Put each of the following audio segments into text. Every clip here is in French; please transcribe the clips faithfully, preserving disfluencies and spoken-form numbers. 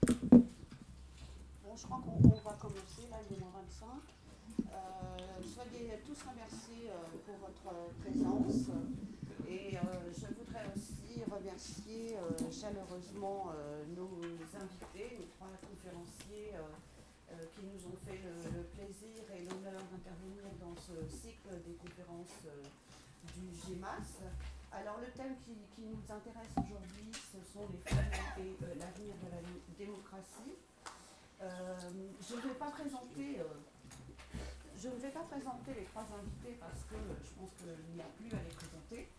Bon, je crois qu'on va commencer, là il est moins vingt-cinq. Euh, soyez tous remerciés euh, pour votre présence et euh, je voudrais aussi remercier euh, chaleureusement euh, nos invités, nos trois conférenciers euh, euh, qui nous ont fait le, le plaisir et l'honneur d'intervenir dans ce cycle des conférences euh, du G M A S. Alors le thème qui, qui nous intéresse aujourd'hui, ce sont les fondements et euh, l'avenir de la démocratie. Euh, je ne vais pas présenter, euh, je ne vais pas présenter les trois invités parce que euh, je pense qu'il n'y a plus à les présenter.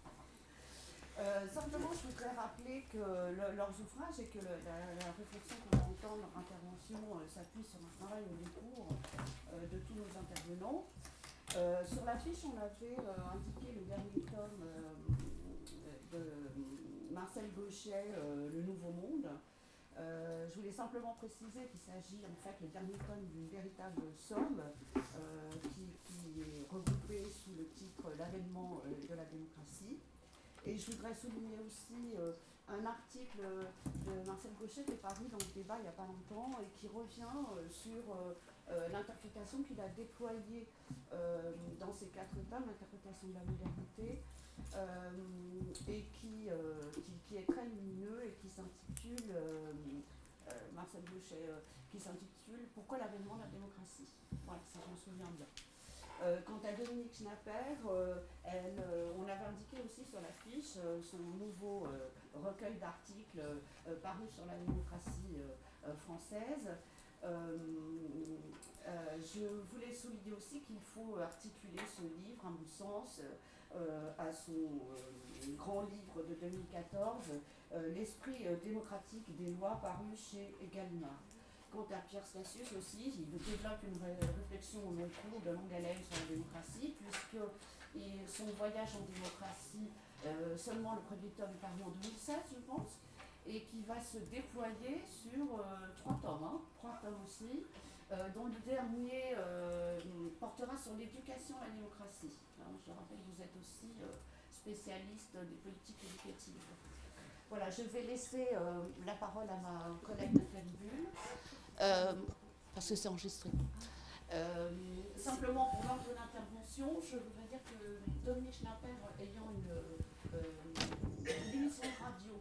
Euh, simplement, je voudrais rappeler que le, leurs ouvrages et que le, la, la réflexion qu'on va entendre, leur intervention euh, s'appuie sur un travail au décours euh, de tous nos intervenants. Euh, sur l'affiche, on avait euh, indiqué le dernier tome euh, de Marcel Gauchet, euh, Le Nouveau Monde. Euh, je voulais simplement préciser qu'il s'agit en fait le dernier tome d'une véritable somme euh, qui, qui est regroupée sous le titre L'avènement euh, de la démocratie. Et je voudrais souligner aussi euh, un article de Marcel Gauchet qui est paru dans le débat il n'y a pas longtemps et qui revient euh, sur euh, euh, l'interprétation qu'il a déployée euh, dans ces quatre tomes, l'interprétation de la modernité, euh, et qui, euh, qui, qui est très lumineux et qui s'intitule, euh, euh, Marcel Gauchet, euh, qui s'intitule « Pourquoi l'avènement de la démocratie ?» Voilà, ça je me souviens bien. Euh, quant à Dominique Schnapper, euh, elle, euh, on avait indiqué aussi sur l'affiche euh, son nouveau euh, recueil d'articles euh, paru sur la démocratie euh, française. Euh, euh, je voulais souligner aussi qu'il faut articuler ce livre, à mon sens, euh, à son euh, grand livre de deux mille quatorze, euh, L'esprit euh, démocratique des lois, paru chez Gallimard. Quant à Pierre Statius aussi, il développe une réflexion au long cours de longue haleine sur la démocratie, puisque il, son voyage en démocratie, euh, seulement le premier tome est paru en deux mille sept, je pense, et qui va se déployer sur euh, trois tomes, hein, trois tomes aussi, euh, dont le dernier euh, portera sur l'éducation à la démocratie. Alors, je rappelle que vous êtes aussi euh, spécialiste des politiques éducatives. Voilà, je vais laisser euh, la parole à ma collègue Nathalie Bull. Euh, parce que c'est enregistré. Euh, simplement pour l'ordre de l'intervention, je voudrais dire que Dominique Schnapper, ayant une, euh, une émission de radio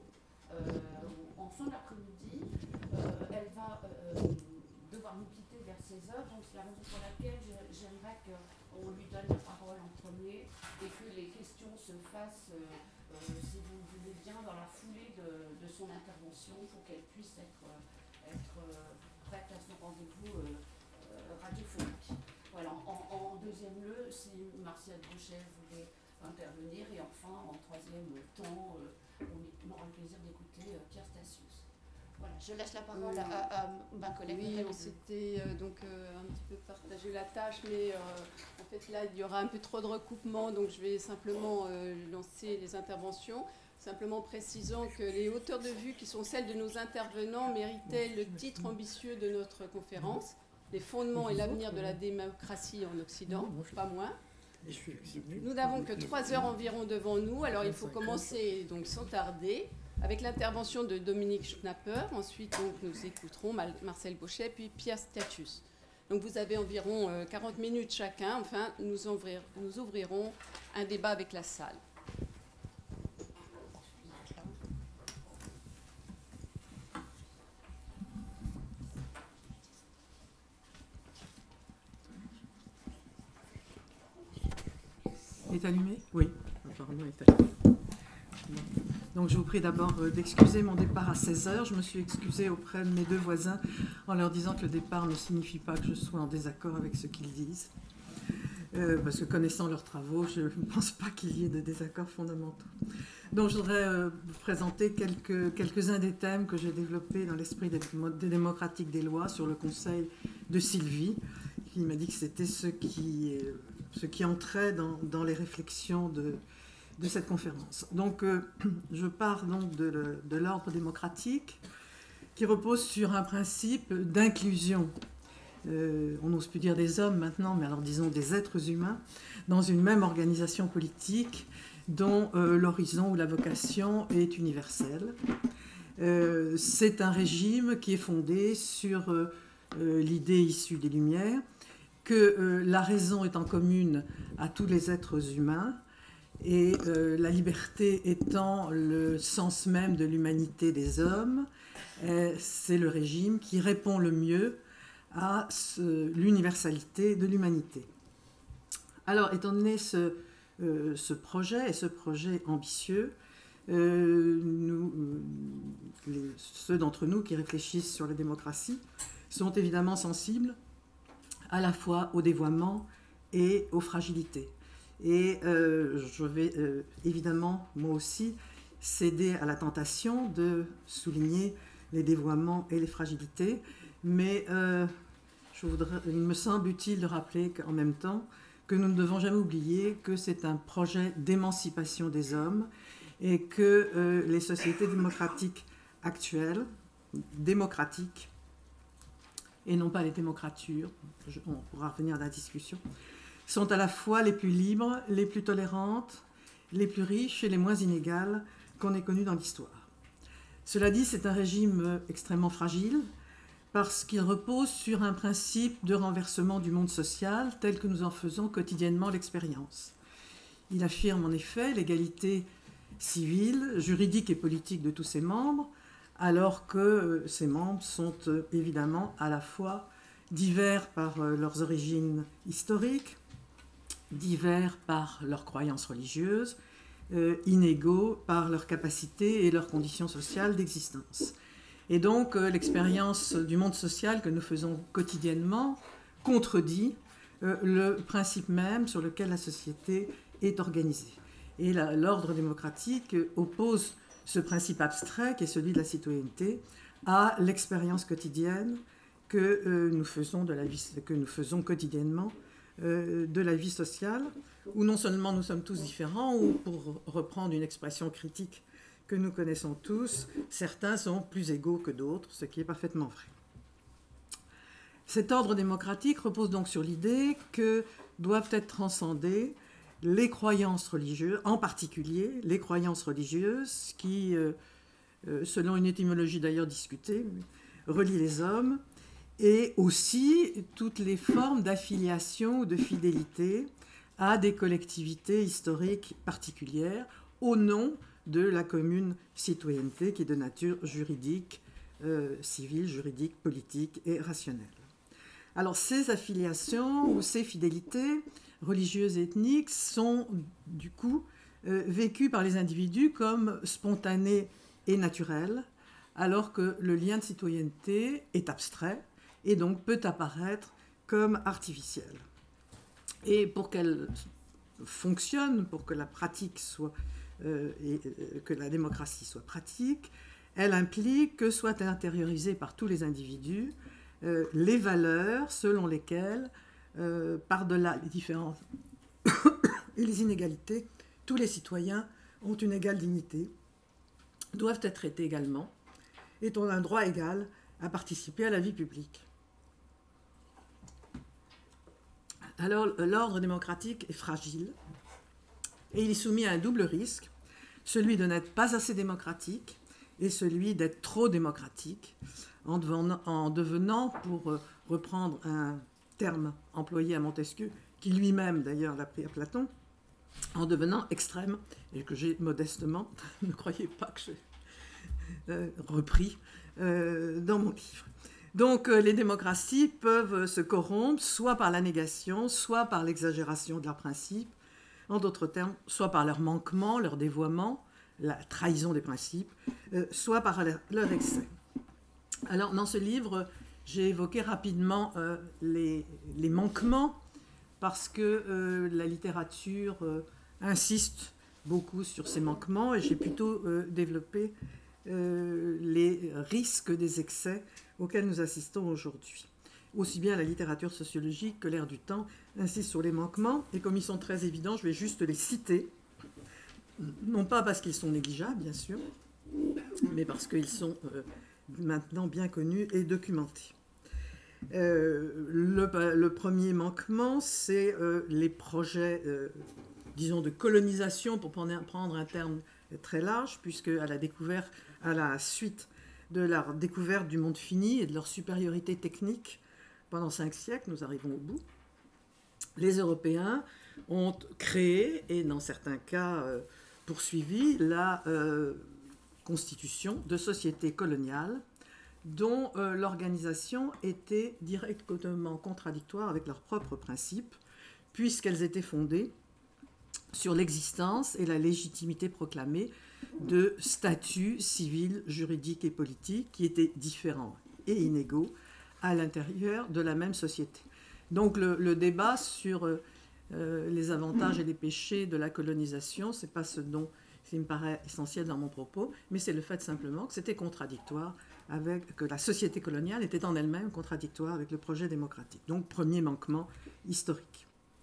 euh, en fin d'après-midi, euh, elle va euh, devoir nous quitter vers seize heures, donc c'est la raison pour laquelle j'aimerais qu'on lui donne la parole en premier et que les questions se fassent, euh, euh, si vous voulez bien, dans la foulée de, de son intervention pour qu'elle puisse être, être euh, prête à son rendez-vous euh, euh, radiophonique. Voilà, en, en deuxième lieu, si Marcel Gauchet voulait intervenir, et enfin, en troisième temps, euh, on aura le plaisir d'écouter euh, Pierre Statius. Voilà, je laisse la parole euh, à, à ma collègue. Oui, on s'était euh, donc euh, un petit peu partagé la tâche, mais euh, en fait là, il y aura un peu trop de recoupement, donc je vais simplement euh, lancer les interventions. Simplement précisant que les hauteurs de vue qui sont celles de nos intervenants méritaient le titre ambitieux de notre conférence, les fondements et l'avenir de la démocratie en Occident, pas moins. Nous n'avons que trois heures environ devant nous, alors il faut commencer donc sans tarder avec l'intervention de Dominique Schnapper. Ensuite, donc, nous écouterons Marcel Gauchet, puis Pierre Statius. Donc vous avez environ euh, quarante minutes chacun. Enfin, nous, ouvrir, nous ouvrirons un débat avec la salle. Est allumé ? Oui, apparemment est allumé. Donc je vous prie d'abord d'excuser mon départ à seize heures. Je me suis excusée auprès de mes deux voisins en leur disant que le départ ne signifie pas que je sois en désaccord avec ce qu'ils disent. Euh, parce que connaissant leurs travaux, je ne pense pas qu'il y ait de désaccords fondamentaux. Donc je voudrais euh, vous présenter quelques, quelques-uns des thèmes que j'ai développés dans l'esprit des, des démocratiques des lois sur le conseil de Sylvie, qui m'a dit que c'était ce qui... Euh, ce qui entrait dans, dans les réflexions de, de cette conférence. Donc, euh, je pars donc de, de l'ordre démocratique qui repose sur un principe d'inclusion. Euh, on n'ose plus dire des hommes maintenant, mais alors disons des êtres humains, dans une même organisation politique dont euh, l'horizon ou la vocation est universelle. Euh, c'est un régime qui est fondé sur euh, euh, l'idée issue des Lumières que euh, la raison étant commune à tous les êtres humains et euh, la liberté étant le sens même de l'humanité des hommes, euh, c'est le régime qui répond le mieux à ce, l'universalité de l'humanité. Alors, étant donné ce, euh, ce projet, et ce projet ambitieux, euh, nous, les, ceux d'entre nous qui réfléchissent sur la démocratie sont évidemment sensibles à la fois au dévoiement et aux fragilités. Et euh, je vais euh, évidemment, moi aussi, céder à la tentation de souligner les dévoiements et les fragilités, mais euh, je voudrais, il me semble utile de rappeler qu'en même temps, que nous ne devons jamais oublier que c'est un projet d'émancipation des hommes et que euh, les sociétés démocratiques actuelles, démocratiques, et non pas les démocratures, je, on pourra revenir à la discussion, sont à la fois les plus libres, les plus tolérantes, les plus riches et les moins inégales qu'on ait connues dans l'histoire. Cela dit, c'est un régime extrêmement fragile parce qu'il repose sur un principe de renversement du monde social tel que nous en faisons quotidiennement l'expérience. Il affirme en effet l'égalité civile, juridique et politique de tous ses membres, alors que ces membres sont évidemment à la fois divers par leurs origines historiques, divers par leurs croyances religieuses, euh, inégaux par leurs capacités et leurs conditions sociales d'existence. Et donc euh, l'expérience du monde social que nous faisons quotidiennement contredit euh, le principe même sur lequel la société est organisée. Et la, l'ordre démocratique oppose ce principe abstrait qui est celui de la citoyenneté à l'expérience quotidienne que, euh, nous, faisons de la vie, que nous faisons quotidiennement euh, de la vie sociale, où non seulement nous sommes tous différents, ou pour reprendre une expression critique que nous connaissons tous, certains sont plus égaux que d'autres, ce qui est parfaitement vrai. Cet ordre démocratique repose donc sur l'idée que doivent être transcendées les croyances religieuses, en particulier les croyances religieuses qui, euh, euh, selon une étymologie d'ailleurs discutée, relient les hommes, et aussi toutes les formes d'affiliation ou de fidélité à des collectivités historiques particulières au nom de la commune citoyenneté qui est de nature juridique, euh, civile, juridique, politique et rationnelle. Alors ces affiliations ou ces fidélités religieuses et ethniques sont du coup euh, vécues par les individus comme spontanées et naturelles, alors que le lien de citoyenneté est abstrait et donc peut apparaître comme artificiel. Et pour qu'elle fonctionne, pour que la pratique soit, euh, et, euh, que la démocratie soit pratique, elle implique que soient intériorisées par tous les individus euh, les valeurs selon lesquelles, euh, par-delà les différences et les inégalités, tous les citoyens ont une égale dignité, doivent être traités également et ont un droit égal à participer à la vie publique. Alors, l'ordre démocratique est fragile et il est soumis à un double risque, celui de n'être pas assez démocratique et celui d'être trop démocratique, en devenant, en devenant, pour reprendre un terme employé à Montesquieu, qui lui-même d'ailleurs l'a pris à Platon, en devenant extrême, et que j'ai modestement, ne croyez pas que j'ai euh, repris euh, dans mon livre. Donc les démocraties peuvent se corrompre soit par la négation, soit par l'exagération de leurs principes, en d'autres termes, soit par leur manquement, leur dévoiement, la trahison des principes, euh, soit par leur excès. Alors dans ce livre, j'ai évoqué rapidement euh, les, les manquements, parce que euh, la littérature euh, insiste beaucoup sur ces manquements, et j'ai plutôt euh, développé euh, les risques des excès auxquels nous assistons aujourd'hui. Aussi bien la littérature sociologique que l'ère du temps insiste sur les manquements, et comme ils sont très évidents, je vais juste les citer, non pas parce qu'ils sont négligeables, bien sûr, mais parce qu'ils sont euh, maintenant bien connus et documentés. Euh, le, le premier manquement, c'est euh, les projets, euh, disons, de colonisation, pour prendre un terme très large, puisque à la, découverte, à la suite de la découverte du monde fini et de leur supériorité technique pendant cinq siècles, nous arrivons au bout, les Européens ont créé, et dans certains cas euh, poursuivi, la euh, constitution de sociétés coloniales dont euh, l'organisation était directement contradictoire avec leurs propres principes, puisqu'elles étaient fondées sur l'existence et la légitimité proclamée de statuts civils, juridiques et politiques qui étaient différents et inégaux à l'intérieur de la même société. Donc le, le débat sur euh, les avantages et les péchés de la colonisation, ce n'est pas ce dont il me paraît essentiel dans mon propos, mais c'est le fait simplement que c'était contradictoire avec, que la société coloniale était en elle-même contradictoire avec le projet démocratique. Donc premier manquement historique.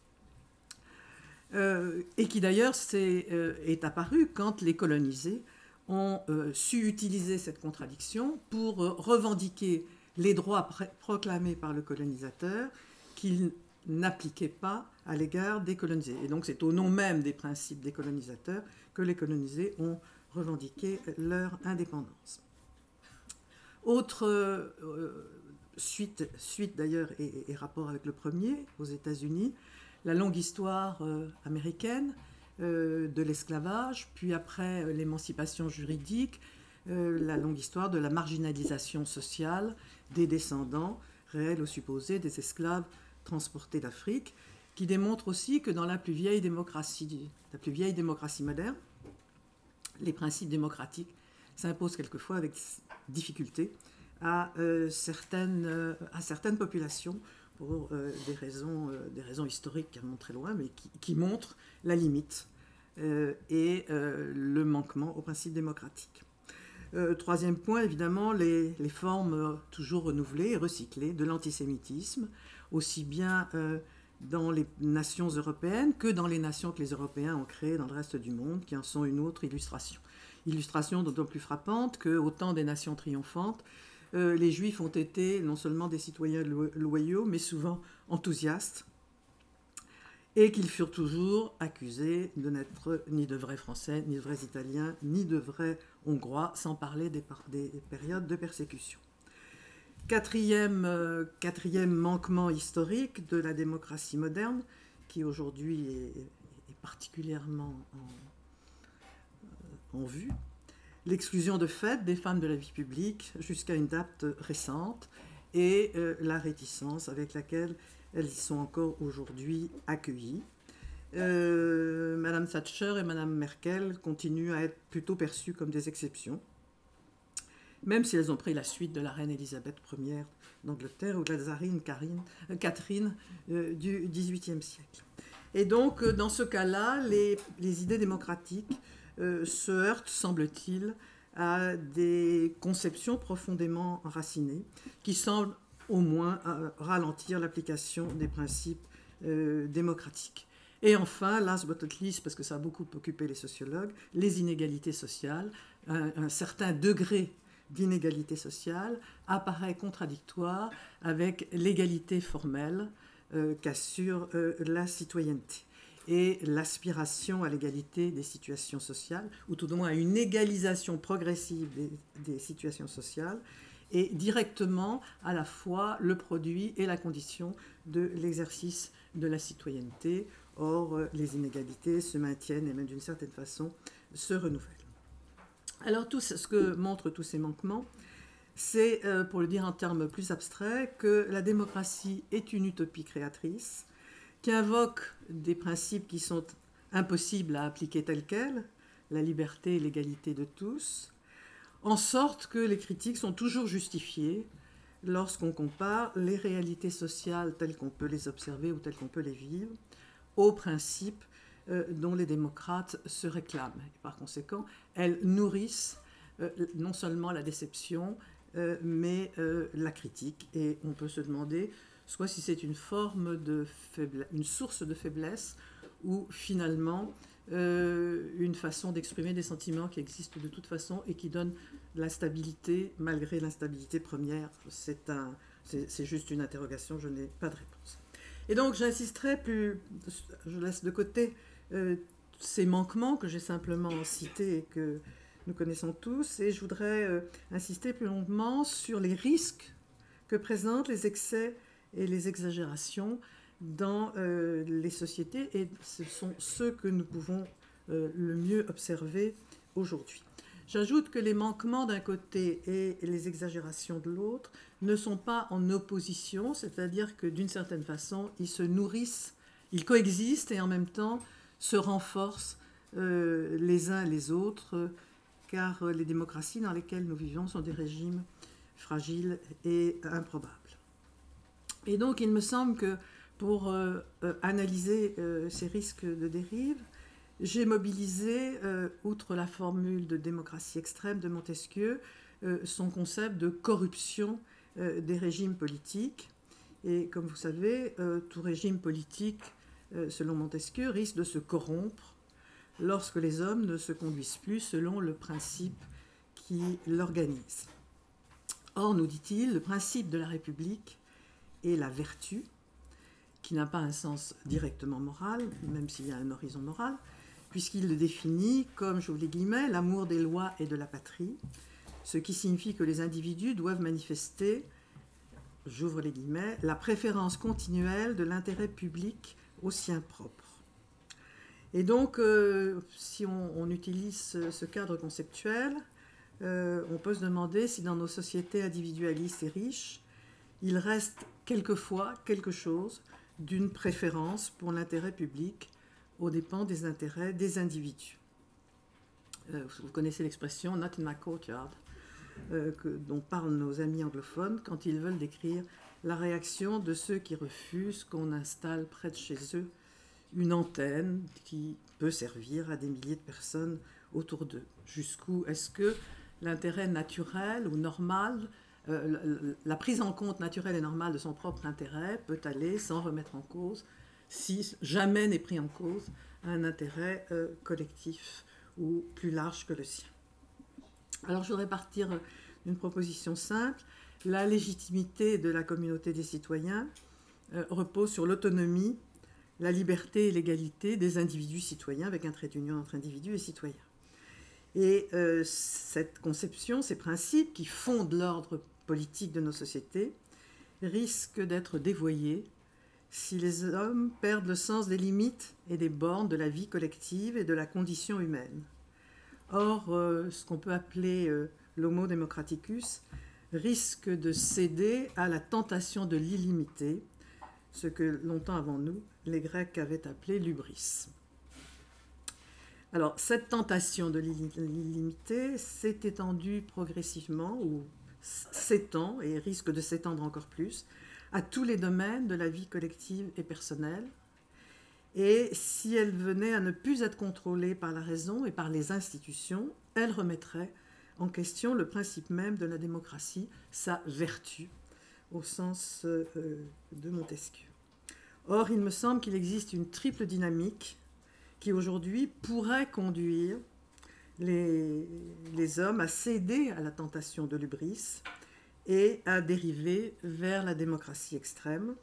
Euh, et qui d'ailleurs est, euh, est apparu quand les colonisés ont euh, su utiliser cette contradiction pour euh, revendiquer les droits proclamés par le colonisateur qu'ils n'appliquaient pas à l'égard des colonisés. Et donc c'est au nom même des principes des colonisateurs que les colonisés ont revendiqué leur indépendance. Autre euh, suite, suite d'ailleurs et, et rapport avec le premier, aux États-Unis, la longue histoire euh, américaine euh, de l'esclavage, puis après euh, l'émancipation juridique, euh, la longue histoire de la marginalisation sociale des descendants, réels ou supposés, des esclaves transportés d'Afrique, qui démontre aussi que dans la plus vieille démocratie, la plus vieille démocratie moderne, les principes démocratiques s'imposent quelquefois avec difficulté à, euh, certaines, euh, à certaines populations pour euh, des, raisons, euh, des raisons historiques qui remontent très loin, mais qui, qui montrent la limite euh, et euh, le manquement aux principes démocratiques. Euh, troisième point, évidemment, les, les formes toujours renouvelées et recyclées de l'antisémitisme, aussi bien euh, dans les nations européennes que dans les nations que les Européens ont créées dans le reste du monde, qui en sont une autre illustration. Illustration d'autant plus frappante qu'au temps des nations triomphantes, euh, les Juifs ont été non seulement des citoyens lo- loyaux, mais souvent enthousiastes, et qu'ils furent toujours accusés de n'être ni de vrais Français, ni de vrais Italiens, ni de vrais Hongrois, sans parler des, par- des périodes de persécution. Quatrième, euh, quatrième manquement historique de la démocratie moderne, qui aujourd'hui est, est particulièrement en, en vue, l'exclusion de fait des femmes de la vie publique jusqu'à une date récente et euh, la réticence avec laquelle elles y sont encore aujourd'hui accueillies. Euh, Madame Thatcher et Madame Merkel continuent à être plutôt perçues comme des exceptions, même si elles ont pris la suite de la reine Élisabeth première d'Angleterre ou de la tsarine euh, Catherine euh, du dix-huitième siècle. Et donc, euh, dans ce cas-là, les, les idées démocratiques euh, se heurtent, semble-t-il, à des conceptions profondément enracinées qui semblent au moins euh, ralentir l'application des principes euh, démocratiques. Et enfin, last but not least, parce que ça a beaucoup occupé les sociologues, les inégalités sociales, un, un certain degré d'inégalité sociale apparaît contradictoire avec l'égalité formelle euh, qu'assure euh, la citoyenneté et l'aspiration à l'égalité des situations sociales, ou tout au moins à une égalisation progressive des, des situations sociales, est directement à la fois le produit et la condition de l'exercice de la citoyenneté. Or, euh, les inégalités se maintiennent et même d'une certaine façon se renouvellent. Alors, tout ce que montrent tous ces manquements, c'est, euh, pour le dire en termes plus abstraits, que la démocratie est une utopie créatrice, qui invoque des principes qui sont impossibles à appliquer tels quels, la liberté et l'égalité de tous, en sorte que les critiques sont toujours justifiées lorsqu'on compare les réalités sociales telles qu'on peut les observer ou telles qu'on peut les vivre aux principes Euh, dont les démocrates se réclament. Et par conséquent, elles nourrissent euh, non seulement la déception, euh, mais euh, la critique. Et on peut se demander soit si c'est une forme de faiblesse, une source de faiblesse, ou finalement euh, une façon d'exprimer des sentiments qui existent de toute façon et qui donnent la stabilité malgré l'instabilité première. C'est, un, c'est, c'est juste une interrogation, je n'ai pas de réponse. Et donc j'insisterai plus, je laisse de côté Euh, ces manquements que j'ai simplement cités et que nous connaissons tous, et je voudrais euh, insister plus longuement sur les risques que présentent les excès et les exagérations dans euh, les sociétés, et ce sont ceux que nous pouvons euh, le mieux observer aujourd'hui. J'ajoute que les manquements d'un côté et les exagérations de l'autre ne sont pas en opposition, c'est-à-dire que d'une certaine façon, ils se nourrissent, ils coexistent et en même temps se renforcent euh, les uns les autres, euh, car euh, les démocraties dans lesquelles nous vivons sont des régimes fragiles et improbables. Et donc il me semble que pour euh, euh, analyser euh, ces risques de dérive, j'ai mobilisé, euh, outre la formule de démocratie extrême de Montesquieu, euh, son concept de corruption euh, des régimes politiques. Et comme vous savez, euh, tout régime politique, euh, selon Montesquieu, risque de se corrompre lorsque les hommes ne se conduisent plus selon le principe qui l'organise. Or, nous dit-il, le principe de la République est la vertu, qui n'a pas un sens directement moral, même s'il y a un horizon moral, puisqu'il le définit comme, j'ouvre les guillemets, l'amour des lois et de la patrie, ce qui signifie que les individus doivent manifester, j'ouvre les guillemets, la préférence continuelle de l'intérêt public au sien propre. Et donc, euh, si on, on utilise ce, ce cadre conceptuel, euh, on peut se demander si dans nos sociétés individualistes et riches, il reste quelquefois quelque chose d'une préférence pour l'intérêt public aux dépens des intérêts des individus. Euh, vous connaissez l'expression « not in my courtyard », euh, que, dont parlent nos amis anglophones quand ils veulent décrire la réaction de ceux qui refusent qu'on installe près de chez eux une antenne qui peut servir à des milliers de personnes autour d'eux. Jusqu'où est-ce que l'intérêt naturel ou normal, euh, la prise en compte naturelle et normale de son propre intérêt peut aller sans remettre en cause, si jamais n'est pris en cause, un intérêt euh, collectif ou plus large que le sien. Alors je voudrais partir d'une proposition simple. La légitimité de la communauté des citoyens euh, repose sur l'autonomie, la liberté et l'égalité des individus citoyens, avec un trait d'union entre individus et citoyens. Et euh, cette conception, ces principes qui fondent l'ordre politique de nos sociétés, risquent d'être dévoyés si les hommes perdent le sens des limites et des bornes de la vie collective et de la condition humaine. Or, euh, ce qu'on peut appeler euh, l'homo democraticus risque de céder à la tentation de l'illimité, ce que longtemps avant nous, les Grecs avaient appelé l'hubris. Alors, cette tentation de l'illimité s'est étendue progressivement, ou s'étend, et risque de s'étendre encore plus, à tous les domaines de la vie collective et personnelle. Et si elle venait à ne plus être contrôlée par la raison et par les institutions, elle remettrait en question le principe même de la démocratie, sa vertu, au sens euh, de Montesquieu. Or, il me semble qu'il existe une triple dynamique qui aujourd'hui pourrait conduire les, les hommes à céder à la tentation de l'hubris et à dériver vers la démocratie extrême,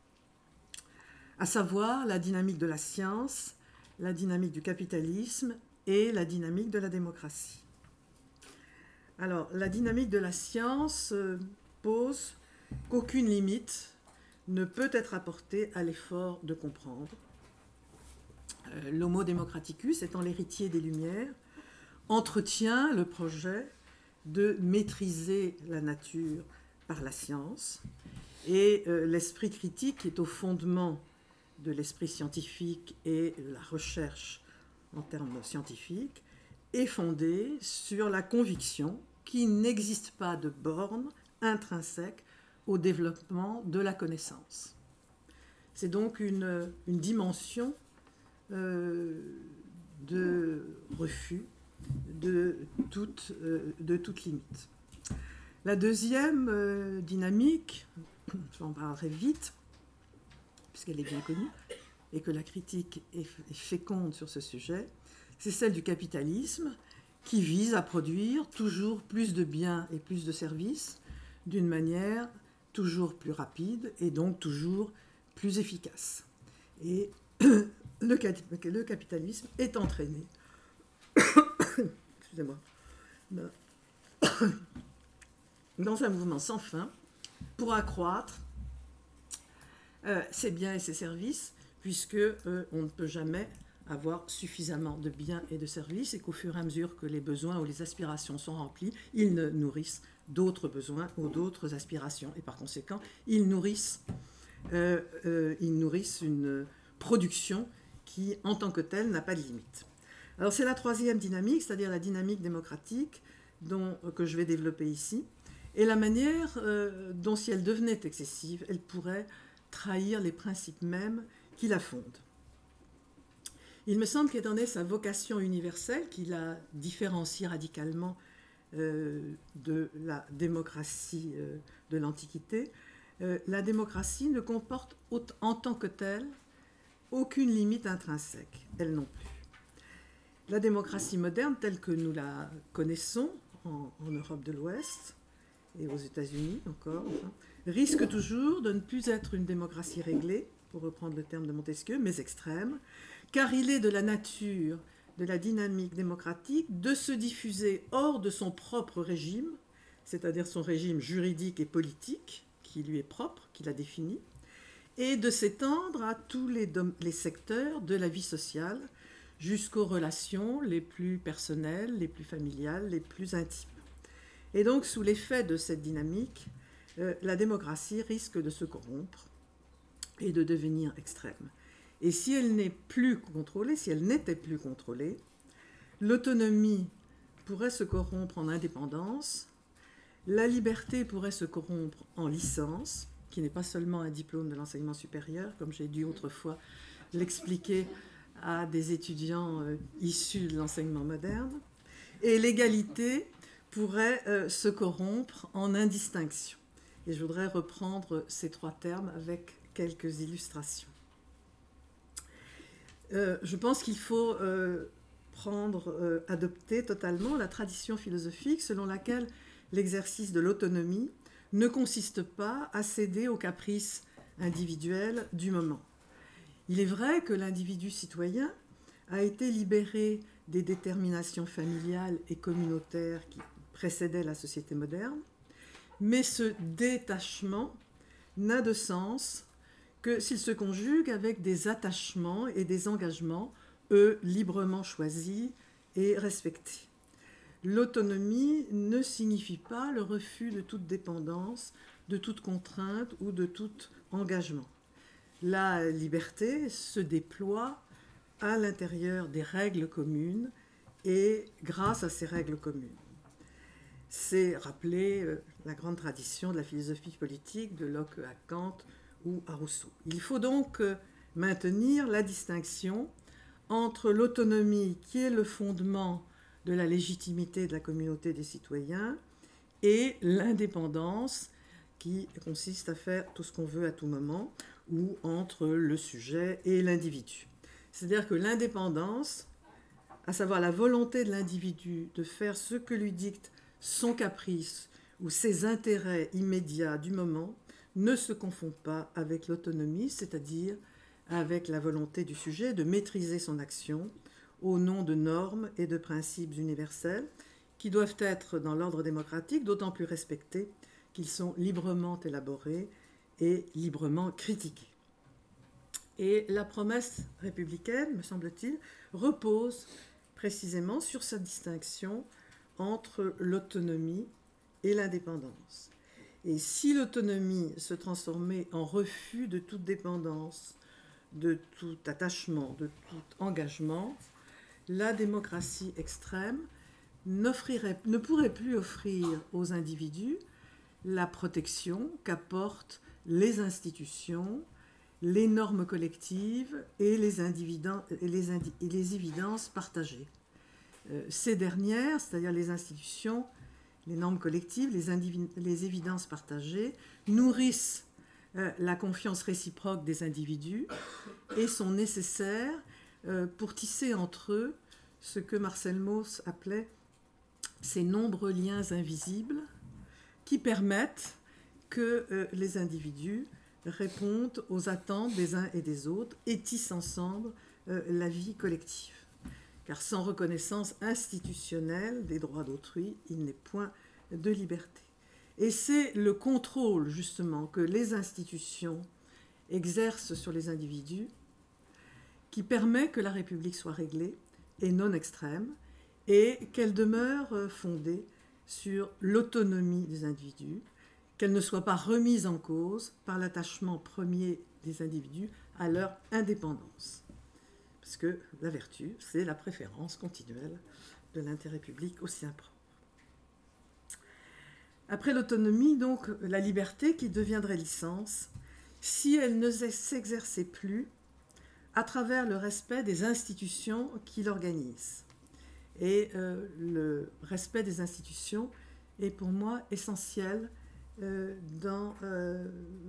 à savoir la dynamique de la science, la dynamique du capitalisme et la dynamique de la démocratie. Alors, la dynamique de la science euh, pose qu'aucune limite ne peut être apportée à l'effort de comprendre. Euh, L'homo democraticus, étant l'héritier des Lumières, entretient le projet de maîtriser la nature par la science, et euh, l'esprit critique qui est au fondement de l'esprit scientifique et de la recherche en termes scientifiques est fondé sur la conviction qu'il n'existe pas de borne intrinsèque au développement de la connaissance. C'est donc une, une dimension euh, de refus de toute, euh, de toute limite. La deuxième euh, dynamique, j'en parlerai vite, puisqu'elle est bien connue, et que la critique est féconde sur ce sujet, c'est celle du capitalisme, qui vise à produire toujours plus de biens et plus de services d'une manière toujours plus rapide et donc toujours plus efficace. Et le, le capitalisme est entraîné excusez-moi, dans un mouvement sans fin pour accroître euh, ses biens et ses services, puisque euh, on ne peut jamais avoir suffisamment de biens et de services, et qu'au fur et à mesure que les besoins ou les aspirations sont remplis, ils nourrissent d'autres besoins ou d'autres aspirations, et par conséquent, ils nourrissent, euh, euh, ils nourrissent une production qui, en tant que telle, n'a pas de limite. Alors c'est la troisième dynamique, c'est-à-dire la dynamique démocratique, dont, que je vais développer ici, et la manière euh, dont, si elle devenait excessive, elle pourrait trahir les principes mêmes qui la fondent. Il me semble qu'étant donné sa vocation universelle, qui la différencie radicalement euh, de la démocratie euh, de l'Antiquité, euh, la démocratie ne comporte en tant que telle aucune limite intrinsèque, elle non plus. La démocratie moderne, telle que nous la connaissons en, en Europe de l'Ouest et aux États-Unis encore, enfin, risque toujours de ne plus être une démocratie réglée, pour reprendre le terme de Montesquieu, mais extrême, car il est de la nature de la dynamique démocratique de se diffuser hors de son propre régime, c'est-à-dire son régime juridique et politique, qui lui est propre, qui l'a défini, et de s'étendre à tous les, les secteurs de la vie sociale, jusqu'aux relations les plus personnelles, les plus familiales, les plus intimes. Et donc, sous l'effet de cette dynamique, euh, la démocratie risque de se corrompre et de devenir extrême. Et si elle n'est plus contrôlée, si elle n'était plus contrôlée, l'autonomie pourrait se corrompre en indépendance, la liberté pourrait se corrompre en licence, qui n'est pas seulement un diplôme de l'enseignement supérieur, comme j'ai dû autrefois l'expliquer à des étudiants euh, issus de l'enseignement moderne, et l'égalité pourrait euh, se corrompre en indistinction. Et je voudrais reprendre ces trois termes avec quelques illustrations. Euh, je pense qu'il faut euh, prendre, euh, adopter totalement la tradition philosophique selon laquelle l'exercice de l'autonomie ne consiste pas à céder aux caprices individuels du moment. Il est vrai que l'individu citoyen a été libéré des déterminations familiales et communautaires qui précédaient la société moderne, mais ce détachement n'a de sens que s'il se conjugue avec des attachements et des engagements, eux, librement choisis et respectés. L'autonomie ne signifie pas le refus de toute dépendance, de toute contrainte ou de tout engagement. La liberté se déploie à l'intérieur des règles communes et grâce à ces règles communes. C'est rappeler la grande tradition de la philosophie politique de Locke à Kant ou à Rousseau. Il faut donc maintenir la distinction entre l'autonomie qui est le fondement de la légitimité de la communauté des citoyens et l'indépendance qui consiste à faire tout ce qu'on veut à tout moment, ou entre le sujet et l'individu. C'est-à-dire que l'indépendance, à savoir la volonté de l'individu de faire ce que lui dicte son caprice ou ses intérêts immédiats du moment, ne se confond pas avec l'autonomie, c'est-à-dire avec la volonté du sujet de maîtriser son action au nom de normes et de principes universels qui doivent être dans l'ordre démocratique d'autant plus respectés qu'ils sont librement élaborés et librement critiqués. Et la promesse républicaine, me semble-t-il, repose précisément sur cette distinction entre l'autonomie et l'indépendance. Et si l'autonomie se transformait en refus de toute dépendance, de tout attachement, de tout engagement, la démocratie extrême n'offrirait, ne pourrait plus offrir aux individus la protection qu'apportent les institutions, les normes collectives et les, et les, indi et les évidences partagées. Euh, ces dernières, c'est-à-dire les institutions, les normes collectives, les, les évidences partagées, nourrissent euh, la confiance réciproque des individus et sont nécessaires euh, pour tisser entre eux ce que Marcel Mauss appelait ces nombreux liens invisibles qui permettent que euh, les individus répondent aux attentes des uns et des autres et tissent ensemble euh, la vie collective. Car sans reconnaissance institutionnelle des droits d'autrui, il n'est point de liberté. Et c'est le contrôle, justement, que les institutions exercent sur les individus qui permet que la République soit réglée et non extrême, et qu'elle demeure fondée sur l'autonomie des individus, qu'elle ne soit pas remise en cause par l'attachement premier des individus à leur indépendance. Parce que la vertu, c'est la préférence continuelle de l'intérêt public au sien propre. Après l'autonomie, donc, la liberté qui deviendrait licence, si elle ne s'exerçait plus à travers le respect des institutions qui l'organisent. Et euh, le respect des institutions est pour moi essentiel euh, dans, euh,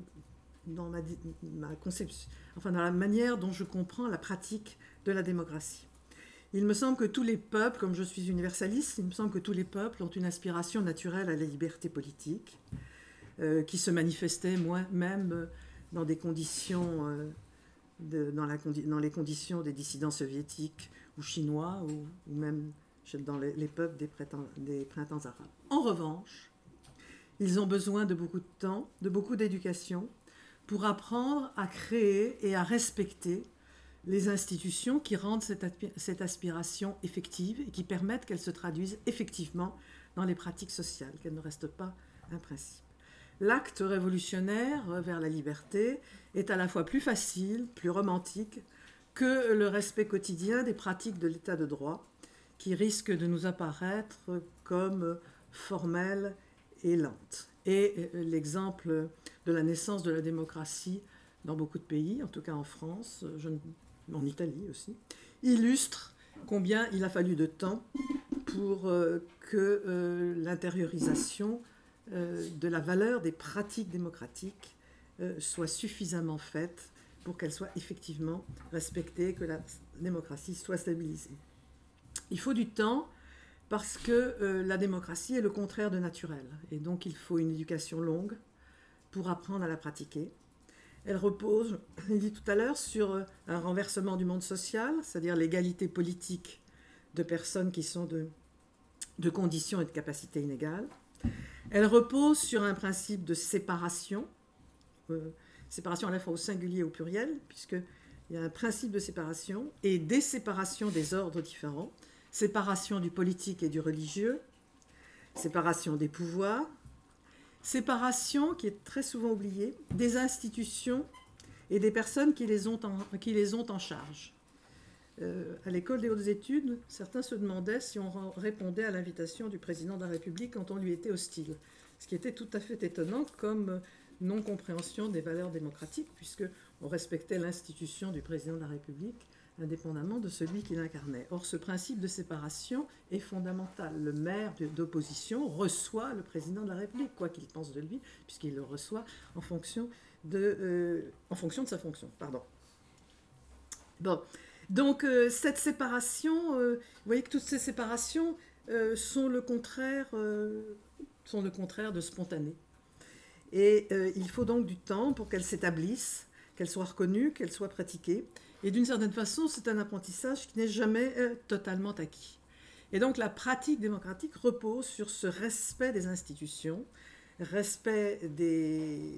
dans ma, ma conception, enfin dans la manière dont je comprends la pratique de la démocratie. Il me semble que tous les peuples, comme je suis universaliste, il me semble que tous les peuples ont une aspiration naturelle à la liberté politique, euh, qui se manifestait moi, même dans des conditions, euh, de, dans, la, dans les conditions des dissidents soviétiques ou chinois, ou, ou même dans les, les peuples des, des printemps arabes. En revanche, ils ont besoin de beaucoup de temps, de beaucoup d'éducation, pour apprendre à créer et à respecter les institutions qui rendent cette, cette aspiration effective et qui permettent qu'elle se traduise effectivement dans les pratiques sociales, qu'elle ne reste pas un principe. L'acte révolutionnaire vers la liberté est à la fois plus facile, plus romantique que le respect quotidien des pratiques de l'état de droit, qui risquent de nous apparaître comme formelles et lentes. Et l'exemple de la naissance de la démocratie dans beaucoup de pays, en tout cas en France, je ne en Italie aussi, illustre combien il a fallu de temps pour euh, que euh, l'intériorisation euh, de la valeur des pratiques démocratiques euh, soit suffisamment faite pour qu'elle soit effectivement respectée, que la démocratie soit stabilisée. Il faut du temps parce que euh, la démocratie est le contraire de naturel, et donc il faut une éducation longue pour apprendre à la pratiquer. Elle repose, je l'ai dit tout à l'heure, sur un renversement du monde social, c'est-à-dire l'égalité politique de personnes qui sont de, de conditions et de capacités inégales. Elle repose sur un principe de séparation, euh, séparation à la fois au singulier et au pluriel, puisqu'il y a un principe de séparation et des séparations des ordres différents, séparation du politique et du religieux, séparation des pouvoirs, séparation, qui est très souvent oubliée, des institutions et des personnes qui les ont en, qui les ont en charge. Euh, à l'école des hautes études, certains se demandaient si on répondait à l'invitation du président de la République quand on lui était hostile. Ce qui était tout à fait étonnant comme non-compréhension des valeurs démocratiques, puisqu'on respectait l'institution du président de la République indépendamment de celui qui l'incarnait. Or, ce principe de séparation est fondamental. Le maire d'opposition reçoit le président de la République, quoi qu'il pense de lui, puisqu'il le reçoit en fonction de, euh, en fonction de sa fonction. Pardon. Bon, donc euh, cette séparation, euh, vous voyez que toutes ces séparations euh, sont, le contraire, euh, sont le contraire de spontané. Et euh, il faut donc du temps pour qu'elles s'établissent, qu'elles soient reconnues, qu'elles soient pratiquées. Et d'une certaine façon, c'est un apprentissage qui n'est jamais euh, totalement acquis. Et donc la pratique démocratique repose sur ce respect des institutions, respect des...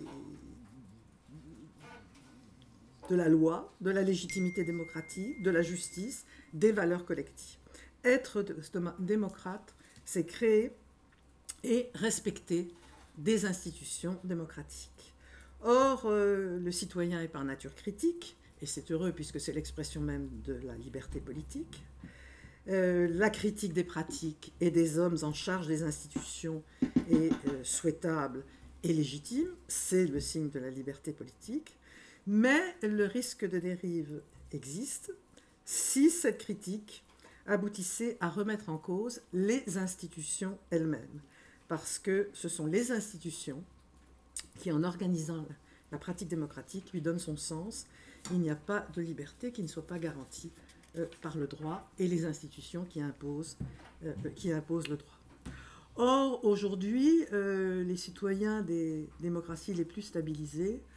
de la loi, de la légitimité démocratique, de la justice, des valeurs collectives. Être démocrate, c'est créer et respecter des institutions démocratiques. Or, euh, le citoyen est par nature critique, et c'est heureux puisque c'est l'expression même de la liberté politique. Euh, la critique des pratiques et des hommes en charge des institutions est euh, souhaitable et légitime, c'est le signe de la liberté politique, mais le risque de dérive existe si cette critique aboutissait à remettre en cause les institutions elles-mêmes, parce que ce sont les institutions qui, en organisant la pratique démocratique, lui donnent son sens. Il n'y a pas de liberté qui ne soit pas garantie euh, par le droit et les institutions qui imposent, euh, qui imposent le droit. Or, aujourd'hui, euh, les citoyens des démocraties les plus stabilisées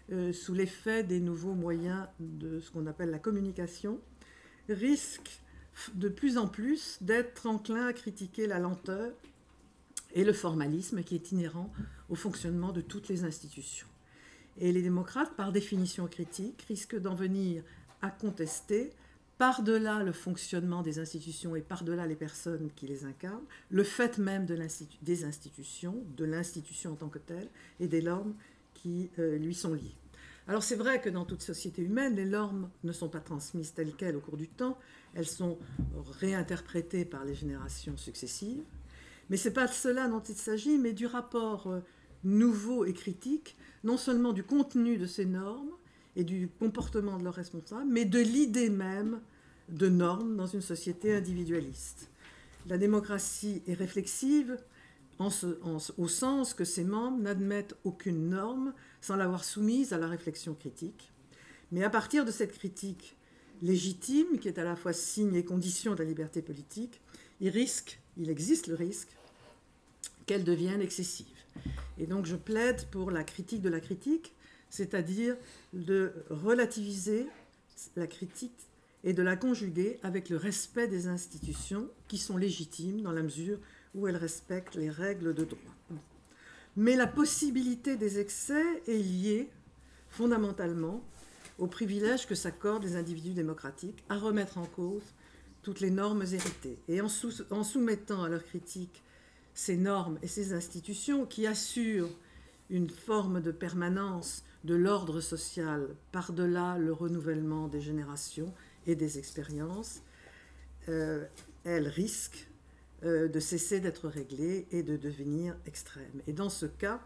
euh, sous l'effet des nouveaux moyens de ce qu'on appelle la communication, risque de plus en plus d'être enclin à critiquer la lenteur et le formalisme qui est inhérent au fonctionnement de toutes les institutions. Et les démocrates, par définition critique, risquent d'en venir à contester, par-delà le fonctionnement des institutions et par-delà les personnes qui les incarnent, le fait même de l'institu- des institutions, de l'institution en tant que telle, et des normes qui euh, lui sont liées. Alors c'est vrai que dans toute société humaine, les normes ne sont pas transmises telles quelles au cours du temps, elles sont réinterprétées par les générations successives, mais ce n'est pas de cela dont il s'agit, mais du rapport euh, nouveau et critique, non seulement du contenu de ces normes et du comportement de leurs responsables, mais de l'idée même de normes dans une société individualiste. La démocratie est réflexive en ce, en, au sens que ses membres n'admettent aucune norme sans l'avoir soumise à la réflexion critique. Mais à partir de cette critique légitime, qui est à la fois signe et condition de la liberté politique, il risque, il existe le risque qu'elle devienne excessive. Et donc je plaide pour la critique de la critique, c'est-à-dire de relativiser la critique et de la conjuguer avec le respect des institutions qui sont légitimes dans la mesure où elles respectent les règles de droit. Mais la possibilité des excès est liée fondamentalement au privilège que s'accordent les individus démocratiques à remettre en cause toutes les normes héritées. Et en, sous, en soumettant à leur critique ces normes et ces institutions qui assurent une forme de permanence de l'ordre social par-delà le renouvellement des générations et des expériences, euh, elles risquent euh, de cesser d'être réglées et de devenir extrêmes. Et dans ce cas,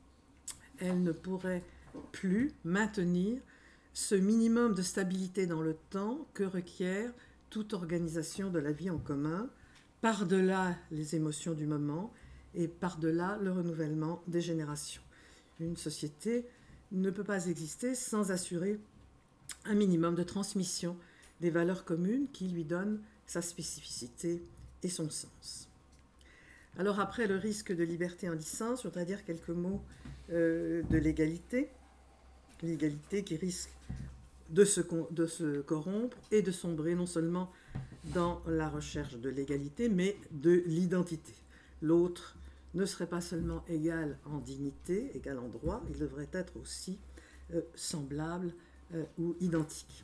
elles ne pourraient plus maintenir ce minimum de stabilité dans le temps que requiert toute organisation de la vie en commun, par-delà les émotions du moment et par-delà le renouvellement des générations. Une société ne peut pas exister sans assurer un minimum de transmission des valeurs communes qui lui donnent sa spécificité et son sens. Alors après le risque de liberté en licence, je voudrais dire quelques mots euh, de l'égalité. L'égalité qui risque de se, de se corrompre et de sombrer non seulement dans la recherche de l'égalité, mais de l'identité. L'autre ne serait pas seulement égal en dignité, égal en droit, il devrait être aussi euh, semblable euh, ou identique.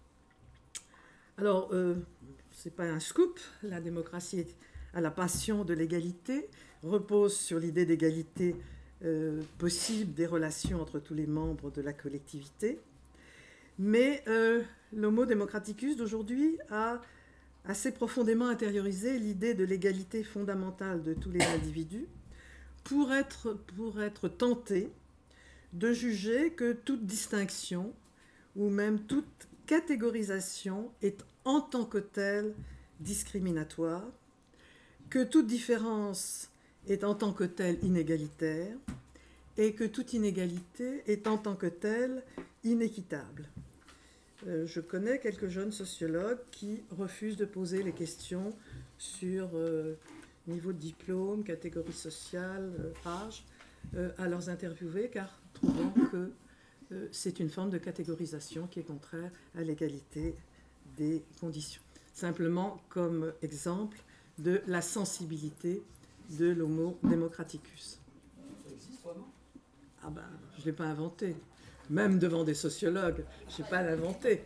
Alors, euh, ce n'est pas un scoop, la démocratie a la passion de l'égalité, repose sur l'idée d'égalité euh, possible des relations entre tous les membres de la collectivité, mais euh, l'homo democraticus d'aujourd'hui a assez profondément intériorisé l'idée de l'égalité fondamentale de tous les individus pour être, pour être tenté de juger que toute distinction ou même toute catégorisation est en tant que telle discriminatoire, que toute différence est en tant que telle inégalitaire et que toute inégalité est en tant que telle inéquitable. Euh, je connais quelques jeunes sociologues qui refusent de poser les questions sur euh, niveau de diplôme, catégorie sociale, euh, âge, euh, à leurs interviewés, car trouvant que euh, c'est une forme de catégorisation qui est contraire à l'égalité des conditions. Simplement comme exemple de la sensibilité de l'homo democraticus. Ça existe vraiment ? Ah ben, je ne l'ai pas inventé. Même devant des sociologues, je n'ai pas l'inventé.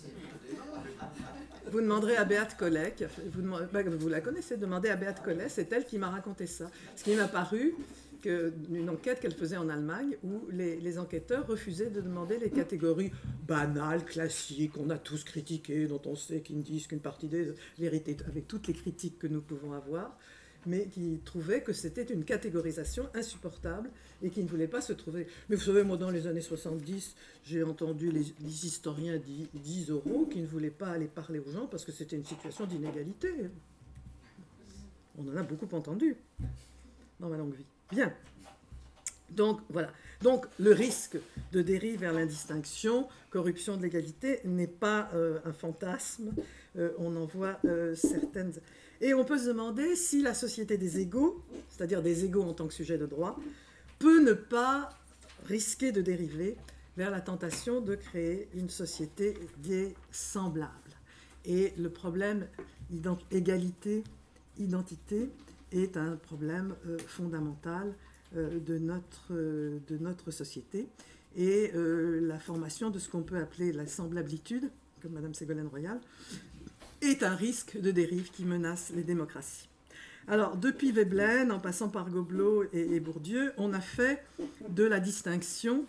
Vous demanderez à Beate Collet, qui a fait, vous, demandez, ben, vous la connaissez, demandez à Beate Collet, c'est elle qui m'a raconté ça. Ce qui m'a paru qu'une enquête qu'elle faisait en Allemagne où les, les enquêteurs refusaient de demander les catégories banales, classiques, qu'on a tous critiquées, dont on sait qu'ils ne disent qu'une partie des vérités, avec toutes les critiques que nous pouvons avoir, mais qui trouvaient que c'était une catégorisation insupportable et qui ne voulaient pas se trouver. Mais vous savez, moi, dans les années soixante-dix, j'ai entendu les, les historiens dix euros qui ne voulaient pas aller parler aux gens parce que c'était une situation d'inégalité. On en a beaucoup entendu dans ma longue vie. Bien. Donc, voilà. Donc, le risque de dérive vers l'indistinction, corruption de l'égalité, n'est pas euh, un fantasme. Euh, on en voit euh, certaines... Et on peut se demander si la société des égaux, c'est-à-dire des égaux en tant que sujet de droit, peut ne pas risquer de dériver vers la tentation de créer une société des semblables. Et le problème ident- égalité, identité est un problème euh, fondamental euh, de, notre, euh, de notre société. Et euh, la formation de ce qu'on peut appeler la semblablitude, comme Madame Ségolène Royal, est un risque de dérive qui menace les démocraties. Alors, depuis Veblen, en passant par Goblet et, et Bourdieu, on a fait de la distinction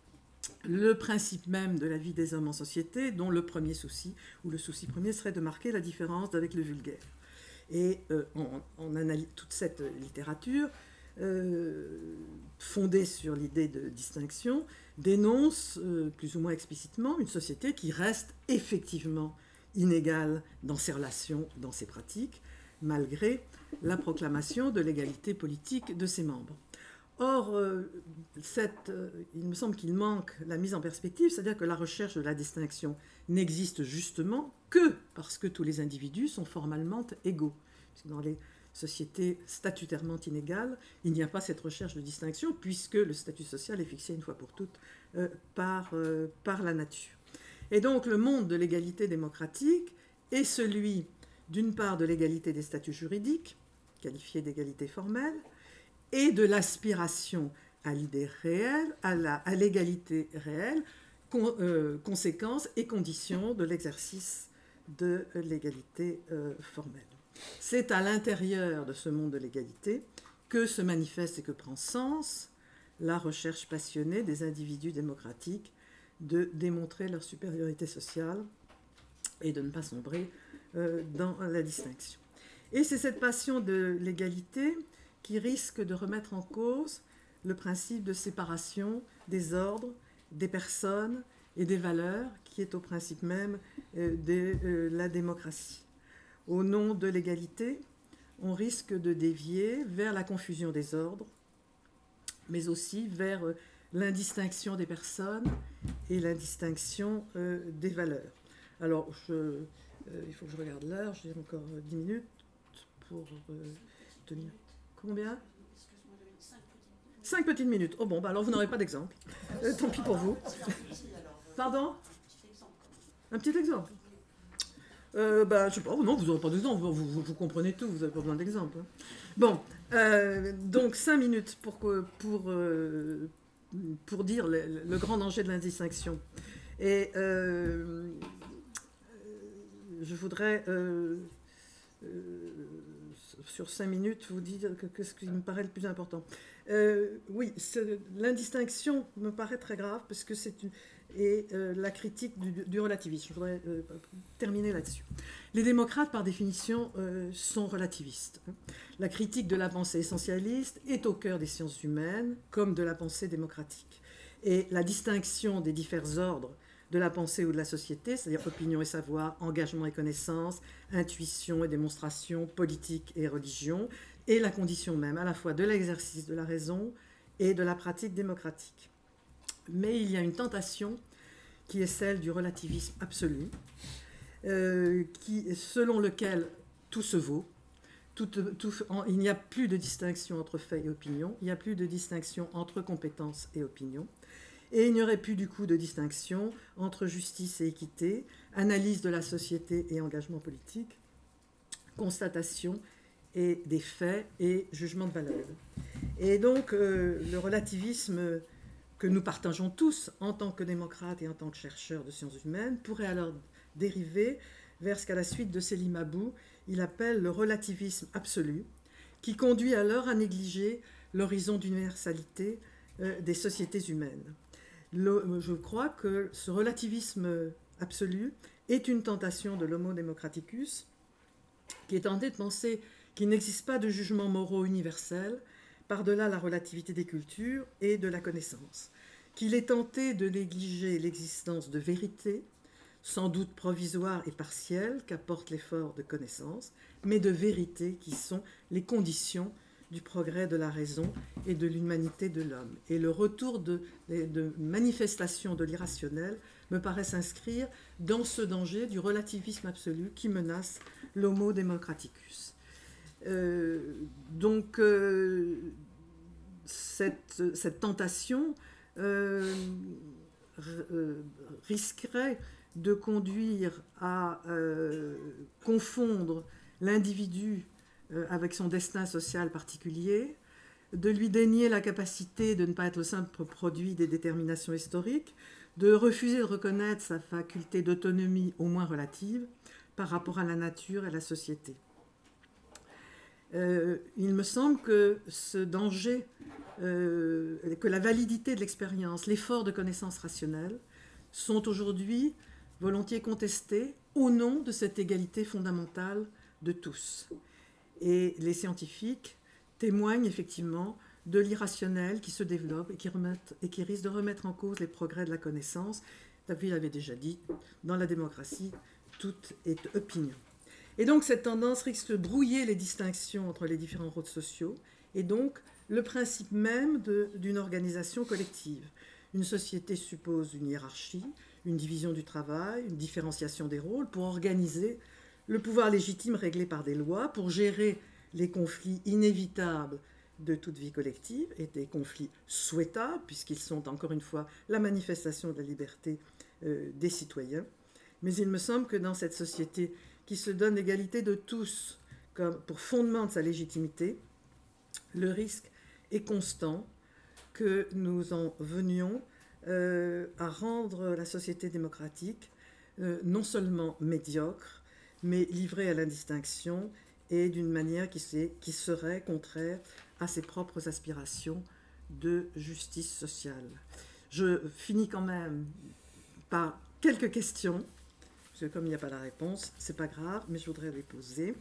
le principe même de la vie des hommes en société, dont le premier souci, ou le souci premier, serait de marquer la différence avec le vulgaire. Et euh, on, on analyse toute cette littérature, euh, fondée sur l'idée de distinction, dénonce euh, plus ou moins explicitement une société qui reste effectivement inégale dans ses relations, dans ses pratiques, malgré la proclamation de l'égalité politique de ses membres. Or, euh, cette, euh, il me semble qu'il manque la mise en perspective, c'est-à-dire que la recherche de la distinction n'existe justement que parce que tous les individus sont formellement égaux. Parce que dans les sociétés statutairement inégales, il n'y a pas cette recherche de distinction, puisque le statut social est fixé une fois pour toutes euh, par, euh, par la nature. Et donc, le monde de l'égalité démocratique est celui, d'une part, de l'égalité des statuts juridiques, qualifiée d'égalité formelle, et de l'aspiration à l'idée réelle, à, la, à l'égalité réelle, con, euh, conséquences et conditions de l'exercice de l'égalité euh, formelle. C'est à l'intérieur de ce monde de l'égalité que se manifeste et que prend sens la recherche passionnée des individus démocratiques de démontrer leur supériorité sociale et de ne pas sombrer euh, dans la distinction. Et c'est cette passion de l'égalité qui risque de remettre en cause le principe de séparation des ordres, des personnes et des valeurs, qui est au principe même euh, de euh, la démocratie. Au nom de l'égalité, on risque de dévier vers la confusion des ordres, mais aussi vers euh, l'indistinction des personnes et l'indistinction euh, des valeurs. Alors, je, euh, il faut que je regarde l'heure, j'ai encore dix minutes pour euh, tenir. Combien ? Cinq petites minutes. Oh bon, bah alors vous n'aurez pas d'exemple. Euh, tant pis pour vous. Pardon ? Un petit exemple. Euh, bah, je sais pas, non, vous n'aurez pas d'exemple, vous, vous, vous comprenez tout, vous n'avez pas besoin d'exemple. Hein. Bon, euh, donc cinq minutes pour, pour, euh, pour dire le, le grand danger de l'indistinction. Et euh, je voudrais, euh, euh, sur cinq minutes, vous dire que, que ce qui me paraît le plus important. Euh, oui, l'indistinction me paraît très grave parce que c'est une... et euh, la critique du, du relativisme. Je voudrais euh, terminer là-dessus. Les démocrates, par définition, euh, sont relativistes. La critique de la pensée essentialiste est au cœur des sciences humaines, comme de la pensée démocratique. Et la distinction des divers ordres de la pensée ou de la société, c'est-à-dire opinion et savoir, engagement et connaissance, intuition et démonstration, politique et religion, est la condition même à la fois de l'exercice de la raison et de la pratique démocratique. Mais il y a une tentation qui est celle du relativisme absolu, euh, qui, selon lequel tout se vaut, tout, tout, en, il n'y a plus de distinction entre fait et opinion, il n'y a plus de distinction entre compétence et opinion, et il n'y aurait plus du coup de distinction entre justice et équité, analyse de la société et engagement politique, constatation et des faits et jugement de valeur. Et donc euh, le relativisme que nous partageons tous en tant que démocrates et en tant que chercheurs de sciences humaines pourrait alors dériver vers ce qu'à la suite de Selim Abou, il appelle le relativisme absolu, qui conduit alors à négliger l'horizon d'universalité euh, des sociétés humaines. Le, je crois que ce relativisme absolu est une tentation de l'homo democraticus, qui est tenté de penser qu'il n'existe pas de jugement moraux universel par-delà la relativité des cultures et de la connaissance, qu'il est tenté de négliger l'existence de vérités, sans doute provisoires et partielles, qu'apporte l'effort de connaissance, mais de vérités qui sont les conditions du progrès de la raison et de l'humanité de l'homme. Et le retour de, de manifestation de l'irrationnel me paraît s'inscrire dans ce danger du relativisme absolu qui menace l'homo democraticus. Euh, donc, euh, cette, cette tentation euh, euh, risquerait de conduire à euh, confondre l'individu euh, avec son destin social particulier, de lui dénier la capacité de ne pas être le simple produit des déterminations historiques, de refuser de reconnaître sa faculté d'autonomie au moins relative par rapport à la nature et à la société. Euh, il me semble que ce danger, euh, que la validité de l'expérience, l'effort de connaissance rationnelle sont aujourd'hui volontiers contestés au nom de cette égalité fondamentale de tous. Et les scientifiques témoignent effectivement de l'irrationnel qui se développe et qui, remettent, et qui risque de remettre en cause les progrès de la connaissance. David l'avait déjà dit, dans la démocratie, tout est opinion. Et donc cette tendance risque de brouiller les distinctions entre les différents rôles sociaux et donc le principe même de, d'une organisation collective. Une société suppose une hiérarchie, une division du travail, une différenciation des rôles pour organiser le pouvoir légitime réglé par des lois, pour gérer les conflits inévitables de toute vie collective et des conflits souhaitables, puisqu'ils sont encore une fois la manifestation de la liberté euh, des citoyens. Mais il me semble que dans cette société qui se donne l'égalité de tous comme pour fondement de sa légitimité, le risque est constant que nous en venions euh, à rendre la société démocratique euh, non seulement médiocre, mais livrée à l'indistinction et d'une manière qui, qui serait contraire à ses propres aspirations de justice sociale. Je finis quand même par quelques questions, parce que comme il n'y a pas la réponse, c'est pas grave, mais je voudrais les poser.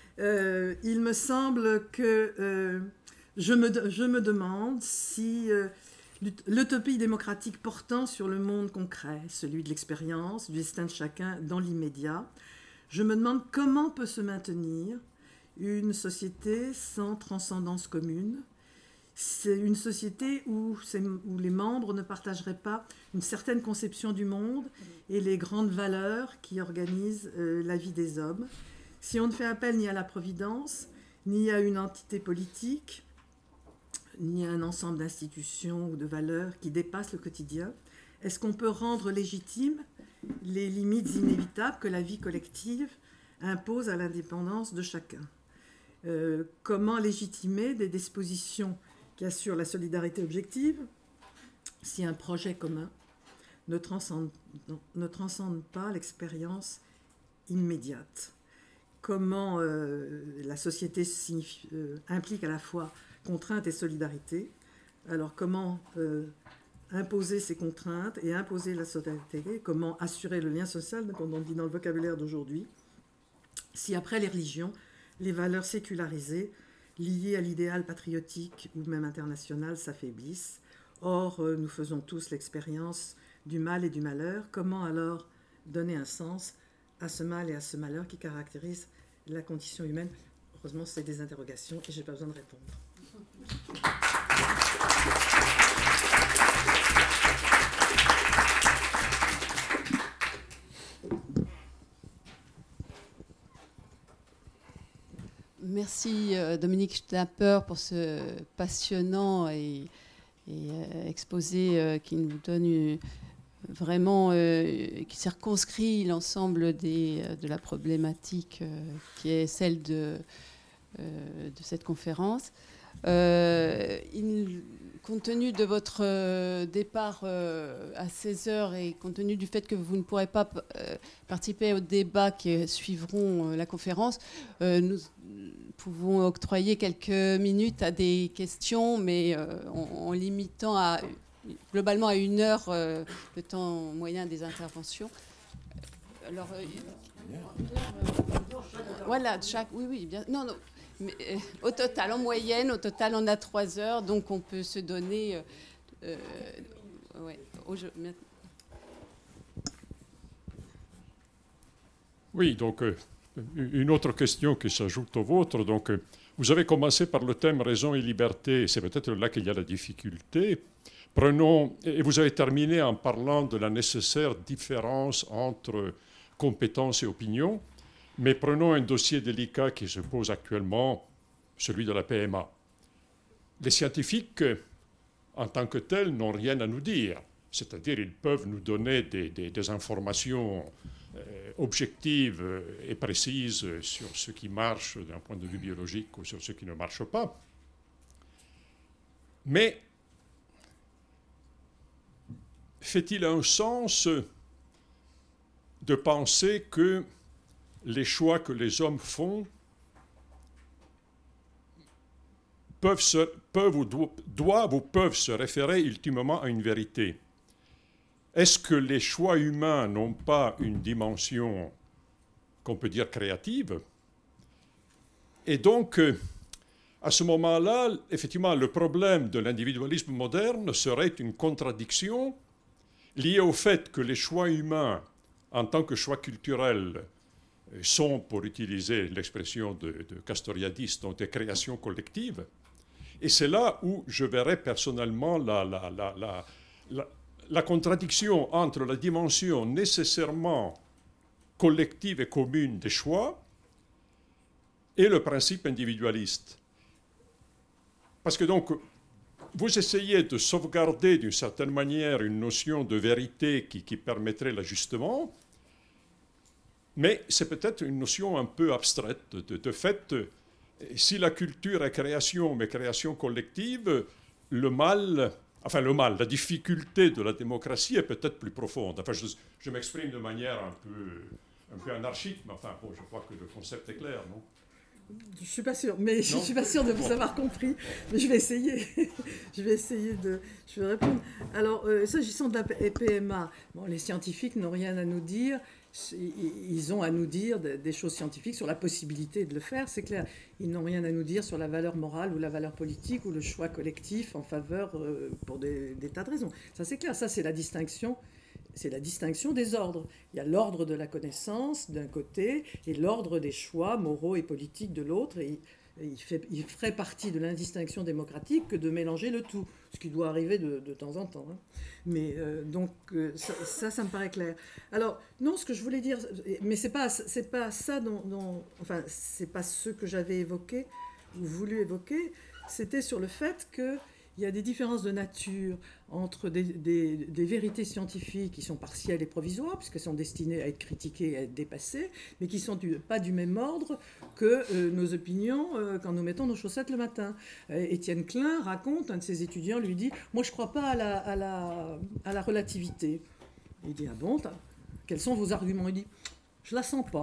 Euh, il me semble que euh, je, me, je me demande si euh, l'utopie démocratique portant sur le monde concret, celui de l'expérience, du destin de chacun dans l'immédiat, je me demande comment peut se maintenir une société sans transcendance commune. C'est une société où, où les membres ne partageraient pas une certaine conception du monde et les grandes valeurs qui organisent euh, la vie des hommes. Si on ne fait appel ni à la providence, ni à une entité politique, ni à un ensemble d'institutions ou de valeurs qui dépassent le quotidien, est-ce qu'on peut rendre légitimes les limites inévitables que la vie collective impose à l'indépendance de chacun ? Euh, comment légitimer des dispositions qui assurent la solidarité objective si un projet commun ne transcende, non, ne transcende pas l'expérience immédiate ? Comment euh, la société signifie, euh, implique à la fois contrainte et solidarité. Alors comment euh, imposer ces contraintes et imposer la solidarité? Comment assurer le lien social, comme on dit dans le vocabulaire d'aujourd'hui, si après les religions, les valeurs sécularisées liées à l'idéal patriotique ou même international s'affaiblissent? Or, euh, nous faisons tous l'expérience du mal et du malheur. Comment alors donner un sens à ce mal et à ce malheur qui caractérisent la condition humaine? Heureusement, c'est des interrogations et je n'ai pas besoin de répondre. Merci Dominique Schnapper pour ce passionnant et, et euh, exposé euh, qui nous donne une, vraiment, euh, qui circonscrit l'ensemble des, de la problématique euh, qui est celle de, euh, de cette conférence. Euh, il, compte tenu de votre euh, départ euh, à seize heures et compte tenu du fait que vous ne pourrez pas euh, participer aux débats qui suivront euh, la conférence, euh, nous pouvons octroyer quelques minutes à des questions, mais euh, en, en limitant à, globalement à une heure euh, le temps moyen des interventions. Alors, euh, voilà, chaque, oui, oui, bien, non, non. Mais, euh, au total, en moyenne, au total, on a trois heures, donc on peut se donner. Euh, euh, ouais, au jeu, oui, donc euh, une autre question qui s'ajoute au vôtre. Donc, euh, vous avez commencé par le thème raison et liberté. C'est peut-être là qu'il y a la difficulté. Prenons, et vous avez terminé en parlant de la nécessaire différence entre compétence et opinion. Mais prenons un dossier délicat qui se pose actuellement, celui de la P M A. Les scientifiques, en tant que tels, n'ont rien à nous dire. C'est-à-dire ils peuvent nous donner des, des, des informations euh, objectives et précises sur ce qui marche d'un point de vue biologique ou sur ce qui ne marche pas. Mais fait-il un sens de penser que les choix que les hommes font peuvent, se, peuvent ou doivent ou peuvent se référer ultimement à une vérité? Est-ce que les choix humains n'ont pas une dimension qu'on peut dire créative? Et donc, à ce moment-là, effectivement, le problème de l'individualisme moderne serait une contradiction liée au fait que les choix humains, en tant que choix culturels, sont, pour utiliser l'expression de, de Castoriadis, donc des créations collectives. Et c'est là où je verrais personnellement la, la, la, la, la, la contradiction entre la dimension nécessairement collective et commune des choix et le principe individualiste. Parce que donc, vous essayez de sauvegarder d'une certaine manière une notion de vérité qui, qui permettrait l'ajustement, mais c'est peut-être une notion un peu abstraite. De, de fait, si la culture est création, mais création collective, le mal, enfin le mal, la difficulté de la démocratie est peut-être plus profonde. Enfin, je, je m'exprime de manière un peu, un peu anarchique, mais enfin, bon, je crois que le concept est clair, non? Je ne suis pas sûre, mais je ne suis pas sûre de vous bon. avoir compris. Mais je vais essayer. je vais essayer de je vais répondre. Alors, euh, s'agissant de la P M A, bon, les scientifiques n'ont rien à nous dire. Ils ont à nous dire des choses scientifiques sur la possibilité de le faire, c'est clair. Ils n'ont rien à nous dire sur la valeur morale ou la valeur politique ou le choix collectif en faveur euh, pour des, des tas de raisons. Ça, c'est clair. Ça, c'est la distinction. C'est la distinction des ordres. Il y a l'ordre de la connaissance d'un côté et l'ordre des choix moraux et politiques de l'autre. Et il, fait, il ferait partie de l'indistinction démocratique que de mélanger le tout, ce qui doit arriver de, de temps en temps. Hein. Mais euh, donc euh, ça, ça, ça me paraît clair. Alors non, ce que je voulais dire, mais c'est pas, c'est pas ça dont, dont, enfin, c'est pas ce que j'avais évoqué ou voulu évoquer. C'était sur le fait que il y a des différences de nature entre des, des, des vérités scientifiques qui sont partielles et provisoires, puisqu'elles sont destinées à être critiquées et à être dépassées, mais qui ne sont du, pas du même ordre que euh, nos opinions euh, quand nous mettons nos chaussettes le matin. Euh, Étienne Klein raconte, un de ses étudiants lui dit « Moi, je ne crois pas à la, à, la, à la relativité. » Il dit « Ah bon, quels sont vos arguments ?» Il dit « Je ne la sens pas. »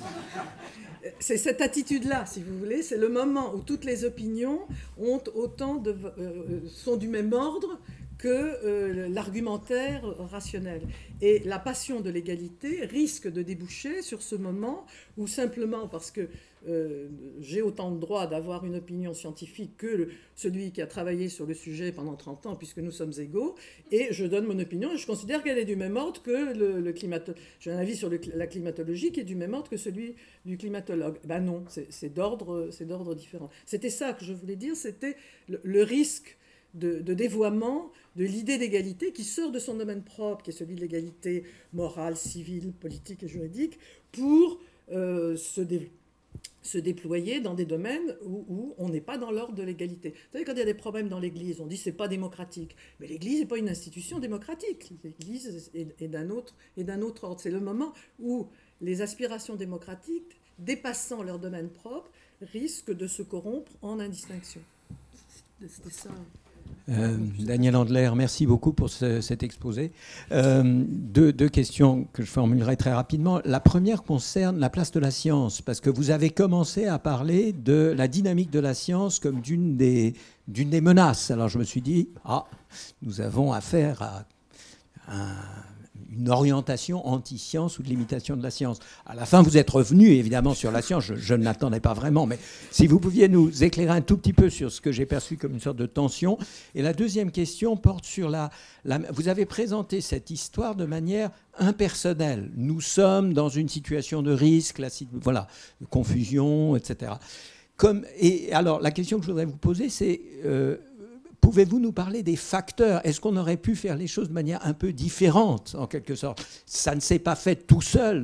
C'est cette attitude-là, si vous voulez, c'est le moment où toutes les opinions ont autant de, euh, sont du même ordre que euh, l'argumentaire rationnel. Et la passion de l'égalité risque de déboucher sur ce moment où simplement parce que euh, j'ai autant de droit d'avoir une opinion scientifique que le, celui qui a travaillé sur le sujet pendant trente ans, puisque nous sommes égaux, et je donne mon opinion et je considère qu'elle est du même ordre que le, le climatologue. J'ai un avis sur le, la climatologie qui est du même ordre que celui du climatologue. Ben non, c'est, c'est, d'ordre, c'est d'ordre différent. C'était ça que je voulais dire, c'était le, le risque de, de dévoiement de l'idée d'égalité qui sort de son domaine propre, qui est celui de l'égalité morale, civile, politique et juridique, pour euh, se, dé, se déployer dans des domaines où, où on n'est pas dans l'ordre de l'égalité. Vous savez, quand il y a des problèmes dans l'Église, on dit que ce n'est pas démocratique. Mais l'Église n'est pas une institution démocratique. L'Église est, est, d'un autre, est d'un autre ordre. C'est le moment où les aspirations démocratiques, dépassant leur domaine propre, risquent de se corrompre en indistinction. C'était ça. Euh, Daniel Andler, merci beaucoup pour ce, cet exposé. Euh, deux, deux questions que je formulerai très rapidement. La première concerne la place de la science, parce que vous avez commencé à parler de la dynamique de la science comme d'une des, d'une des menaces. Alors je me suis dit, ah, nous avons affaire à un... une orientation anti-science ou de limitation de la science. À la fin, vous êtes revenu, évidemment, sur la science. Je, je ne l'attendais pas vraiment, mais si vous pouviez nous éclairer un tout petit peu sur ce que j'ai perçu comme une sorte de tension. Et la deuxième question porte sur la... la vous avez présenté cette histoire de manière impersonnelle. Nous sommes dans une situation de risque, la, voilà, de confusion, et cetera. Comme, et alors, la question que je voudrais vous poser, c'est... Euh, pouvez-vous nous parler des facteurs? Est-ce qu'on aurait pu faire les choses de manière un peu différente, en quelque sorte? Ça ne s'est pas fait tout seul,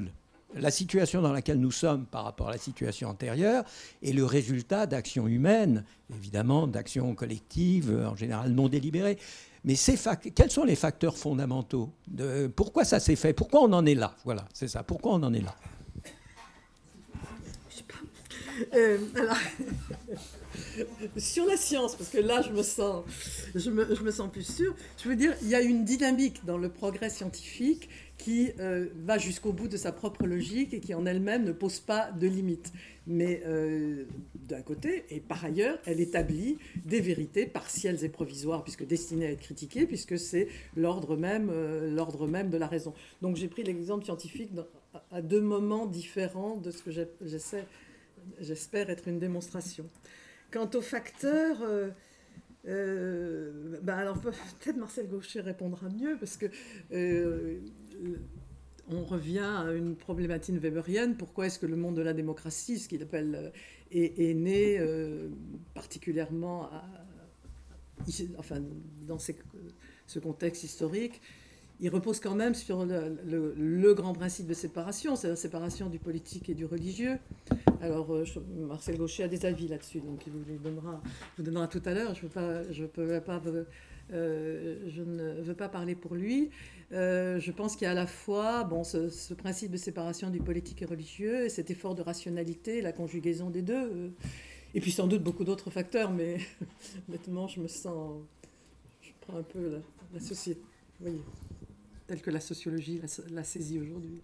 la situation dans laquelle nous sommes par rapport à la situation antérieure est le résultat d'actions humaines, évidemment, d'actions collectives, en général non délibérées. Mais ces fact- quels sont les facteurs fondamentaux de, pourquoi ça s'est fait? Pourquoi on en est là? Voilà, c'est ça. Pourquoi on en est là? Je sais pas. Euh, alors, sur la science, parce que là, je me sens, je me, je me sens plus sûre. Je veux dire, il y a une dynamique dans le progrès scientifique qui euh, va jusqu'au bout de sa propre logique et qui en elle-même ne pose pas de limites. Mais euh, d'un côté, et par ailleurs, elle établit des vérités partielles et provisoires, puisque destinées à être critiquées, puisque c'est l'ordre même, euh, l'ordre même de la raison. Donc j'ai pris l'exemple scientifique dans, à deux moments différents de ce que j'essaie, j'espère être une démonstration. Quant aux facteurs... Euh, Euh, ben alors peut-être Marcel Gauchet répondra mieux parce que euh, on revient à une problématique weberienne. Pourquoi est-ce que le monde de la démocratie, ce qu'il appelle, est, est né euh, particulièrement à, enfin, dans ces, ce contexte historique? Il repose quand même sur le, le, le grand principe de séparation, c'est la séparation du politique et du religieux. Alors, euh, Marcel Gauchet a des avis là-dessus, donc il vous les donnera, vous donnera tout à l'heure. Je, veux pas, je, peux pas, euh, je ne veux pas parler pour lui. Euh, je pense qu'il y a à la fois bon, ce, ce principe de séparation du politique et religieux, et cet effort de rationalité, la conjugaison des deux, euh, et puis sans doute beaucoup d'autres facteurs, mais honnêtement, je me sens... Je prends un peu la, la société, vous voyez, telle que la sociologie la, la saisit aujourd'hui.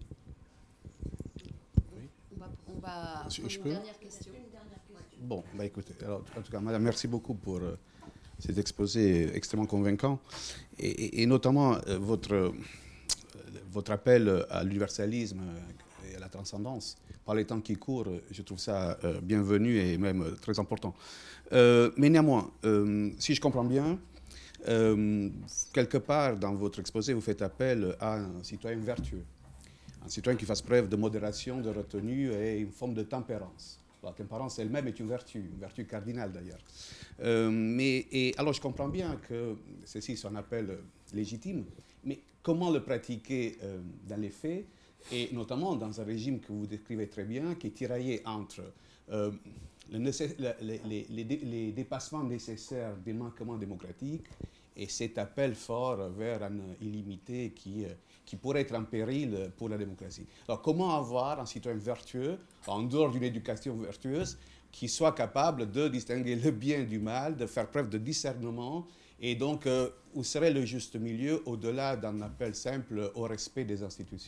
On va Je, prendre je une peux dernière question. Bon, bah écoutez, alors, en tout cas, madame, merci beaucoup pour euh, cet exposé extrêmement convaincant, et, et, et notamment euh, votre, euh, votre appel à l'universalisme et à la transcendance. Par les temps qui courent, je trouve ça euh, bienvenu et même euh, très important. Euh, mais néanmoins, euh, si je comprends bien, euh, quelque part dans votre exposé, vous faites appel à un citoyen vertueux. Un citoyen qui fasse preuve de modération, de retenue et une forme de tempérance. La tempérance elle-même est une vertu, une vertu cardinale d'ailleurs. Euh, mais, et, alors je comprends bien que ceci soit un appel légitime, mais comment le pratiquer euh, dans les faits, et notamment dans un régime que vous décrivez très bien, qui est tiraillé entre euh, le nécess- les, les, les, les dépassements nécessaires des manquements démocratiques et cet appel fort vers un illimité qui... Euh, qui pourrait être en péril pour la démocratie. Alors, comment avoir un citoyen vertueux, en dehors d'une éducation vertueuse, qui soit capable de distinguer le bien du mal, de faire preuve de discernement, et donc, euh, où serait le juste milieu au-delà d'un appel simple au respect des institutions?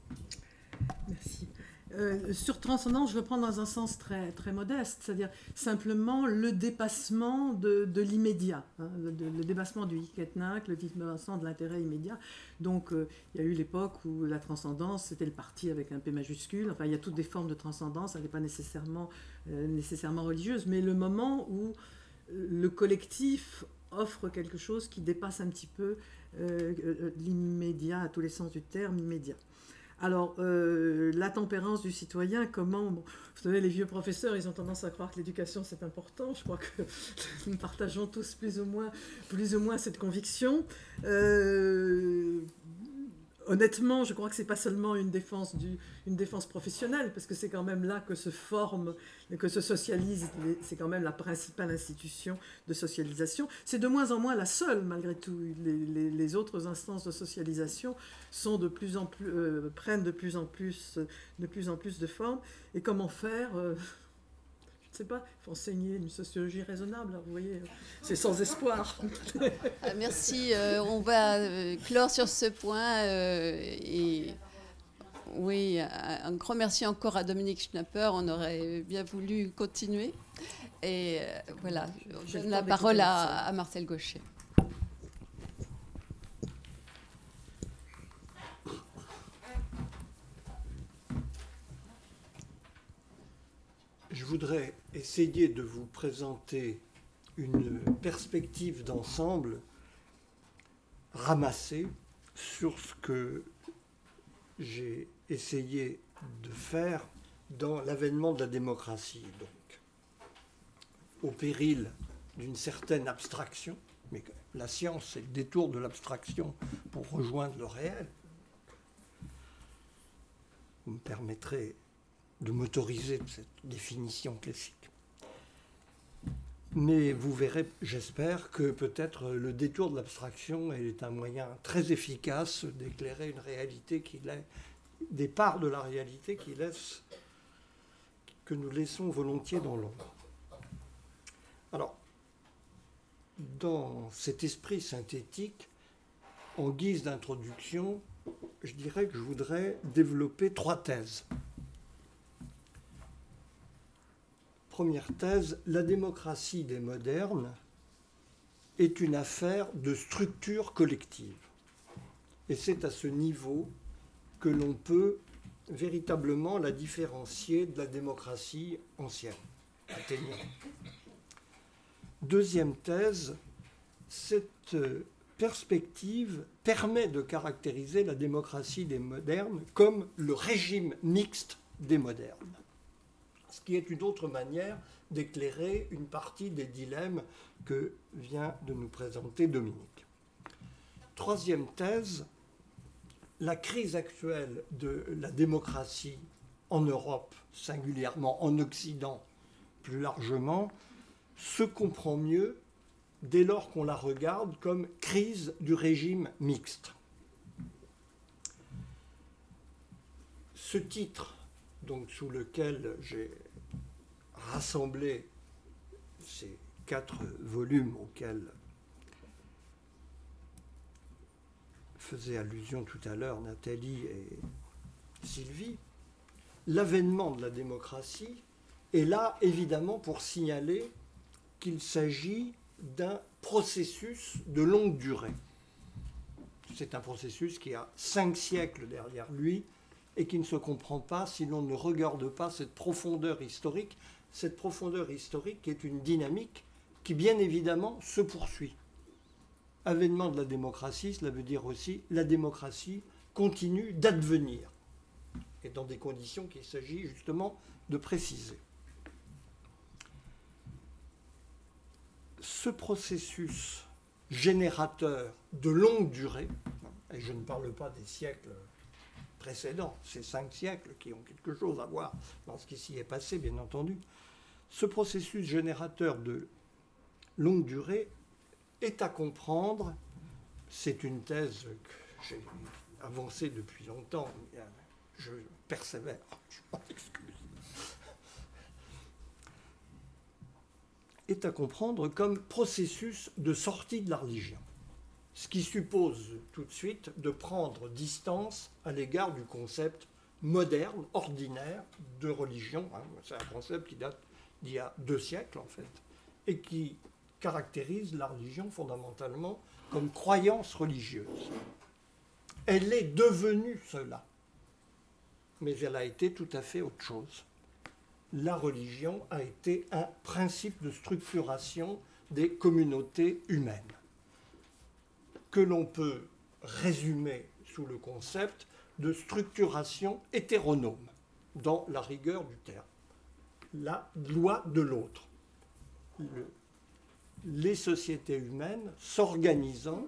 Merci. Euh, sur transcendance, je le prends dans un sens très, très modeste, c'est-à-dire simplement le dépassement de, de l'immédiat, hein, le, le dépassement du hic-et-nunc, le dépassement de l'intérêt immédiat. Donc, euh, il y a eu l'époque où la transcendance, c'était le parti avec un P majuscule. Enfin, il y a toutes des formes de transcendance, elle n'est pas nécessairement, euh, nécessairement religieuse, mais le moment où le collectif offre quelque chose qui dépasse un petit peu euh, l'immédiat, à tous les sens du terme, immédiat. Alors, euh, la tempérance du citoyen, comment... Bon, vous savez, les vieux professeurs, ils ont tendance à croire que l'éducation, c'est important. Je crois que nous partageons tous plus ou moins, plus ou moins cette conviction. Euh, honnêtement, je crois que ce n'est pas seulement une défense, du, une défense professionnelle, parce que c'est quand même là que se forme, que se socialise, c'est quand même la principale institution de socialisation. C'est de moins en moins la seule, malgré tout. Les, les, les autres instances de socialisation sont de plus en plus, euh, prennent de plus en plus, de plus en plus de forme. Et comment faire euh, je ne sais pas, il faut enseigner une sociologie raisonnable, vous voyez, c'est sans espoir. Ah, merci, euh, on va euh, clore sur ce point. Euh, et oui, un, un grand merci encore à Dominique Schnapper, on aurait bien voulu continuer. Et euh, voilà, je donne la parole à, à Marcel Gauchet. Je voudrais essayer de vous présenter une perspective d'ensemble ramassée sur ce que j'ai essayé de faire dans l'avènement de la démocratie, donc, au péril d'une certaine abstraction, mais la science, c'est le détour de l'abstraction pour rejoindre le réel. Vous me permettrez de m'autoriser de cette définition classique. Mais vous verrez, j'espère, que peut-être le détour de l'abstraction est un moyen très efficace d'éclairer une réalité qui laisse, des parts de la réalité qui laissent, que nous laissons volontiers dans l'ombre. Alors, dans cet esprit synthétique, en guise d'introduction, je dirais que je voudrais développer trois thèses. Première thèse, la démocratie des modernes est une affaire de structure collective. Et c'est à ce niveau que l'on peut véritablement la différencier de la démocratie ancienne, athénienne. Deuxième thèse, cette perspective permet de caractériser la démocratie des modernes comme le régime mixte des modernes, ce qui est une autre manière d'éclairer une partie des dilemmes que vient de nous présenter Dominique. Troisième thèse, la crise actuelle de la démocratie en Europe, singulièrement en Occident plus largement, se comprend mieux dès lors qu'on la regarde comme crise du régime mixte. Ce titre, donc, sous lequel j'ai rassemblé ces quatre volumes auxquels faisaient allusion tout à l'heure Nathalie et Sylvie, l'avènement de la démocratie est là évidemment pour signaler qu'il s'agit d'un processus de longue durée. C'est un processus qui a cinq siècles derrière lui et qui ne se comprend pas si l'on ne regarde pas cette profondeur historique, cette profondeur historique qui est une dynamique qui bien évidemment se poursuit. Avènement de la démocratie, cela veut dire aussi la démocratie continue d'advenir, et dans des conditions qu'il s'agit justement de préciser. Ce processus générateur de longue durée, et je ne parle pas des siècles précédents, ces cinq siècles qui ont quelque chose à voir dans ce qui s'y est passé, bien entendu, ce processus générateur de longue durée est à comprendre, c'est une thèse que j'ai avancée depuis longtemps, je persévère, je m'en excuse, est à comprendre comme processus de sortie de la religion, ce qui suppose tout de suite de prendre distance à l'égard du concept moderne, ordinaire de religion. C'est un concept qui date d'il y a deux siècles en fait, et qui caractérise la religion fondamentalement comme croyance religieuse. Elle est devenue cela, mais elle a été tout à fait autre chose. La religion a été un principe de structuration des communautés humaines, que l'on peut résumer sous le concept de structuration hétéronome, dans la rigueur du terme. La loi de l'autre. Le, les sociétés humaines s'organisant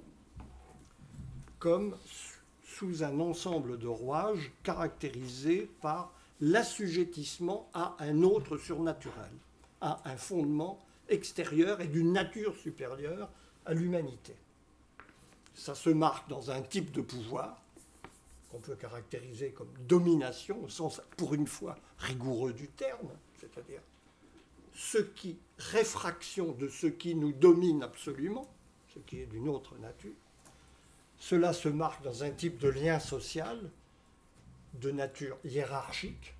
comme sous un ensemble de rouages caractérisés par l'assujettissement à un autre surnaturel, à un fondement extérieur et d'une nature supérieure à l'humanité. Ça se marque dans un type de pouvoir qu'on peut caractériser comme domination, au sens, pour une fois, rigoureux du terme, c'est-à-dire ce qui, réfraction de ce qui nous domine absolument, ce qui est d'une autre nature. Cela se marque dans un type de lien social de nature hiérarchique,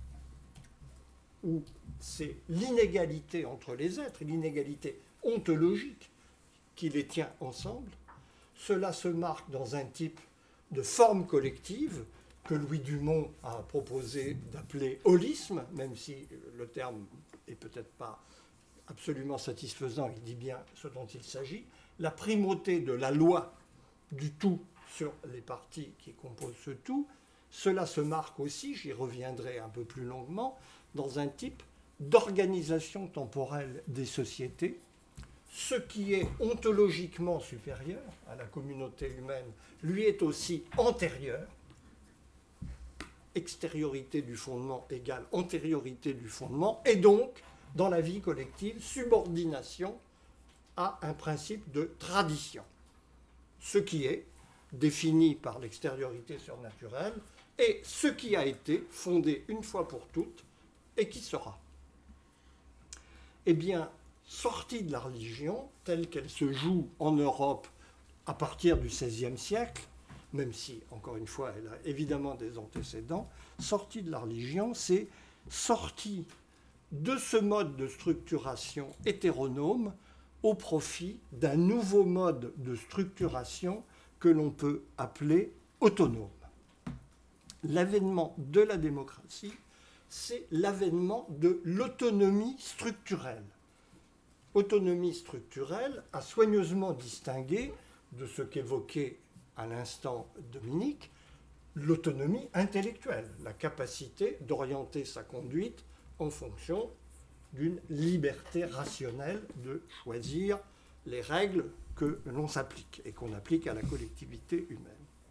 où c'est l'inégalité entre les êtres, l'inégalité ontologique qui les tient ensemble. Cela se marque dans un type de forme collective que Louis Dumont a proposé d'appeler holisme, même si le terme n'est peut-être pas absolument satisfaisant, il dit bien ce dont il s'agit, la primauté de la loi du tout sur les parties qui composent ce tout. Cela se marque aussi, j'y reviendrai un peu plus longuement, dans un type d'organisation temporelle des sociétés. Ce qui est ontologiquement supérieur à la communauté humaine lui est aussi antérieur, extériorité du fondement égale antériorité du fondement, et donc, dans la vie collective, subordination à un principe de tradition, ce qui est défini par l'extériorité surnaturelle et ce qui a été fondé une fois pour toutes et qui sera. Eh bien, sortie de la religion, telle qu'elle se joue en Europe à partir du seizième siècle, même si, encore une fois, elle a évidemment des antécédents, sortie de la religion, c'est sortie de ce mode de structuration hétéronome au profit d'un nouveau mode de structuration que l'on peut appeler autonome. L'avènement de la démocratie, c'est l'avènement de l'autonomie structurelle. Autonomie structurelle à soigneusement distinguer de ce qu'évoquait à l'instant Dominique, l'autonomie intellectuelle, la capacité d'orienter sa conduite en fonction d'une liberté rationnelle de choisir les règles que l'on s'applique et qu'on applique à la collectivité humaine.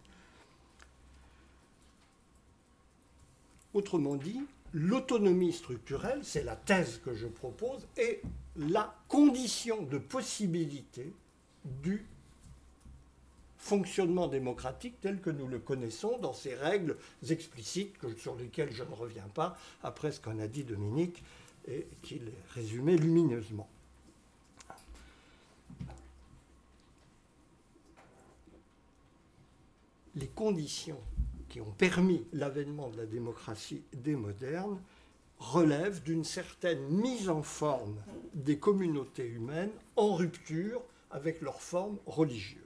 Autrement dit, l'autonomie structurelle, c'est la thèse que je propose, est la condition de possibilité du fonctionnement démocratique tel que nous le connaissons dans ces règles explicites que, sur lesquelles je ne reviens pas après ce qu'en a dit Dominique et qu'il résumait lumineusement. Les conditions qui ont permis l'avènement de la démocratie des modernes relèvent d'une certaine mise en forme des communautés humaines en rupture avec leur forme religieuse.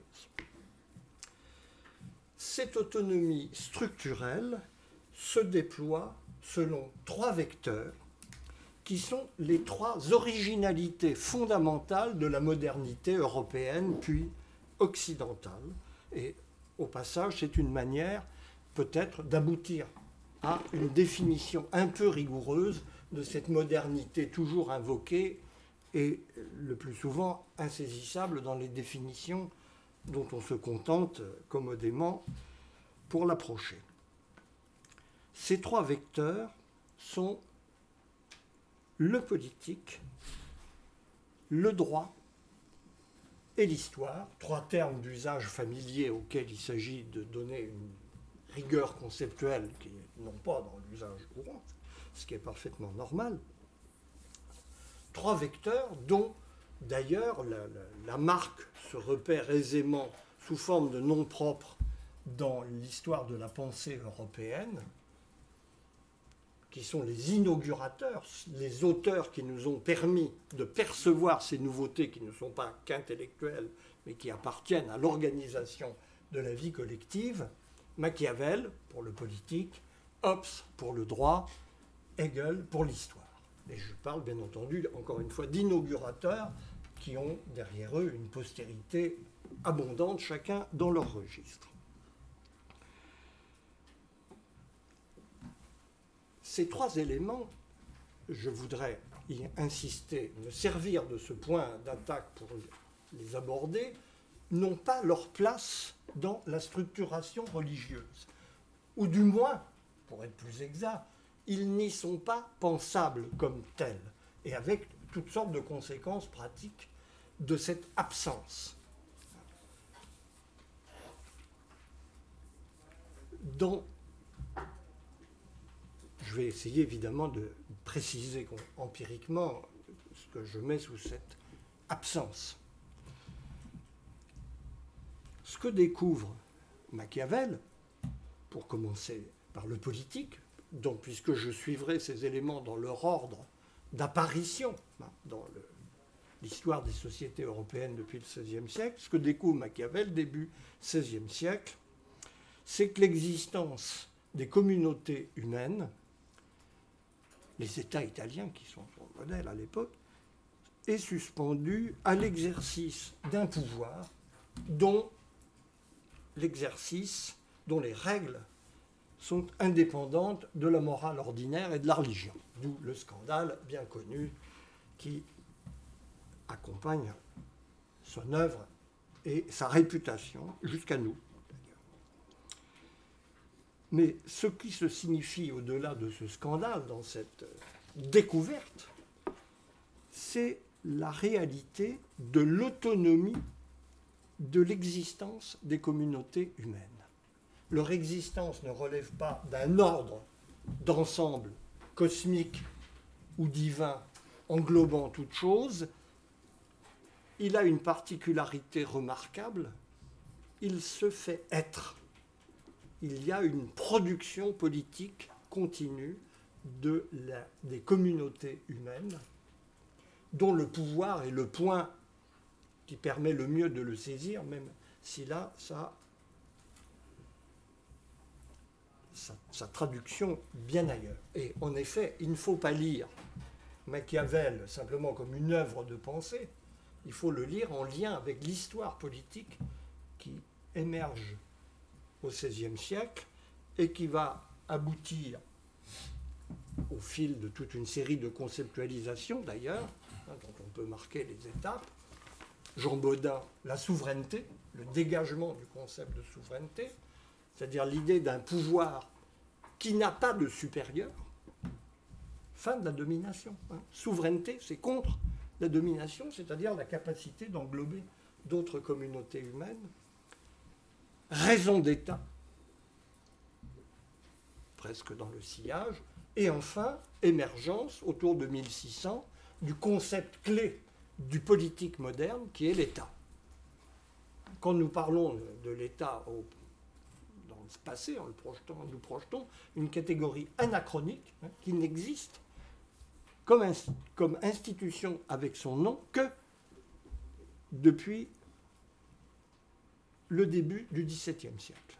Cette autonomie structurelle se déploie selon trois vecteurs qui sont les trois originalités fondamentales de la modernité européenne puis occidentale. Et au passage, c'est une manière peut-être d'aboutir à une définition un peu rigoureuse de cette modernité toujours invoquée et le plus souvent insaisissable dans les définitions dont on se contente commodément pour l'approcher. Ces trois vecteurs sont le politique, le droit et l'histoire, trois termes d'usage familier auxquels il s'agit de donner une rigueur conceptuelle qui n'ont pas dans l'usage courant, ce qui est parfaitement normal. Trois vecteurs dont, d'ailleurs, la, la, la marque se repère aisément sous forme de noms propres dans l'histoire de la pensée européenne, qui sont les inaugurateurs, les auteurs qui nous ont permis de percevoir ces nouveautés qui ne sont pas qu'intellectuelles, mais qui appartiennent à l'organisation de la vie collective. Machiavel pour le politique, Hobbes pour le droit, Hegel pour l'histoire. Et je parle bien entendu, encore une fois, d'inaugurateurs qui ont derrière eux une postérité abondante, chacun dans leur registre. Ces trois éléments, je voudrais y insister, me servir de ce point d'attaque pour les aborder, n'ont pas leur place dans la structuration religieuse. Ou du moins, pour être plus exact, ils n'y sont pas pensables comme tels, et avec toutes sortes de conséquences pratiques de cette absence. Dans, je vais essayer évidemment de préciser empiriquement ce que je mets sous cette absence. Ce que découvre Machiavel, pour commencer par le politique, donc puisque je suivrai ces éléments dans leur ordre d'apparition dans le, l'histoire des sociétés européennes depuis le seizième siècle, ce que découvre Machiavel, début seizième siècle, c'est que l'existence des communautés humaines, les États italiens qui sont son modèle à l'époque, est suspendue à l'exercice d'un pouvoir dont l'exercice, dont les règles sont indépendantes de la morale ordinaire et de la religion. D'où le scandale bien connu qui accompagne son œuvre et sa réputation jusqu'à nous. Mais ce qui se signifie au-delà de ce scandale, dans cette découverte, c'est la réalité de l'autonomie de l'existence des communautés humaines. Leur existence ne relève pas d'un ordre d'ensemble cosmique ou divin englobant toute chose. Il a une particularité remarquable, il se fait être. Il y a une production politique continue de la, des communautés humaines, dont le pouvoir est le point qui permet le mieux de le saisir, même si là, ça, sa, sa traduction bien ailleurs. Et en effet, il ne faut pas lire Machiavel simplement comme une œuvre de pensée, il faut le lire en lien avec l'histoire politique qui émerge au seizième siècle et qui va aboutir au fil de toute une série de conceptualisations d'ailleurs, hein, dont on peut marquer les étapes. Jean Bodin, la souveraineté, le dégagement du concept de souveraineté, c'est-à-dire l'idée d'un pouvoir qui n'a pas de supérieur, fin de la domination. Hein. Souveraineté, c'est contre la domination, c'est-à-dire la capacité d'englober d'autres communautés humaines. Raison d'État, presque dans le sillage, et enfin, émergence, autour de mille six cents, du concept clé du politique moderne, qui est l'État. Quand nous parlons de l'État au, dans le passé, en le projetant, nous projetons une catégorie anachronique, hein, qui n'existe comme, in, comme institution avec son nom que depuis le début du dix-septième siècle.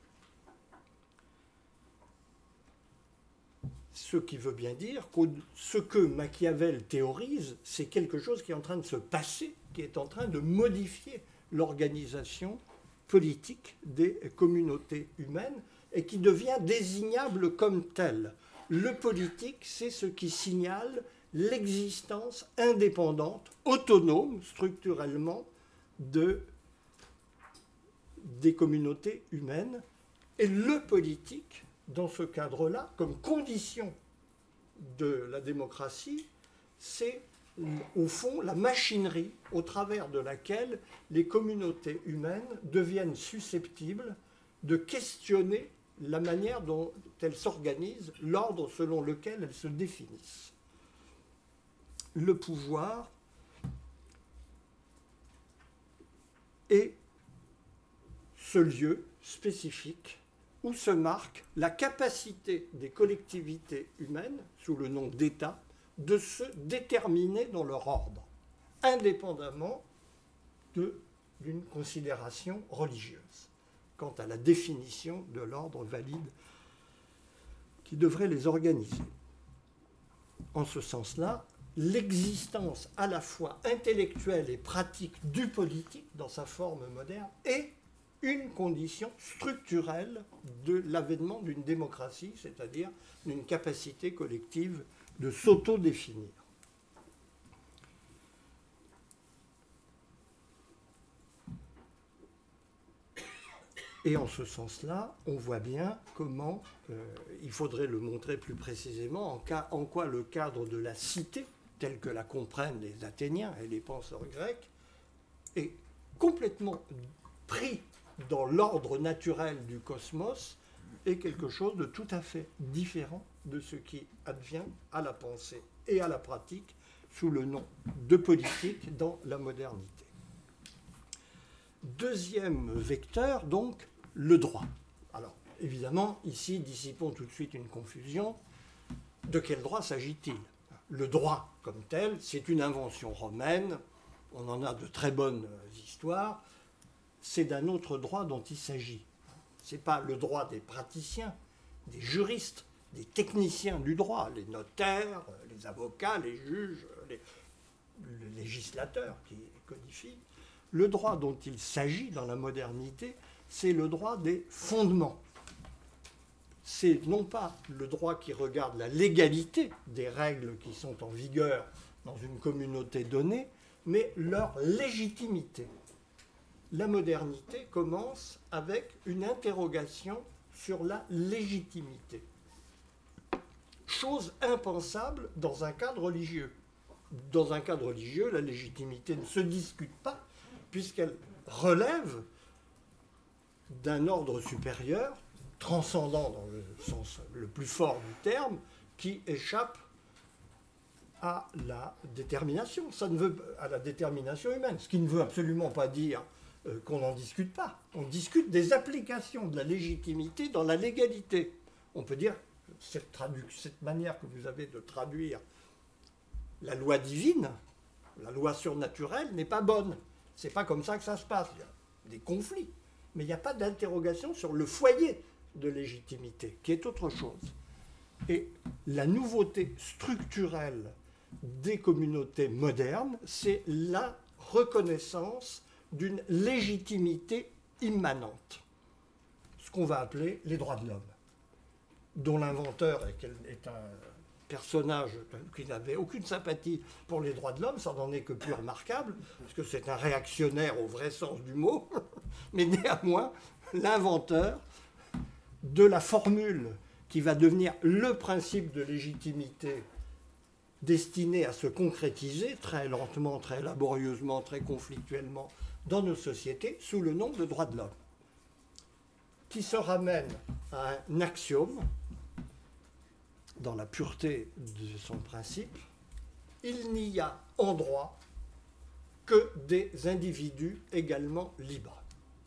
Ce qui veut bien dire que ce que Machiavel théorise, c'est quelque chose qui est en train de se passer, qui est en train de modifier l'organisation politique des communautés humaines et qui devient désignable comme tel. Le politique, c'est ce qui signale l'existence indépendante, autonome, structurellement, de, des communautés humaines. Et le politique, dans ce cadre-là, comme condition de la démocratie, c'est au fond la machinerie au travers de laquelle les communautés humaines deviennent susceptibles de questionner la manière dont elles s'organisent, l'ordre selon lequel elles se définissent. Le pouvoir est ce lieu spécifique où se marque la capacité des collectivités humaines, sous le nom d'État, de se déterminer dans leur ordre, indépendamment de, d'une considération religieuse, quant à la définition de l'ordre valide qui devrait les organiser. En ce sens-là, l'existence à la fois intellectuelle et pratique du politique, dans sa forme moderne, est une condition structurelle de l'avènement d'une démocratie, c'est-à-dire d'une capacité collective de s'auto-définir. Et en ce sens-là, on voit bien comment, euh, il faudrait le montrer plus précisément, en, cas, en quoi le cadre de la cité, tel que la comprennent les Athéniens et les penseurs grecs, est complètement pris dans l'ordre naturel du cosmos est quelque chose de tout à fait différent de ce qui advient à la pensée et à la pratique sous le nom de politique dans la modernité. Deuxième vecteur, donc, le droit. Alors, évidemment, ici, dissipons tout de suite une confusion. De quel droit s'agit-il ? Le droit, comme tel, c'est une invention romaine. On en a de très bonnes histoires. C'est d'un autre droit dont il s'agit. Ce n'est pas le droit des praticiens, des juristes, des techniciens du droit, les notaires, les avocats, les juges, les, les législateurs qui codifient. Le droit dont il s'agit dans la modernité, c'est le droit des fondements. C'est non pas le droit qui regarde la légalité des règles qui sont en vigueur dans une communauté donnée, mais leur légitimité. La modernité commence avec une interrogation sur la légitimité. Chose impensable dans un cadre religieux. Dans un cadre religieux, la légitimité ne se discute pas, puisqu'elle relève d'un ordre supérieur, transcendant dans le sens le plus fort du terme, qui échappe à la détermination. Ça ne veut à la détermination humaine, ce qui ne veut absolument pas dire euh, qu'on n'en discute pas. On discute des applications de la légitimité dans la légalité. On peut dire cette, cette manière que vous avez de traduire la loi divine, la loi surnaturelle, n'est pas bonne. C'est pas comme ça que ça se passe. Il y a des conflits, mais il n'y a pas d'interrogation sur le foyer de légitimité, qui est autre chose. Et la nouveauté structurelle des communautés modernes, c'est la reconnaissance d'une légitimité immanente, ce qu'on va appeler les droits de l'homme, dont l'inventeur est un personnage qui n'avait aucune sympathie pour les droits de l'homme, ça n'en est que plus remarquable, parce que c'est un réactionnaire au vrai sens du mot, mais néanmoins, l'inventeur de la formule qui va devenir le principe de légitimité destiné à se concrétiser très lentement, très laborieusement, très conflictuellement dans nos sociétés sous le nom de droits de l'homme, qui se ramène à un axiome dans la pureté de son principe: il n'y a en droit que des individus également libres.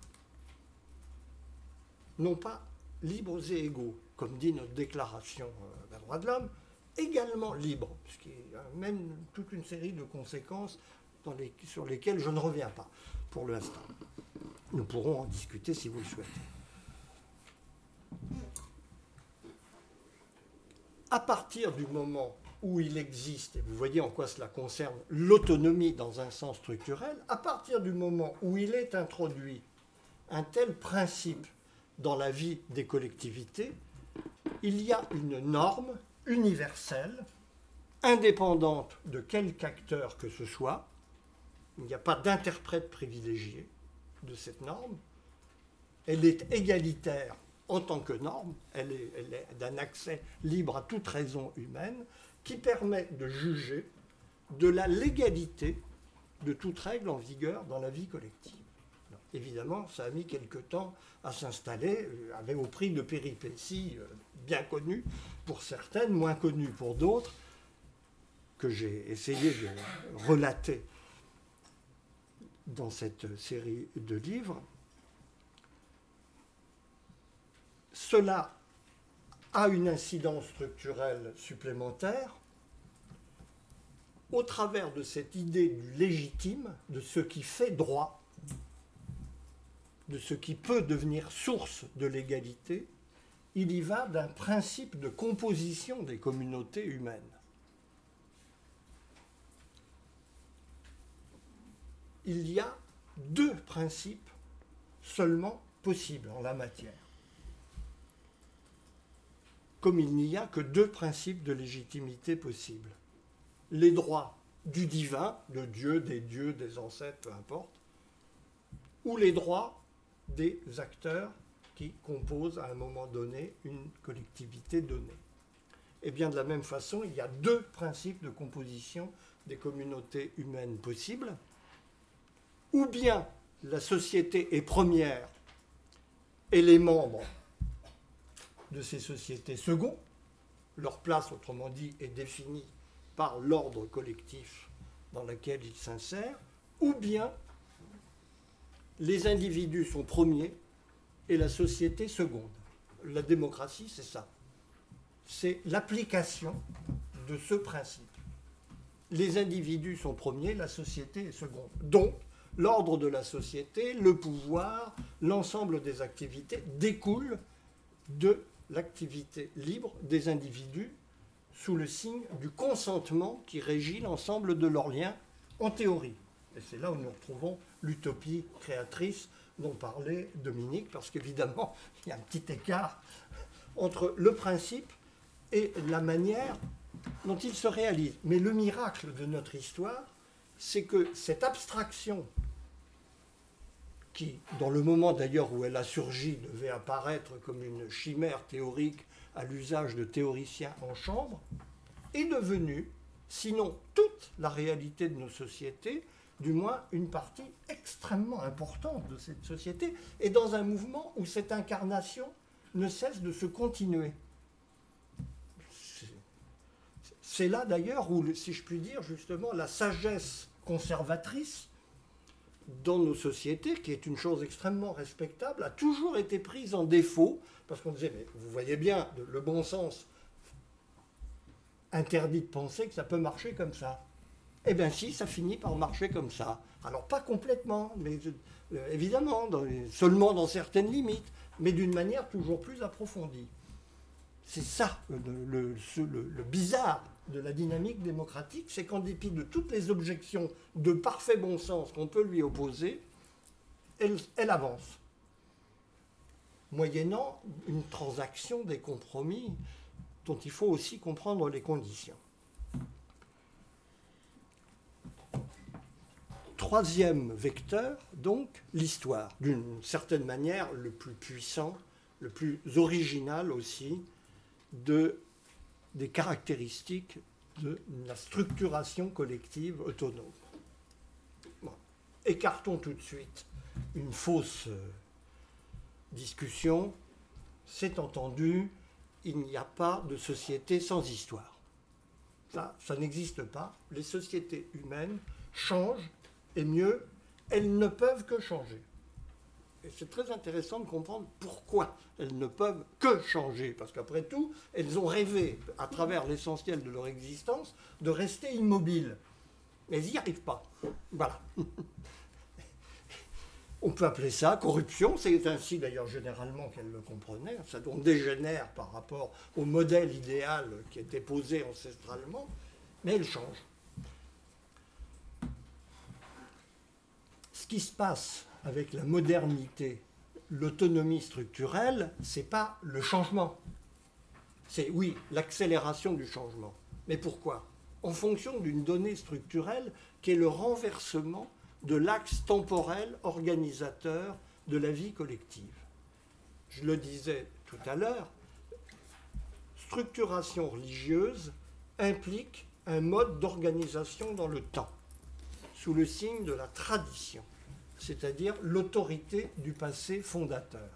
Non pas libres et égaux, comme dit notre déclaration des droits de l'homme, également libres, ce qui amène toute une série de conséquences dans les, sur lesquelles je ne reviens pas pour l'instant. Nous pourrons en discuter si vous le souhaitez. À partir du moment où il existe, et vous voyez en quoi cela concerne l'autonomie dans un sens structurel, à partir du moment où il est introduit un tel principe dans la vie des collectivités, il y a une norme universelle, indépendante de quelque acteur que ce soit. Il n'y a pas d'interprète privilégié de cette norme. Elle est égalitaire en tant que norme, elle est, elle est d'un accès libre à toute raison humaine, qui permet de juger de la légalité de toute règle en vigueur dans la vie collective. Alors, évidemment, ça a mis quelque temps à s'installer, avait au prix de péripéties bien connues pour certaines, moins connues pour d'autres, que j'ai essayé de relater dans cette série de livres. Cela a une incidence structurelle supplémentaire au travers de cette idée du légitime, de ce qui fait droit, de ce qui peut devenir source de l'égalité. Il y va d'un principe de composition des communautés humaines. Il y a deux principes seulement possibles en la matière, comme il n'y a que deux principes de légitimité possibles. Les droits du divin, de Dieu, des dieux, des ancêtres, peu importe, ou les droits des acteurs qui composent à un moment donné une collectivité donnée. Et bien de la même façon, il y a deux principes de composition des communautés humaines possibles. Ou bien la société est première et les membres de ces sociétés second, leur place, autrement dit, est définie par l'ordre collectif dans lequel ils s'insèrent, ou bien les individus sont premiers et la société seconde. La démocratie, c'est ça. C'est l'application de ce principe. Les individus sont premiers, la société est seconde. Donc, l'ordre de la société, le pouvoir, l'ensemble des activités découlent de l'activité libre des individus sous le signe du consentement qui régit l'ensemble de leurs liens en théorie. Et c'est là où nous retrouvons l'utopie créatrice dont parlait Dominique, parce qu'évidemment, il y a un petit écart entre le principe et la manière dont il se réalise. Mais le miracle de notre histoire, c'est que cette abstraction qui, dans le moment d'ailleurs où elle a surgi, devait apparaître comme une chimère théorique à l'usage de théoriciens en chambre, est devenue, sinon toute la réalité de nos sociétés, du moins une partie extrêmement importante de cette société, et dans un mouvement où cette incarnation ne cesse de se continuer. C'est là d'ailleurs où, si je puis dire, justement, la sagesse conservatrice dans nos sociétés, qui est une chose extrêmement respectable, a toujours été prise en défaut, parce qu'on disait, mais vous voyez bien, le bon sens interdit de penser que ça peut marcher comme ça. Eh bien si, ça finit par marcher comme ça. Alors pas complètement, mais euh, évidemment, dans les, seulement dans certaines limites, mais d'une manière toujours plus approfondie. C'est ça le, le, le, le bizarre de la dynamique démocratique, c'est qu'en dépit de toutes les objections de parfait bon sens qu'on peut lui opposer, elle, elle avance. Moyennant une transaction des compromis dont il faut aussi comprendre les conditions. Troisième vecteur, donc, l'histoire. D'une certaine manière, le plus puissant, le plus original aussi, de, des caractéristiques de la structuration collective autonome. Bon. Écartons tout de suite une fausse euh, discussion. C'est entendu, il n'y a pas de société sans histoire. Ça, ça n'existe pas. Les sociétés humaines changent, et mieux, elles ne peuvent que changer. Et c'est très intéressant de comprendre pourquoi elles ne peuvent que changer. Parce qu'après tout, elles ont rêvé, à travers l'essentiel de leur existence, de rester immobiles. Mais elles n'y arrivent pas. Voilà. On peut appeler ça corruption. C'est ainsi d'ailleurs généralement qu'elles le comprenaient. Ça donc dégénère par rapport au modèle idéal qui était posé ancestralement. Mais elles changent. Ce qui se passe avec la modernité, l'autonomie structurelle, ce n'est pas le changement. C'est, oui, l'accélération du changement. Mais pourquoi ? En fonction d'une donnée structurelle qui est le renversement de l'axe temporel organisateur de la vie collective. Je le disais tout à l'heure, structuration religieuse implique un mode d'organisation dans le temps, sous le signe de la tradition, c'est-à-dire l'autorité du passé fondateur.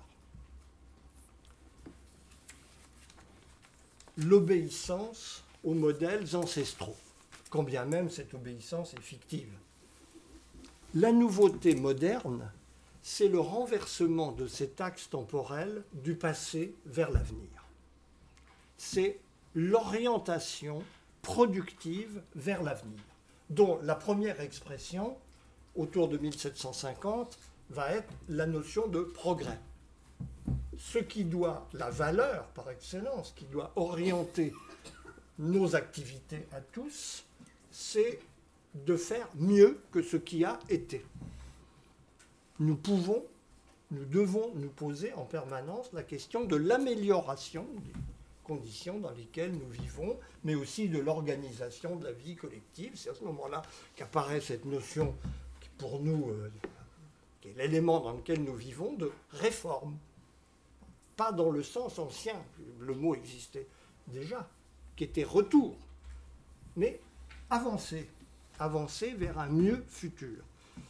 L'obéissance aux modèles ancestraux, quand bien même cette obéissance est fictive. La nouveauté moderne, c'est le renversement de cet axe temporel du passé vers l'avenir. C'est l'orientation productive vers l'avenir, dont la première expression, autour de mille sept cent cinquante, va être la notion de progrès. Ce qui doit, la valeur par excellence, qui doit orienter nos activités à tous, c'est de faire mieux que ce qui a été. Nous pouvons, nous devons nous poser en permanence la question de l'amélioration des conditions dans lesquelles nous vivons, mais aussi de l'organisation de la vie collective. C'est à ce moment-là qu'apparaît cette notion qui, pour nous, euh, qui est l'élément dans lequel nous vivons, de réforme. Pas dans le sens ancien, le mot existait déjà, qui était retour, mais avancer, avancer vers un mieux futur.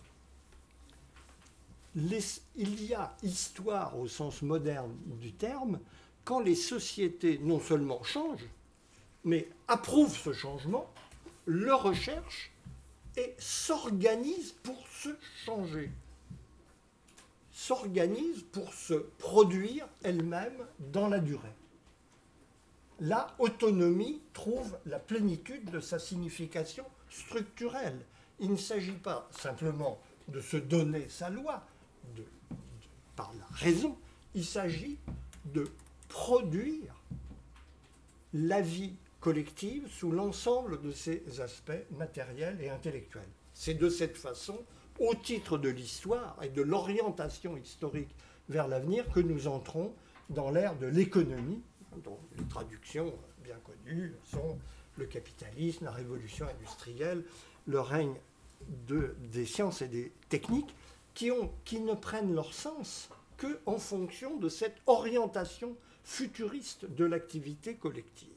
Les, il y a histoire au sens moderne du terme quand les sociétés non seulement changent, mais approuvent ce changement, le recherchent et s'organisent pour se changer. S'organisent pour se produire elles-mêmes dans la durée. La autonomie trouve la plénitude de sa signification structurelle. Il ne s'agit pas simplement de se donner sa loi de, de, par la raison, il s'agit de produire la vie collective sous l'ensemble de ses aspects matériels et intellectuels. C'est de cette façon, au titre de l'histoire et de l'orientation historique vers l'avenir, que nous entrons dans l'ère de l'économie, dont les traductions bien connues sont le capitalisme, la révolution industrielle, le règne de, des sciences et des techniques, qui, ont, qui ne prennent leur sens qu'en fonction de cette orientation futuriste de l'activité collective.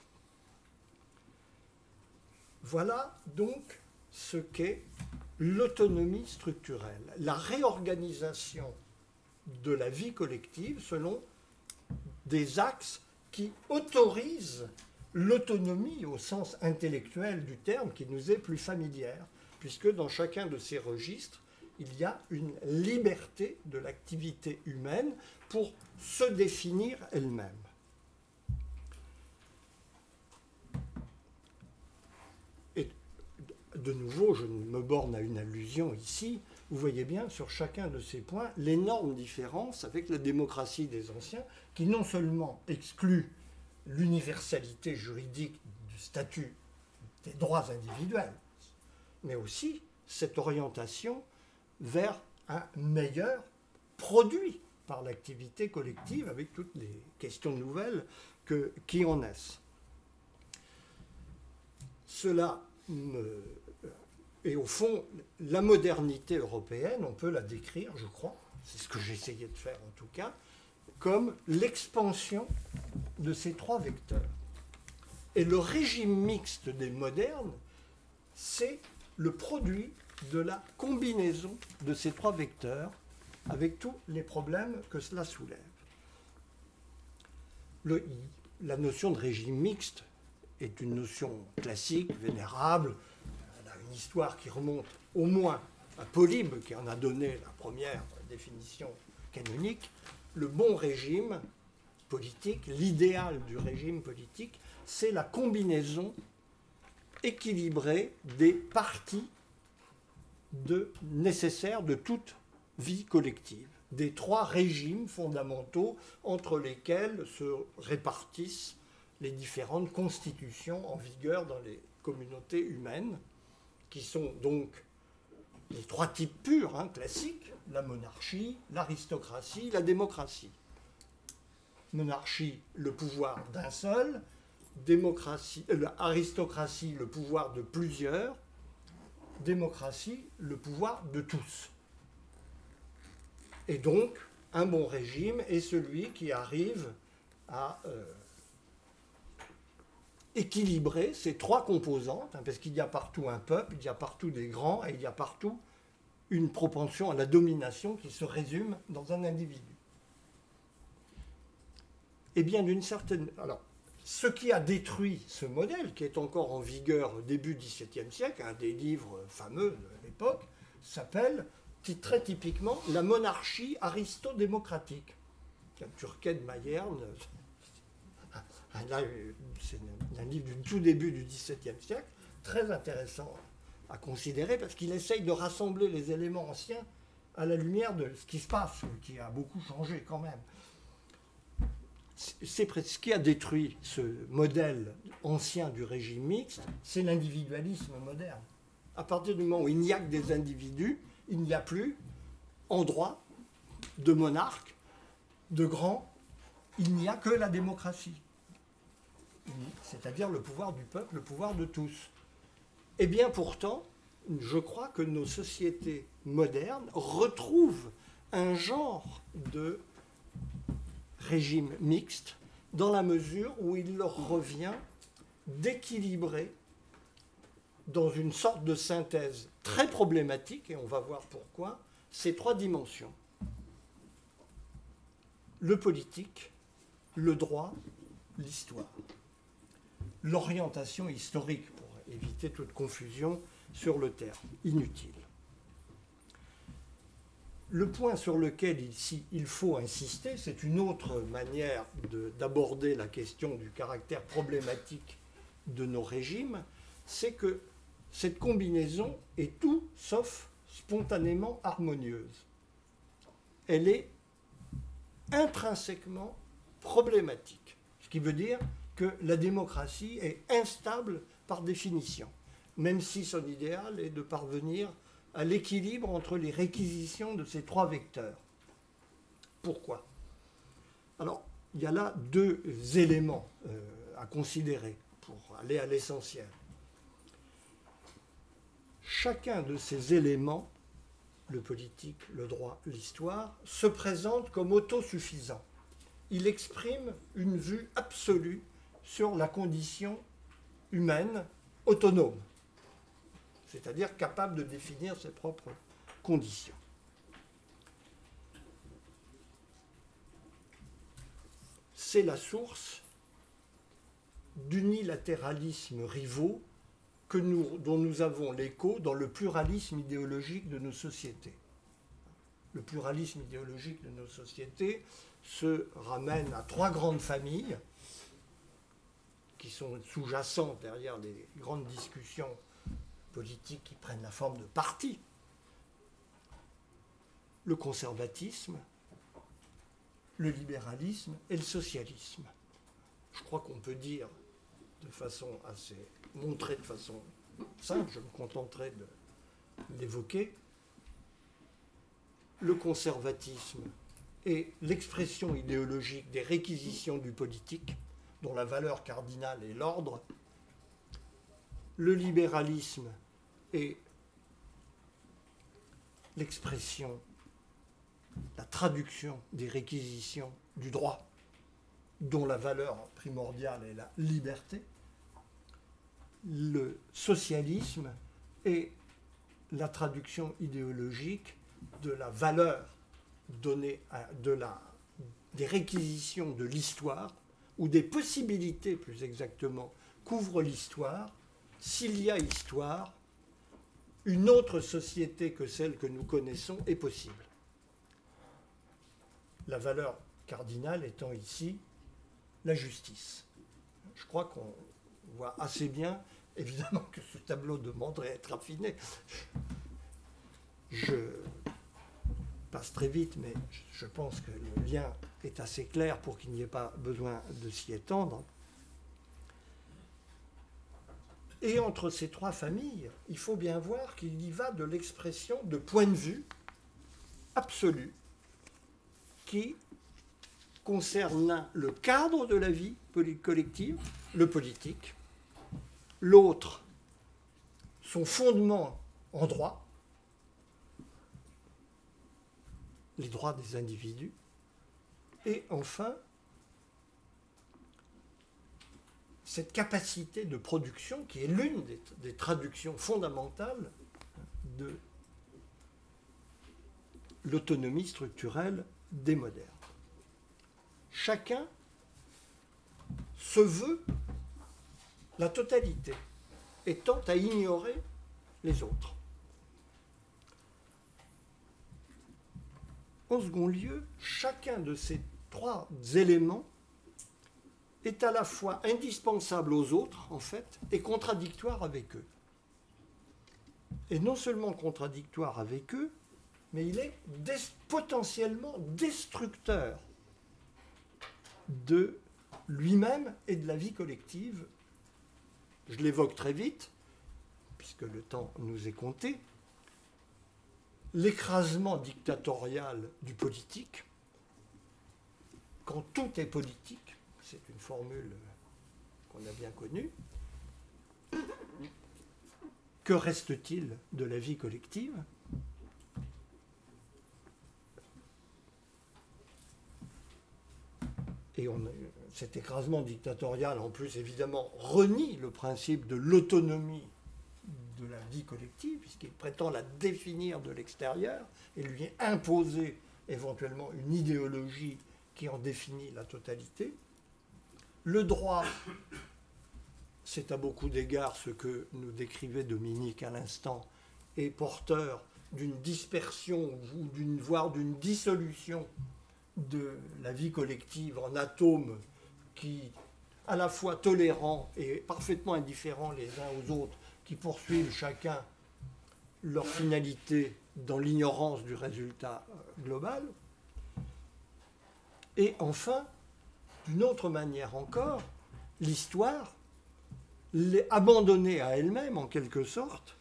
Voilà donc ce qu'est l'autonomie structurelle, la réorganisation de la vie collective selon des axes qui autorisent l'autonomie au sens intellectuel du terme qui nous est plus familière, puisque dans chacun de ces registres, il y a une liberté de l'activité humaine pour se définir elle-même. Et de nouveau, je me borne à une allusion ici. Vous voyez bien sur chacun de ces points l'énorme différence avec la démocratie des anciens, qui non seulement exclut l'universalité juridique du statut des droits individuels, mais aussi cette orientation vers un meilleur produit par l'activité collective, avec toutes les questions nouvelles que, qui en naissent. Cela me... Et au fond, la modernité européenne, on peut la décrire, je crois, c'est ce que j'essayais de faire en tout cas, comme l'expansion de ces trois vecteurs. Et le régime mixte des modernes, c'est le produit de la combinaison de ces trois vecteurs avec tous les problèmes que cela soulève. Le, la notion de régime mixte est une notion classique, vénérable. Elle a une histoire qui remonte au moins à Polybe, qui en a donné la première définition canonique. Le bon régime politique, l'idéal du régime politique, c'est la combinaison équilibrée des parties de, nécessaires de toute vie collective, des trois régimes fondamentaux entre lesquels se répartissent les différentes constitutions en vigueur dans les communautés humaines, qui sont donc les trois types purs, hein, classiques, la monarchie, l'aristocratie, la démocratie. Monarchie, le pouvoir d'un seul, démocratie, euh, aristocratie, le pouvoir de plusieurs, démocratie, le pouvoir de tous. Et donc, un bon régime est celui qui arrive à euh, équilibrer ces trois composantes, hein, parce qu'il y a partout un peuple, il y a partout des grands, et il y a partout une propension à la domination qui se résume dans un individu. Eh bien, d'une certaine... Alors, ce qui a détruit ce modèle, qui est encore en vigueur au début du dix-septième siècle, un des livres fameux de l'époque, s'appelle très typiquement La monarchie aristodémocratique. Turquet de Mayerne, c'est un livre du tout début du dix-septième siècle, très intéressant à considérer parce qu'il essaye de rassembler les éléments anciens à la lumière de ce qui se passe, qui a beaucoup changé quand même. C'est ce qui a détruit ce modèle ancien du régime mixte, c'est l'individualisme moderne. À partir du moment où il n'y a que des individus, il n'y a plus, en droit, de monarque, de grand, il n'y a que la démocratie. C'est-à-dire le pouvoir du peuple, le pouvoir de tous. Eh bien pourtant, je crois que nos sociétés modernes retrouvent un genre de régime mixte dans la mesure où il leur revient d'équilibrer dans une sorte de synthèse très problématique, et on va voir pourquoi, ces trois dimensions. Le politique, le droit, l'histoire. L'orientation historique, pour éviter toute confusion sur le terme, inutile. Le point sur lequel ici il faut insister, c'est une autre manière de, d'aborder la question du caractère problématique de nos régimes, c'est que cette combinaison est tout sauf spontanément harmonieuse. Elle est intrinsèquement problématique, ce qui veut dire que la démocratie est instable par définition, même si son idéal est de parvenir à l'équilibre entre les réquisitions de ces trois vecteurs. Pourquoi ? Alors, il y a là deux éléments euh, à considérer pour aller à l'essentiel. Chacun de ces éléments le politique, le droit, l'histoire, se présente comme autosuffisant. Il exprime une vue absolue sur la condition humaine autonome, c'est-à-dire capable de définir ses propres conditions. C'est la source d'unilatéralismes rivaux que nous, dont nous avons l'écho dans le pluralisme idéologique de nos sociétés. Le pluralisme idéologique de nos sociétés se ramène à trois grandes familles qui sont sous-jacentes derrière les grandes discussions politiques qui prennent la forme de partis. Le conservatisme, le libéralisme et le socialisme. Je crois qu'on peut dire de façon assez... montrer de façon simple, je me contenterai de l'évoquer. Le conservatisme est l'expression idéologique des réquisitions du politique, dont la valeur cardinale est l'ordre. Le libéralisme est l'expression, la traduction des réquisitions du droit, dont la valeur primordiale est la liberté. Le socialisme est la traduction idéologique de la valeur donnée à, de la, des réquisitions de l'histoire, ou des possibilités, plus exactement, qu'ouvre l'histoire. S'il y a histoire, une autre société que celle que nous connaissons est possible. La valeur cardinale étant ici la justice. Je crois qu'on voit assez bien, évidemment que ce tableau demanderait à être affiné. Je passe très vite, mais je pense que le lien est assez clair pour qu'il n'y ait pas besoin de s'y étendre. Et entre ces trois familles, il faut bien voir qu'il y va de l'expression de points de vue absolus qui concerne l'un le cadre de la vie collective, le politique, l'autre son fondement en droit, les droits des individus, et enfin cette capacité de production qui est l'une des, des traductions fondamentales de l'autonomie structurelle des modernes. Chacun se veut la totalité et tend à ignorer les autres. En second lieu, chacun de ces trois éléments est à la fois indispensable aux autres, en fait, et contradictoire avec eux. Et non seulement contradictoire avec eux, mais il est des- potentiellement destructeur de lui-même et de la vie collective. Je l'évoque très vite, puisque le temps nous est compté. L'écrasement dictatorial du politique, quand tout est politique, c'est une formule qu'on a bien connue. Que reste-t-il de la vie collective ? Et on, cet écrasement dictatorial, en plus, évidemment, renie le principe de l'autonomie de la vie collective, puisqu'il prétend la définir de l'extérieur et lui imposer éventuellement une idéologie qui en définit la totalité. Le droit, c'est à beaucoup d'égards ce que nous décrivait Dominique à l'instant, est porteur d'une dispersion ou d'une, voire d'une dissolution de la vie collective en atomes qui, à la fois tolérants et parfaitement indifférents les uns aux autres, qui poursuivent chacun leur finalité dans l'ignorance du résultat global. Et enfin, d'une autre manière encore, l'histoire, abandonnée à elle-même en quelque sorte,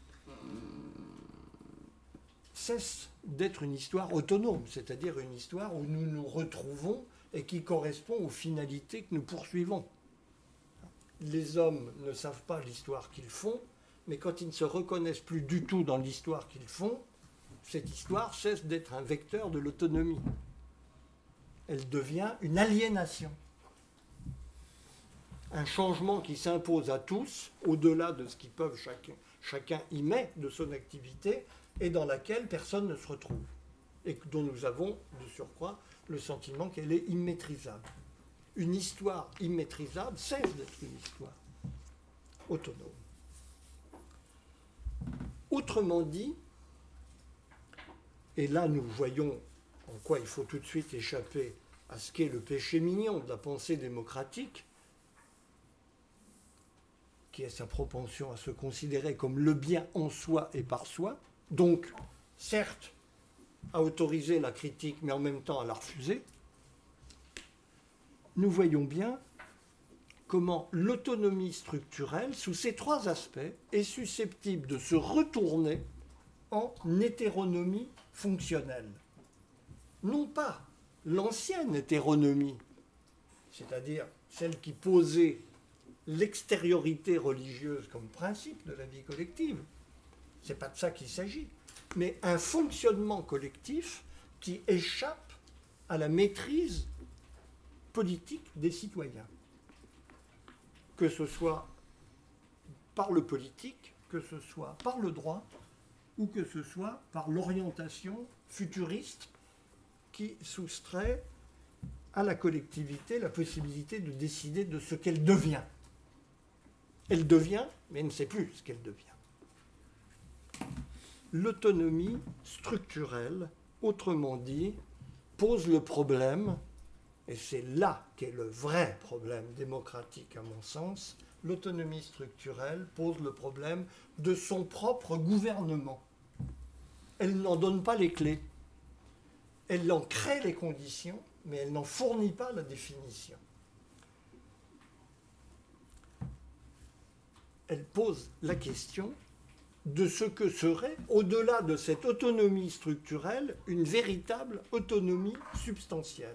cesse d'être une histoire autonome, c'est-à-dire une histoire où nous nous retrouvons et qui correspond aux finalités que nous poursuivons. Les hommes ne savent pas l'histoire qu'ils font, mais quand ils ne se reconnaissent plus du tout dans l'histoire qu'ils font, cette histoire cesse d'être un vecteur de l'autonomie. Elle devient une aliénation. Un changement qui s'impose à tous, au-delà de ce qu'ils peuvent chacun, chacun y met de son activité, et dans laquelle personne ne se retrouve. Et dont nous avons, de surcroît, le sentiment qu'elle est immaîtrisable. Une histoire immaîtrisable cesse d'être une histoire autonome. Autrement dit, et là nous voyons en quoi il faut tout de suite échapper à ce qu'est le péché mignon de la pensée démocratique, qui est sa propension à se considérer comme le bien en soi et par soi, donc certes à autoriser la critique mais en même temps à la refuser, nous voyons bien comment l'autonomie structurelle, sous ces trois aspects, est susceptible de se retourner en hétéronomie fonctionnelle. Non pas l'ancienne hétéronomie, c'est-à-dire celle qui posait l'extériorité religieuse comme principe de la vie collective. Ce n'est pas de ça qu'il s'agit, mais un fonctionnement collectif qui échappe à la maîtrise politique des citoyens. Que ce soit par le politique, que ce soit par le droit, ou que ce soit par l'orientation futuriste qui soustrait à la collectivité la possibilité de décider de ce qu'elle devient. Elle devient, mais elle ne sait plus ce qu'elle devient. L'autonomie structurelle, autrement dit, pose le problème, et c'est là qu'est le vrai problème démocratique à mon sens, l'autonomie structurelle pose le problème de son propre gouvernement. Elle n'en donne pas les clés. Elle en crée les conditions, mais elle n'en fournit pas la définition. Elle pose la question de ce que serait, au-delà de cette autonomie structurelle, une véritable autonomie substantielle.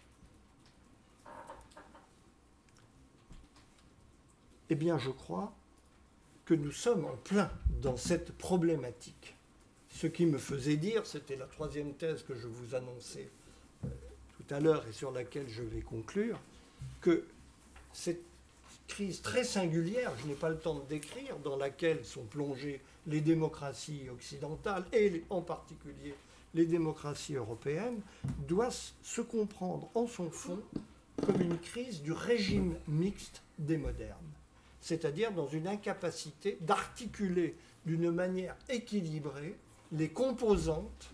Eh bien, je crois que nous sommes en plein dans cette problématique. Ce qui me faisait dire, c'était la troisième thèse que je vous annonçais euh, tout à l'heure et sur laquelle je vais conclure, que cette crise très singulière, je n'ai pas le temps de décrire, dans laquelle sont plongées les démocraties occidentales et en particulier les démocraties européennes, doit se comprendre en son fond comme une crise du régime mixte des modernes, c'est-à-dire dans une incapacité d'articuler d'une manière équilibrée les composantes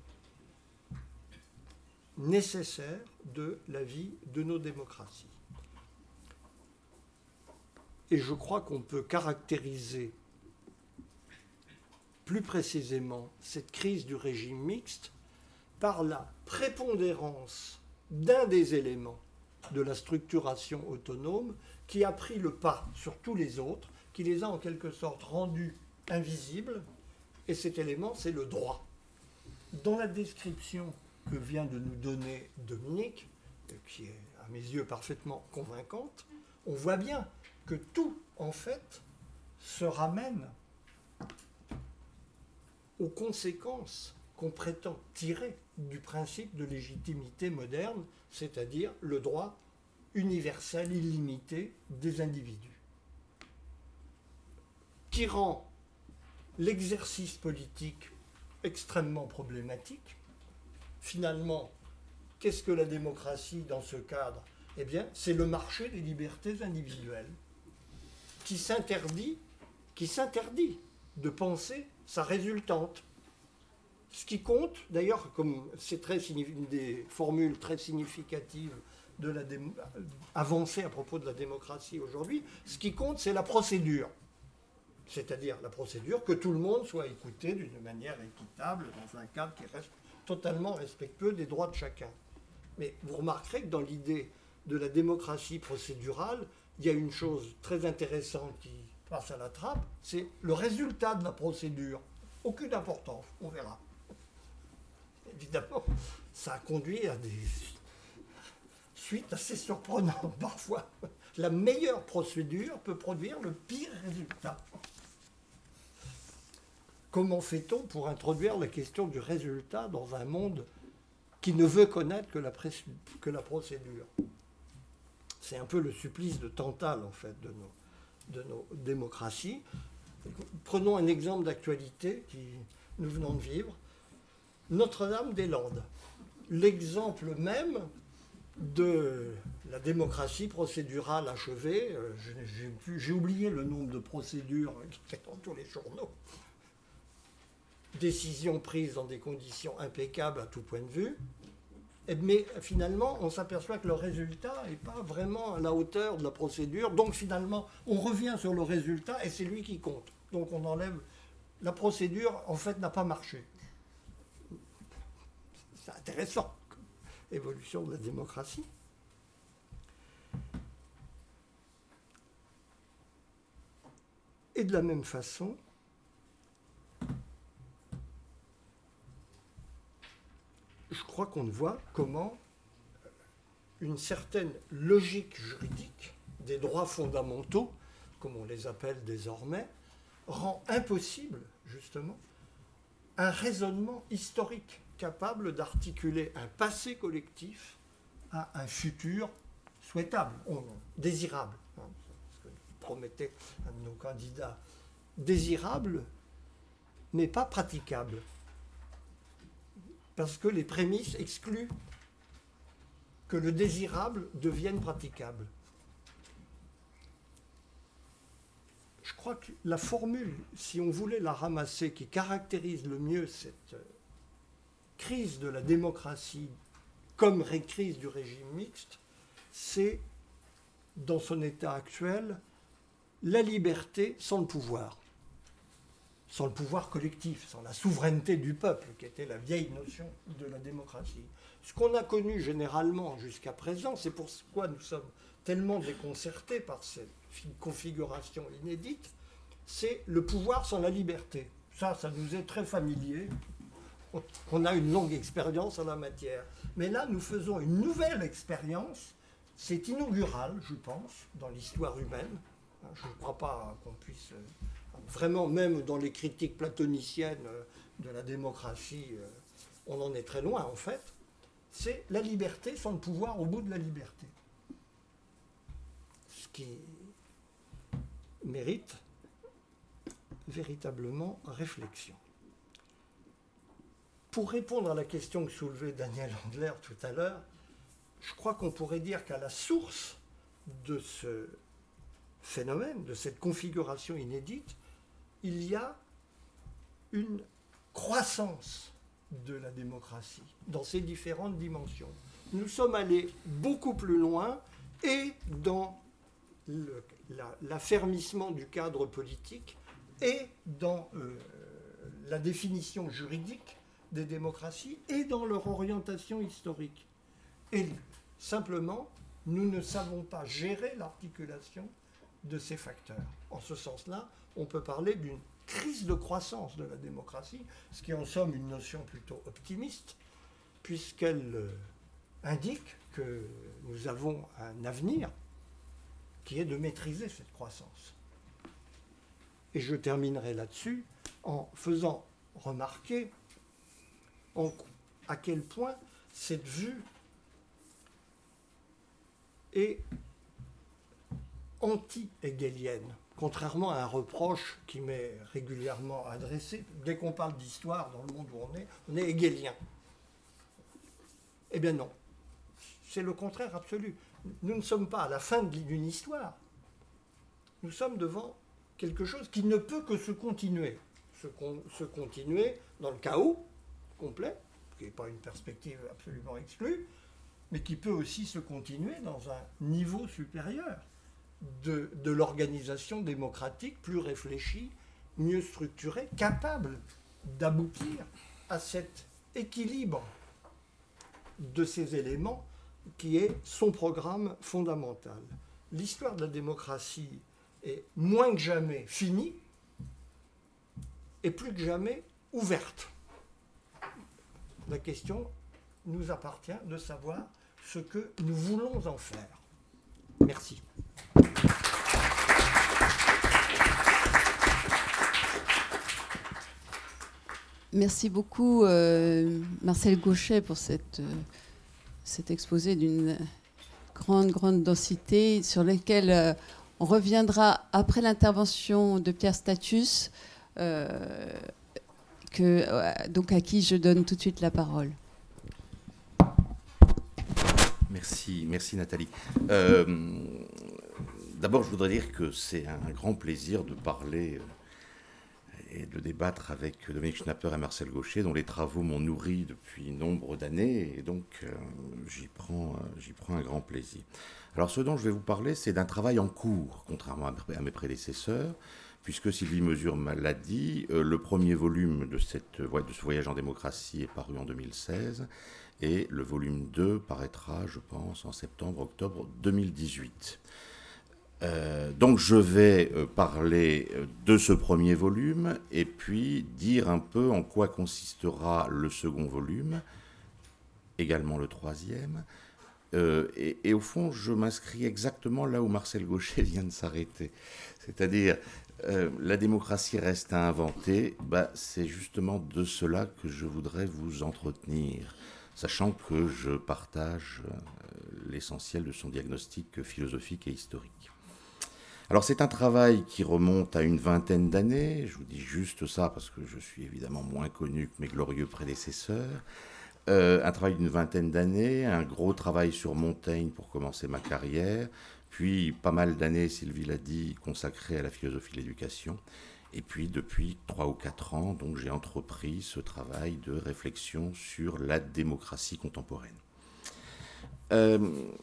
nécessaires de la vie de nos démocraties. Et je crois qu'on peut caractériser plus précisément cette crise du régime mixte par la prépondérance d'un des éléments de la structuration autonome qui a pris le pas sur tous les autres, qui les a en quelque sorte rendus invisibles, et cet élément, c'est le droit. Dans la description que vient de nous donner Dominique, qui est à mes yeux parfaitement convaincante, on voit bien que tout, en fait, se ramène aux conséquences qu'on prétend tirer du principe de légitimité moderne, c'est-à-dire le droit universel, illimité des individus, qui rend l'exercice politique extrêmement problématique. Finalement, qu'est-ce que la démocratie dans ce cadre? Eh bien, c'est le marché des libertés individuelles qui s'interdit, qui s'interdit de penser sa résultante. Ce qui compte, d'ailleurs, comme c'est très une des formules très significatives de la démo, avancée à propos de la démocratie aujourd'hui, ce qui compte, c'est la procédure. C'est-à-dire la procédure, que tout le monde soit écouté d'une manière équitable, dans un cadre qui reste totalement respectueux des droits de chacun. Mais vous remarquerez que dans l'idée de la démocratie procédurale, il y a une chose très intéressante qui passe à la trappe, c'est le résultat de la procédure. Aucune importance, on verra. Évidemment, ça a conduit à des suites assez surprenantes parfois. La meilleure procédure peut produire le pire résultat. comment fait-on pour introduire la question du résultat dans un monde qui ne veut connaître que la, pré- que la procédure? C'est un peu le supplice de Tantale, en fait, de nos, de nos démocraties. Prenons un exemple d'actualité que nous venons de vivre. Notre-Dame-des-Landes. L'exemple même de la démocratie procédurale achevée. Euh, j'ai, j'ai, j'ai oublié le nombre de procédures qui étaient dans tous les journaux. Décision prise dans des conditions impeccables à tout point de vue. Mais finalement, on s'aperçoit que le résultat n'est pas vraiment à la hauteur de la procédure. Donc finalement, on revient sur le résultat et c'est lui qui compte. Donc on enlève... La procédure, en fait, n'a pas marché. C'est intéressant. Évolution de la démocratie. Et de la même façon, je crois qu'on voit comment une certaine logique juridique des droits fondamentaux, comme on les appelle désormais, rend impossible, justement, un raisonnement historique capable d'articuler un passé collectif à un futur souhaitable, désirable. Hein, ce que promettait un de nos candidats. Désirable, mais pas praticable. Parce que les prémices excluent que le désirable devienne praticable. Je crois que la formule, si on voulait la ramasser, qui caractérise le mieux cette crise de la démocratie comme crise du régime mixte, c'est, dans son état actuel, la liberté sans le pouvoir. Sans le pouvoir collectif, sans la souveraineté du peuple, qui était la vieille notion de la démocratie. Ce qu'on a connu généralement jusqu'à présent, c'est pourquoi nous sommes tellement déconcertés par cette configuration inédite, c'est le pouvoir sans la liberté. Ça, ça nous est très familier. On a une longue expérience en la matière. Mais là, nous faisons une nouvelle expérience. C'est inaugural, je pense, dans l'histoire humaine. Je ne crois pas qu'on puisse... Vraiment, même dans les critiques platoniciennes de la démocratie, on en est très loin, en fait. C'est la liberté sans le pouvoir au bout de la liberté. Ce qui mérite véritablement réflexion. Pour répondre à la question que soulevait Daniel Andler tout à l'heure, je crois qu'on pourrait dire qu'à la source de ce phénomène, de cette configuration inédite, il y a une croissance de la démocratie dans ses différentes dimensions. Nous sommes allés beaucoup plus loin et dans le, la, l'affermissement du cadre politique et dans euh, la définition juridique des démocraties et dans leur orientation historique. Et simplement, nous ne savons pas gérer l'articulation de ces facteurs. En ce sens-là, on peut parler d'une crise de croissance de la démocratie, ce qui est en somme une notion plutôt optimiste, puisqu'elle euh, indique que nous avons un avenir qui est de maîtriser cette croissance. Et je terminerai là-dessus en faisant remarquer en, à quel point cette vue est anti-hegelienne, contrairement à un reproche qui m'est régulièrement adressé. Dès qu'on parle d'histoire dans le monde où on est, on est hegelien. Eh bien non, c'est le contraire absolu. Nous ne sommes pas à la fin d'une histoire, nous sommes devant quelque chose qui ne peut que se continuer. Se, con, se continuer dans le chaos complet, qui n'est pas une perspective absolument exclue, mais qui peut aussi se continuer dans un niveau supérieur de, de l'organisation démocratique plus réfléchie, mieux structurée, capable d'aboutir à cet équilibre de ces éléments qui est son programme fondamental. L'histoire de la démocratie est moins que jamais finie et plus que jamais ouverte. La question nous appartient de savoir ce que nous voulons en faire. Merci. Merci beaucoup, euh, Marcel Gauchet, pour cette, euh, cet exposé d'une grande, grande densité sur lequel euh, on reviendra après l'intervention de Pierre Status, euh, que, euh, donc à qui je donne tout de suite la parole. Merci, merci Nathalie. Euh, D'abord, je voudrais dire que c'est un grand plaisir de parler et de débattre avec Dominique Schnapper et Marcel Gauchet, dont les travaux m'ont nourri depuis nombre d'années, et donc euh, j'y prends, euh, j'y prends un grand plaisir. Alors, ce dont je vais vous parler, c'est d'un travail en cours, contrairement à mes prédécesseurs, puisque Sylvie Mesure l'a dit, euh, le premier volume de, cette, de ce voyage en démocratie est paru en deux mille seize, et le volume deux paraîtra, je pense, en septembre-octobre deux mille dix-huit. Euh, donc je vais euh, parler de ce premier volume et puis dire un peu en quoi consistera le second volume, également le troisième. Euh, et, et au fond, je m'inscris exactement là où Marcel Gauchet vient de s'arrêter. C'est-à-dire, euh, la démocratie reste à inventer. Bah, c'est justement de cela que je voudrais vous entretenir, sachant que je partage euh, l'essentiel de son diagnostic philosophique et historique. Alors c'est un travail qui remonte à une vingtaine d'années, je vous dis juste ça parce que je suis évidemment moins connu que mes glorieux prédécesseurs, euh, un travail d'une vingtaine d'années, un gros travail sur Montaigne pour commencer ma carrière, puis pas mal d'années, Sylvie l'a dit, consacrées à la philosophie de l'éducation, et puis depuis trois ou quatre ans, donc j'ai entrepris ce travail de réflexion sur la démocratie contemporaine. Euh,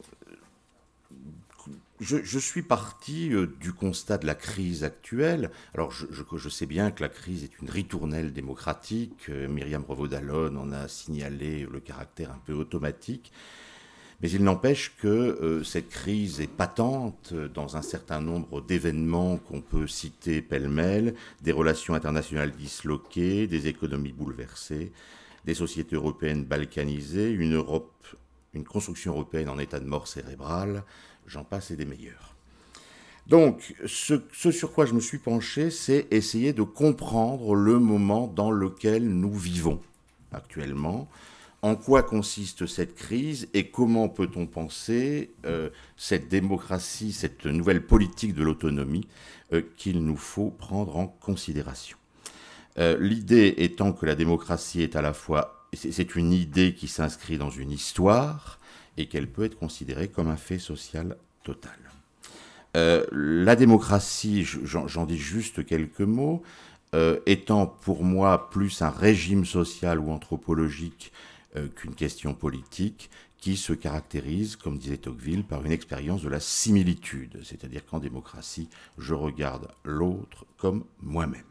Je, je suis parti euh, du constat de la crise actuelle. Alors, je, je, je sais bien que la crise est une ritournelle démocratique. Euh, Myriam Revaud-Dallon en a signalé le caractère un peu automatique. Mais il n'empêche que euh, cette crise est patente dans un certain nombre d'événements qu'on peut citer pêle-mêle, des relations internationales disloquées, des économies bouleversées, des sociétés européennes balkanisées, une Europe, une construction européenne en état de mort cérébrale, j'en passe et des meilleurs. Donc, ce, ce sur quoi je me suis penché, c'est essayer de comprendre le moment dans lequel nous vivons actuellement, en quoi consiste cette crise et comment peut-on penser euh, cette démocratie, cette nouvelle politique de l'autonomie euh, qu'il nous faut prendre en considération. Euh, l'idée étant que la démocratie est à la fois, c'est une idée qui s'inscrit dans une histoire, et qu'elle peut être considérée comme un fait social total. Euh, la démocratie, j'en, j'en dis juste quelques mots, euh, étant pour moi plus un régime social ou anthropologique euh, qu'une question politique, qui se caractérise, comme disait Tocqueville, par une expérience de la similitude, c'est-à-dire qu'en démocratie, je regarde l'autre comme moi-même.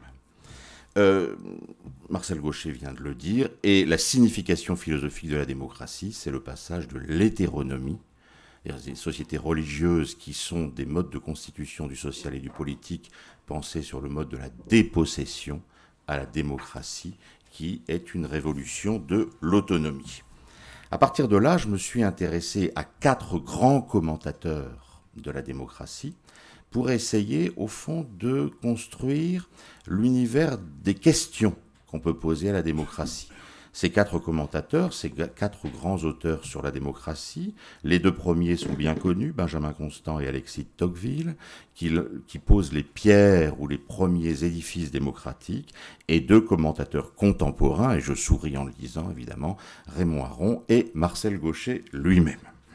Euh, Marcel Gauchet vient de le dire, et la signification philosophique de la démocratie, c'est le passage de l'hétéronomie, des sociétés religieuses qui sont des modes de constitution du social et du politique pensés sur le mode de la dépossession, à la démocratie, qui est une révolution de l'autonomie. À partir de là, je me suis intéressé à quatre grands commentateurs de la démocratie, pour essayer, au fond, de construire l'univers des questions qu'on peut poser à la démocratie. Ces quatre commentateurs, ces quatre grands auteurs sur la démocratie, les deux premiers sont bien connus, Benjamin Constant et Alexis de Tocqueville, qui, qui posent les pierres ou les premiers édifices démocratiques, et deux commentateurs contemporains, et je souris en le disant évidemment, Raymond Aron et Marcel Gauchet lui-même.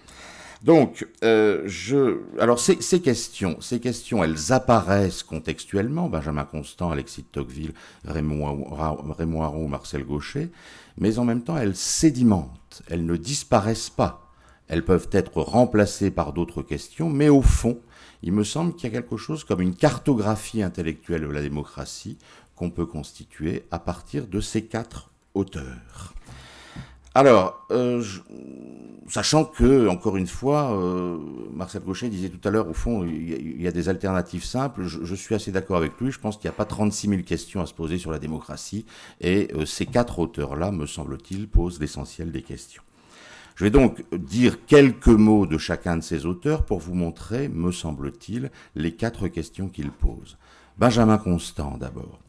Donc, euh, je, alors ces, ces questions, ces questions, elles apparaissent contextuellement, Benjamin Constant, Alexis de Tocqueville, Raymond, Raymond Aron, Marcel Gauchet, mais en même temps, elles sédimentent, elles ne disparaissent pas. Elles peuvent être remplacées par d'autres questions, mais au fond, il me semble qu'il y a quelque chose comme une cartographie intellectuelle de la démocratie qu'on peut constituer à partir de ces quatre auteurs. Alors, euh, je, sachant que, encore une fois, euh, Marcel Gauchet disait tout à l'heure, au fond, il y, a, il y a des alternatives simples, je, je suis assez d'accord avec lui, je pense qu'il n'y a pas trente-six mille questions à se poser sur la démocratie, et euh, ces quatre auteurs-là, me semble-t-il, posent l'essentiel des questions. Je vais donc dire quelques mots de chacun de ces auteurs pour vous montrer, me semble-t-il, les quatre questions qu'ils posent. Benjamin Constant, d'abord.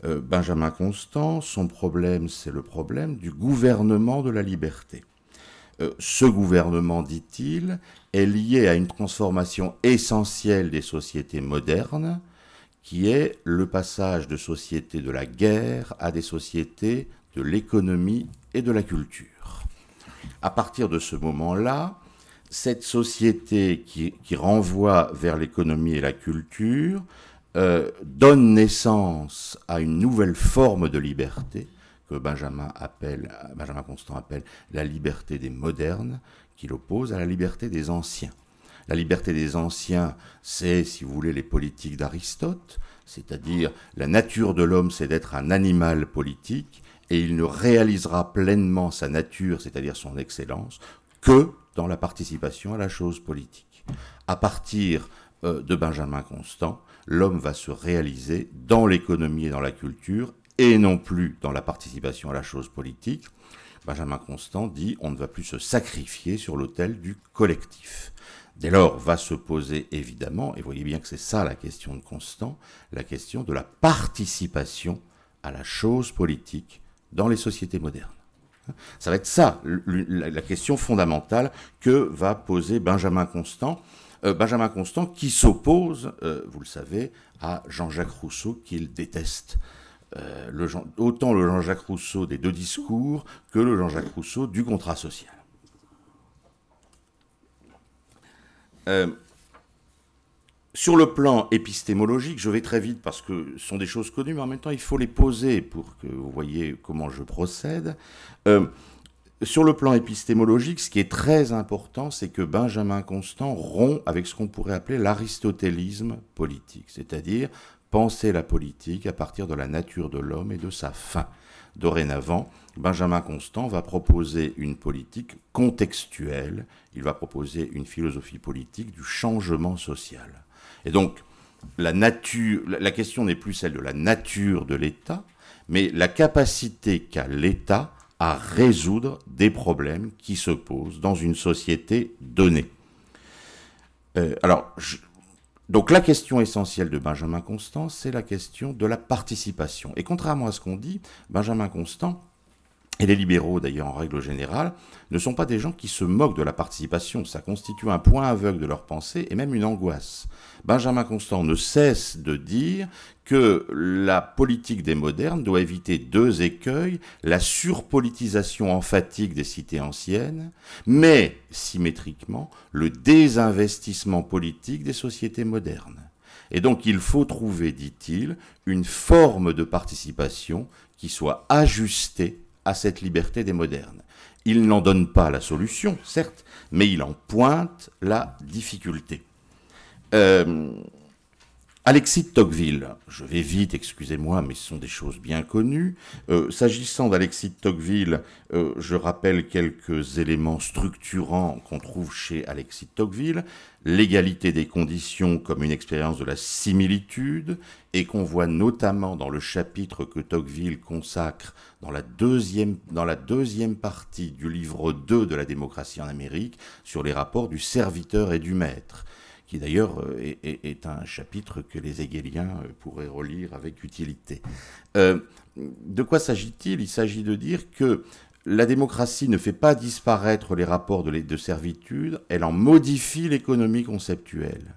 Euh, Benjamin Constant, son problème, c'est le problème du gouvernement de la liberté. Euh, ce gouvernement, dit-il, est lié à une transformation essentielle des sociétés modernes, qui est le passage de sociétés de la guerre à des sociétés de l'économie et de la culture. À partir de ce moment-là, cette société qui, qui renvoie vers l'économie et la culture euh, donne naissance à une nouvelle forme de liberté que Benjamin, appelle, Benjamin Constant appelle la liberté des modernes, qu'il oppose à la liberté des anciens. La liberté des anciens, c'est, si vous voulez, les politiques d'Aristote, c'est-à-dire la nature de l'homme, c'est d'être un animal politique, et il ne réalisera pleinement sa nature, c'est-à-dire son excellence, que dans la participation à la chose politique. À partir euh, de Benjamin Constant, l'homme va se réaliser dans l'économie et dans la culture, et non plus dans la participation à la chose politique. Benjamin Constant dit on ne va plus se sacrifier sur l'autel du collectif. Dès lors va se poser évidemment, et vous voyez bien que c'est ça la question de Constant, la question de la participation à la chose politique dans les sociétés modernes. Ça va être ça, la question fondamentale que va poser Benjamin Constant. Euh, Benjamin Constant qui s'oppose, euh, vous le savez, à Jean-Jacques Rousseau qu'il déteste. Euh, le Jean, autant le Jean-Jacques Rousseau des deux discours que le Jean-Jacques Rousseau du contrat social. Euh, sur le plan épistémologique, je vais très vite parce que ce sont des choses connues, mais en même temps il faut les poser pour que vous voyez comment je procède. Euh, sur le plan épistémologique, ce qui est très important, c'est que Benjamin Constant rompt avec ce qu'on pourrait appeler l'aristotélisme politique, c'est-à-dire penser la politique à partir de la nature de l'homme et de sa fin. Dorénavant, Benjamin Constant va proposer une politique contextuelle, il va proposer une philosophie politique du changement social. Et donc, la, nature, la question n'est plus celle de la nature de l'État, mais la capacité qu'a l'État à résoudre des problèmes qui se posent dans une société donnée. Euh, alors, je, Donc la question essentielle de Benjamin Constant, c'est la question de la participation. Et contrairement à ce qu'on dit, Benjamin Constant, et les libéraux d'ailleurs en règle générale, ne sont pas des gens qui se moquent de la participation. Ça constitue un point aveugle de leur pensée et même une angoisse. Benjamin Constant ne cesse de dire que la politique des modernes doit éviter deux écueils, la surpolitisation emphatique des cités anciennes, mais symétriquement le désinvestissement politique des sociétés modernes. Et donc il faut trouver, dit-il, une forme de participation qui soit ajustée à cette liberté des modernes. Il n'en donne pas la solution, certes, mais il en pointe la difficulté. Euh, Alexis de Tocqueville, je vais vite, excusez-moi, mais ce sont des choses bien connues. Euh, s'agissant d'Alexis de Tocqueville, euh, je rappelle quelques éléments structurants qu'on trouve chez Alexis de Tocqueville. L'égalité des conditions comme une expérience de la similitude, et qu'on voit notamment dans le chapitre que Tocqueville consacre dans la deuxième, dans la deuxième partie du livre deux de la démocratie en Amérique, sur les rapports du serviteur et du maître, qui d'ailleurs est, est, est un chapitre que les hégéliens pourraient relire avec utilité. Euh, de quoi s'agit-il ? Il s'agit de dire que la démocratie ne fait pas disparaître les rapports de, de servitude, elle en modifie l'économie conceptuelle.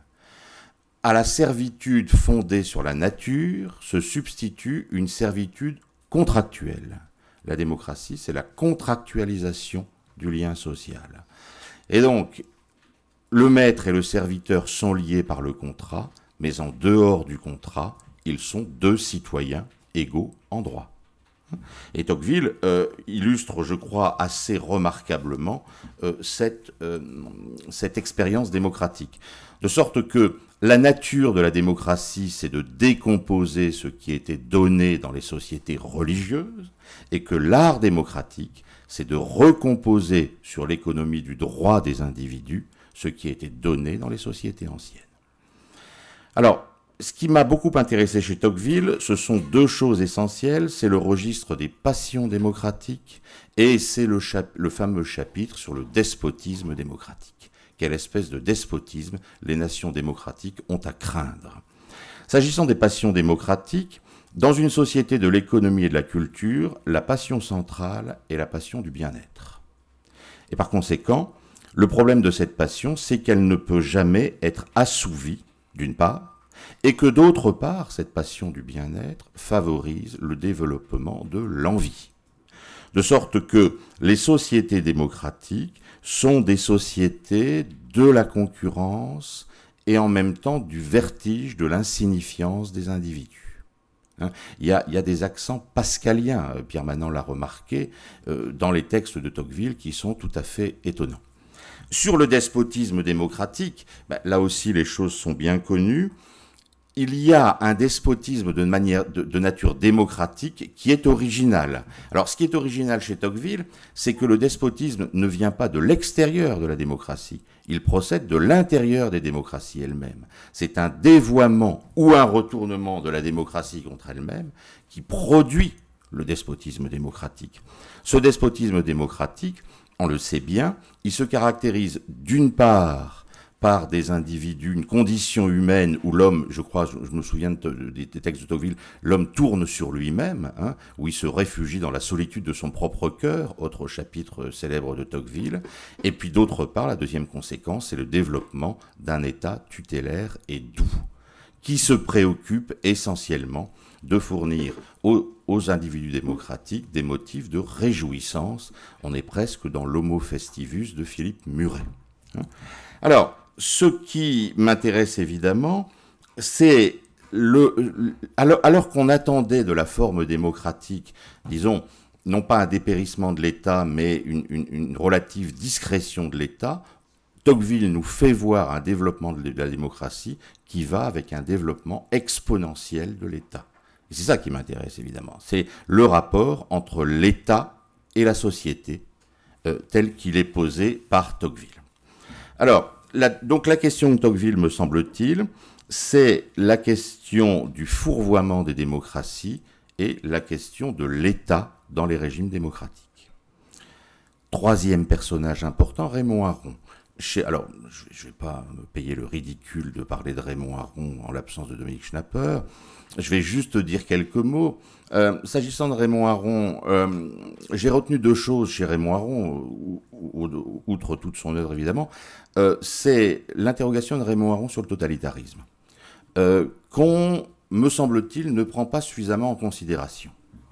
À la servitude fondée sur la nature se substitue une servitude contractuelle. La démocratie, c'est la contractualisation du lien social. Et donc, le maître et le serviteur sont liés par le contrat, mais en dehors du contrat, ils sont deux citoyens égaux en droit. Et Tocqueville euh, illustre, je crois, assez remarquablement euh, cette, euh, cette expérience démocratique. De sorte que la nature de la démocratie, c'est de décomposer ce qui était donné dans les sociétés religieuses, et que l'art démocratique, c'est de recomposer sur l'économie du droit des individus ce qui a été donné dans les sociétés anciennes. Alors, ce qui m'a beaucoup intéressé chez Tocqueville, ce sont deux choses essentielles. C'est le registre des passions démocratiques et c'est le, chap- le fameux chapitre sur le despotisme démocratique. Quelle espèce de despotisme les nations démocratiques ont à craindre. S'agissant des passions démocratiques, Dans une société de l'économie et de la culture, la passion centrale est la passion du bien-être. Et par conséquent, le problème de cette passion, c'est qu'elle ne peut jamais être assouvie, d'une part, et que d'autre part, cette passion du bien-être favorise le développement de l'envie. De sorte que les sociétés démocratiques sont des sociétés de la concurrence et en même temps du vertige de l'insignifiance des individus. Hein, il y a, il y a des accents pascaliens, Pierre Manant l'a remarqué, euh, dans les textes de Tocqueville qui sont tout à fait étonnants. Sur le despotisme démocratique, ben, là aussi les choses sont bien connues. Il y a un despotisme de, manière, de, de nature démocratique qui est original. Alors, ce qui est original chez Tocqueville, c'est que le despotisme ne vient pas de l'extérieur de la démocratie. Il procède de l'intérieur des démocraties elles-mêmes. C'est un dévoiement ou un retournement de la démocratie contre elle-même qui produit le despotisme démocratique. Ce despotisme démocratique, on le sait bien, il se caractérise d'une part par des individus, une condition humaine où l'homme, je crois, je, je me souviens de, de, des textes de Tocqueville, l'homme tourne sur lui-même, hein, où il se réfugie dans la solitude de son propre cœur, autre chapitre célèbre de Tocqueville, et puis d'autre part, la deuxième conséquence, c'est le développement d'un État tutélaire et doux, qui se préoccupe essentiellement de fournir aux, aux individus démocratiques des motifs de réjouissance. On est presque dans l'homo festivus de Philippe Muret. Hein. Alors, ce qui m'intéresse évidemment, c'est le, alors, alors qu'on attendait de la forme démocratique, disons, non pas un dépérissement de l'État, mais une, une, une relative discrétion de l'État, Tocqueville nous fait voir un développement de la démocratie qui va avec un développement exponentiel de l'État. Et c'est ça qui m'intéresse évidemment, c'est le rapport entre l'État et la société euh, tel qu'il est posé par Tocqueville. Alors, La, donc la question de Tocqueville, me semble-t-il, c'est la question du fourvoiement des démocraties et la question de l'État dans les régimes démocratiques. Troisième personnage important, Raymond Aron. Chez, alors, je ne vais pas me payer le ridicule de parler de Raymond Aron en l'absence de Dominique Schnapper. Je vais juste dire quelques mots. Euh, s'agissant de Raymond Aron, euh, j'ai retenu deux choses chez Raymond Aron, ou, ou, outre toute son œuvre évidemment. Euh, c'est l'interrogation de Raymond Aron sur le totalitarisme, euh, qu'on, me semble-t-il, ne prend pas suffisamment en considération.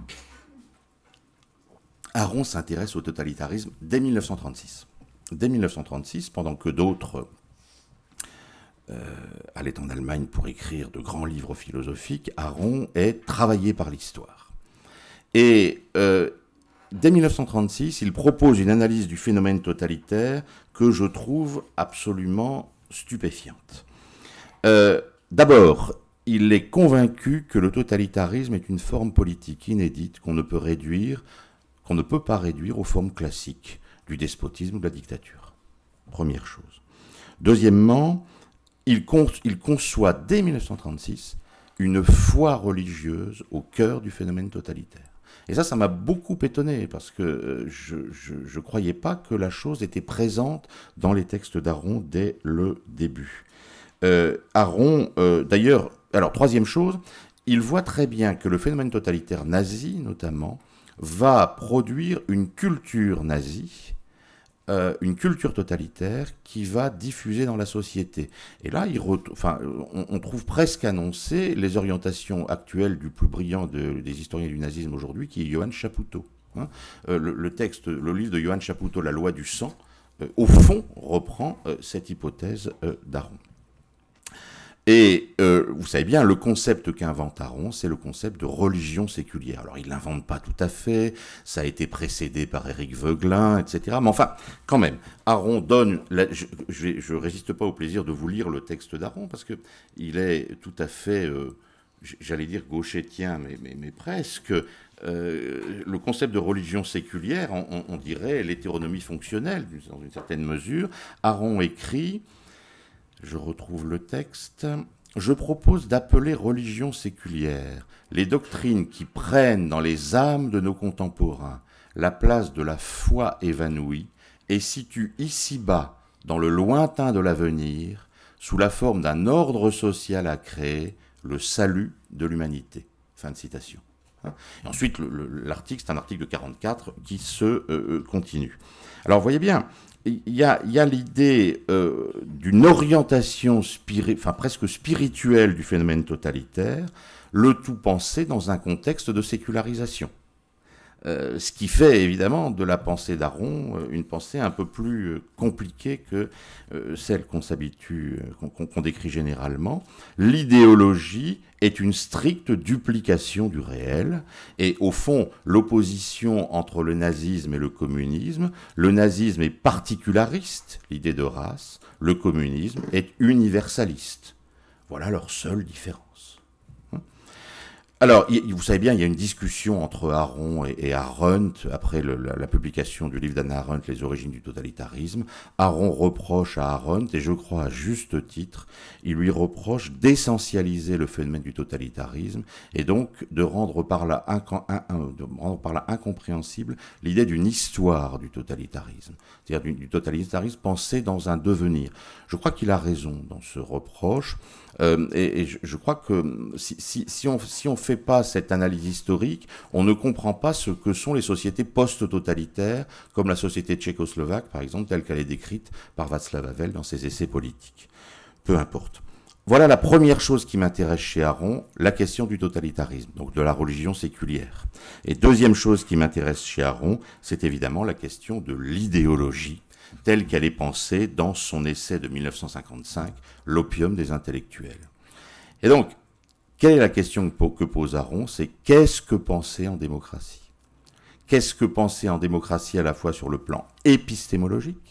Aron s'intéresse au totalitarisme dès mille neuf cent trente-six. Dès mille neuf cent trente-six, pendant que d'autres euh, allaient en Allemagne pour écrire de grands livres philosophiques, Aron est travaillé par l'histoire. Et euh, dès mille neuf cent trente-six, il propose une analyse du phénomène totalitaire que je trouve absolument stupéfiante. Euh, d'abord, il est convaincu que le totalitarisme est une forme politique inédite qu'on ne peut réduire, qu'on ne peut pas réduire aux formes classiques du despotisme ou de la dictature. Première chose. Deuxièmement, il, con, il conçoit dès mille neuf cent trente-six une foi religieuse au cœur du phénomène totalitaire. Et ça, ça m'a beaucoup étonné, parce que je ne croyais pas que la chose était présente dans les textes d'Aron dès le début. Euh, Aron, euh, d'ailleurs, alors troisième chose, il voit très bien que le phénomène totalitaire nazi, notamment, va produire une culture nazie, euh, une culture totalitaire qui va diffuser dans la société. Et là, il ret- enfin, on, on trouve presque annoncé les orientations actuelles du plus brillant de, des historiens du nazisme aujourd'hui, qui est Johann Chapoutot. Hein. Euh, le, le texte, le livre de Johann Chapoutot, La loi du sang, euh, au fond, reprend euh, cette hypothèse euh, d'Aron. Et euh, vous savez bien, le concept qu'invente Aron, c'est le concept de religion séculière. Alors, il ne l'invente pas tout à fait, ça a été précédé par Éric Veuglin, et cetera. Mais enfin, quand même, Aron donne... La, je ne résiste pas au plaisir de vous lire le texte d'Aron, parce qu'il est tout à fait, euh, j'allais dire gauchetien, mais, mais, mais presque. Euh, le concept de religion séculière, on, on, on dirait l'hétéronomie fonctionnelle, dans une certaine mesure. Aron écrit... Je retrouve le texte. Je propose d'appeler religion séculière les doctrines qui prennent dans les âmes de nos contemporains la place de la foi évanouie et situent ici-bas, dans le lointain de l'avenir, sous la forme d'un ordre social à créer, le salut de l'humanité. Fin de citation. Et ensuite, le, le, l'article, c'est un article de quarante-quatre qui se euh, continue. Alors, vous voyez bien, il y a, il y a l'idée euh, d'une orientation spiri- enfin, presque spirituelle du phénomène totalitaire, le tout pensé dans un contexte de sécularisation. Euh, ce qui fait évidemment de la pensée d'Aron euh, une pensée un peu plus euh, compliquée que euh, celle qu'on s'habitue, euh, qu'on, qu'on décrit généralement. L'idéologie est une stricte duplication du réel, et au fond, l'opposition entre le nazisme et le communisme, le nazisme est particulariste, l'idée de race, le communisme est universaliste. Voilà leur seule différence. Alors, vous savez bien, il y a une discussion entre Aron et, et Arendt, après le, la, la publication du livre d'Hannah Arendt, Les origines du totalitarisme. Aron reproche à Arendt, et je crois à juste titre, il lui reproche d'essentialiser le phénomène du totalitarisme, et donc de rendre par là, inc- un, un, de rendre par là incompréhensible l'idée d'une histoire du totalitarisme, c'est-à-dire du, du totalitarisme pensé dans un devenir. Je crois qu'il a raison dans ce reproche. Euh, et, et je, je crois que si, si, si on si on fait pas cette analyse historique, on ne comprend pas ce que sont les sociétés post-totalitaires, comme la société tchécoslovaque, par exemple, telle qu'elle est décrite par Václav Havel dans ses essais politiques. Peu importe. Voilà la première chose qui m'intéresse chez Aron, la question du totalitarisme, donc de la religion séculière. Et deuxième chose qui m'intéresse chez Aron, c'est évidemment la question de l'idéologie, telle qu'elle est pensée dans son essai de mille neuf cent cinquante-cinq, L'opium des intellectuels. Et donc, quelle est la question que pose Aron ? C'est qu'est-ce que penser en démocratie ? Qu'est-ce que penser en démocratie à la fois sur le plan épistémologique ?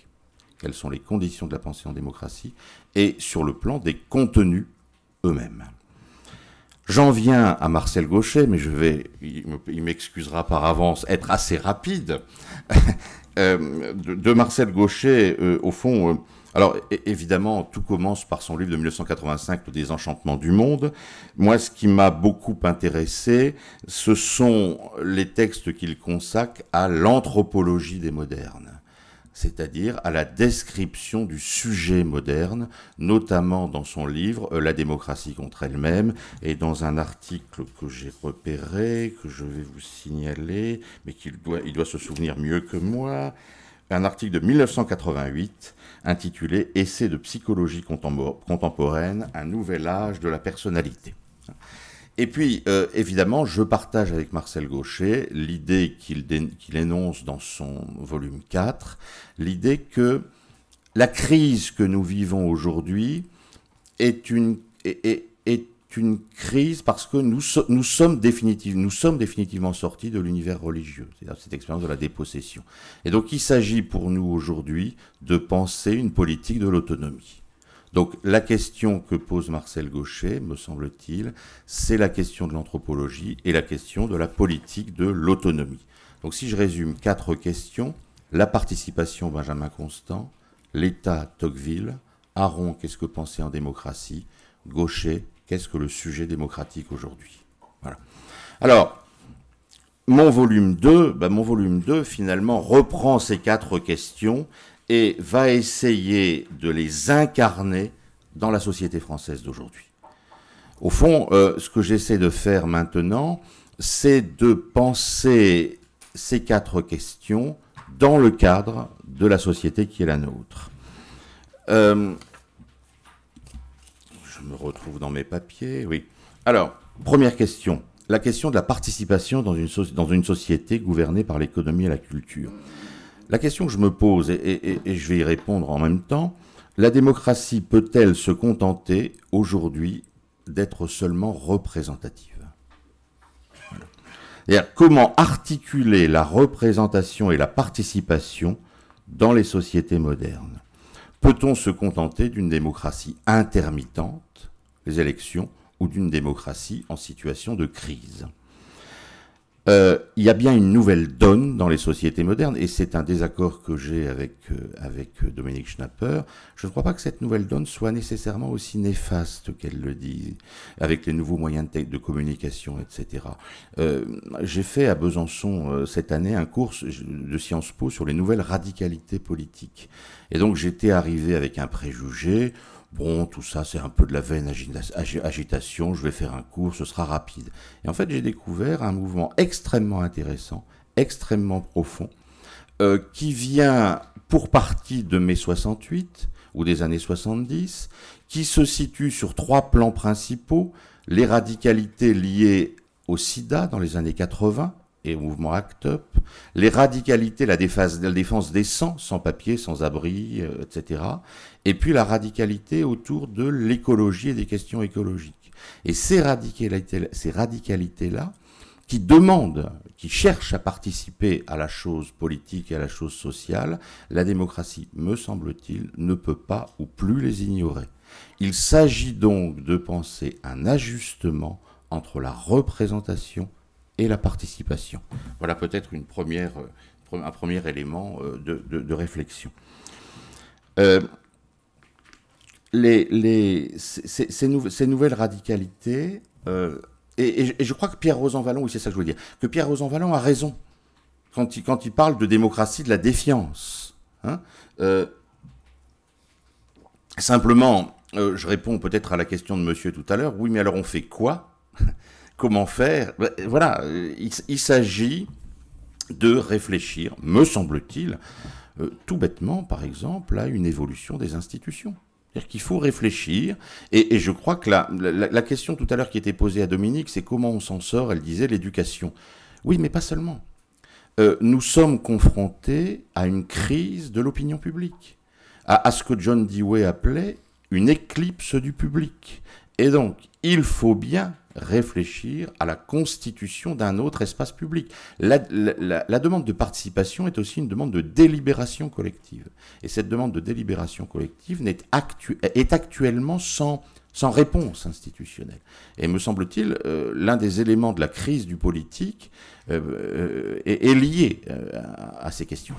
Quelles sont les conditions de la pensée en démocratie ? Et sur le plan des contenus eux-mêmes. J'en viens à Marcel Gauchet, mais je vais, il m'excusera par avance, être assez rapide. Euh, de, de Marcel Gauchet, euh, au fond, euh, alors é- évidemment, tout commence par son livre de mille neuf cent quatre-vingt-cinq, Le désenchantement du monde. Moi, ce qui m'a beaucoup intéressé, ce sont les textes qu'il consacre à l'anthropologie des modernes, c'est-à-dire à la description du sujet moderne, notamment dans son livre « La démocratie contre elle-même » et dans un article que j'ai repéré, que je vais vous signaler, mais qu'il doit, il doit se souvenir mieux que moi, un article de mille neuf cent quatre-vingt-huit intitulé « Essai de psychologie contemporaine, un nouvel âge de la personnalité ». Et puis, euh, évidemment, je partage avec Marcel Gauchet l'idée qu'il, dé- qu'il énonce dans son volume quatre, l'idée que la crise que nous vivons aujourd'hui est une, est, est, est une crise parce que nous, so- nous, sommes définitive, nous sommes définitivement sortis de l'univers religieux, c'est-à-dire cette expérience de la dépossession. Et donc, il s'agit pour nous aujourd'hui de penser une politique de l'autonomie. Donc la question que pose Marcel Gauchet, me semble-t-il, c'est la question de l'anthropologie et la question de la politique de l'autonomie. Donc si je résume quatre questions, la participation Benjamin Constant, l'État Tocqueville, Aron, qu'est-ce que penser en démocratie, Gauchet, qu'est-ce que le sujet démocratique aujourd'hui. Voilà. Alors, mon volume deux, ben mon volume deux finalement reprend ces quatre questions et va essayer de les incarner dans la société française d'aujourd'hui. Au fond, euh, ce que j'essaie de faire maintenant, c'est de penser ces quatre questions dans le cadre de la société qui est la nôtre. Euh, je me retrouve dans mes papiers, oui. Alors, première question, la question de la participation dans une, so- dans une société gouvernée par l'économie et la culture. La question que je me pose, et, et, et je vais y répondre en même temps, la démocratie peut-elle se contenter aujourd'hui d'être seulement représentative ? Voilà. C'est-à-dire, comment articuler la représentation et la participation dans les sociétés modernes ? Peut-on se contenter d'une démocratie intermittente, les élections, ou d'une démocratie en situation de crise ? Euh, il y a bien une nouvelle donne dans les sociétés modernes, et c'est un désaccord que j'ai avec, euh, avec Dominique Schnapper. Je ne crois pas que cette nouvelle donne soit nécessairement aussi néfaste qu'elle le dit, avec les nouveaux moyens de, de communication, et cetera. Euh, j'ai fait à Besançon euh, cette année un cours de Sciences Po sur les nouvelles radicalités politiques. Et donc j'étais arrivé avec un préjugé. bon, tout ça, c'est un peu de la vaine agita- agitation, je vais faire un cours, ce sera rapide. Et en fait, j'ai découvert un mouvement extrêmement intéressant, extrêmement profond, euh, qui vient pour partie de mai soixante-huit ou des années soixante-dix, qui se situe sur trois plans principaux: les radicalités liées au sida dans les années quatre-vingts et au mouvement ACT UP, les radicalités, la défense, la défense des sans, sans papier, sans abri, euh, et cetera, et puis la radicalité autour de l'écologie et des questions écologiques. Et ces radicalités, ces radicalités-là, qui demandent, qui cherchent à participer à la chose politique et à la chose sociale, la démocratie, me semble-t-il, ne peut pas ou plus les ignorer. Il s'agit donc de penser un ajustement entre la représentation et la participation. Voilà peut-être une première, un premier élément de, de, de réflexion. Euh, les, les, ces, ces, nou- ces nouvelles radicalités, euh, et, et, et je crois que Pierre Rosanvallon, oui c'est ça que je veux dire, que Pierre Rosanvallon a raison quand il, quand il parle de démocratie de la défiance. Hein, euh, simplement, euh, je réponds peut-être à la question de monsieur tout à l'heure, oui mais alors on fait quoi ? Comment faire ? Voilà, il, il s'agit de réfléchir, me semble-t-il, euh, tout bêtement, par exemple, à une évolution des institutions. C'est-à-dire qu'il faut réfléchir, et, et je crois que la, la, la question tout à l'heure qui était posée à Dominique, c'est comment on s'en sort, elle disait l'éducation. Oui, mais pas seulement. Euh, nous sommes confrontés à une crise de l'opinion publique, à, à ce que John Dewey appelait une éclipse du public. Et donc, il faut bien réfléchir à la constitution d'un autre espace public. La, la, la, la demande de participation est aussi une demande de délibération collective. Et cette demande de délibération collective n'est actu- est actuellement sans, sans réponse institutionnelle. Et me semble-t-il, euh, l'un des éléments de la crise du politique euh, euh, est, est lié euh, à, à ces questions.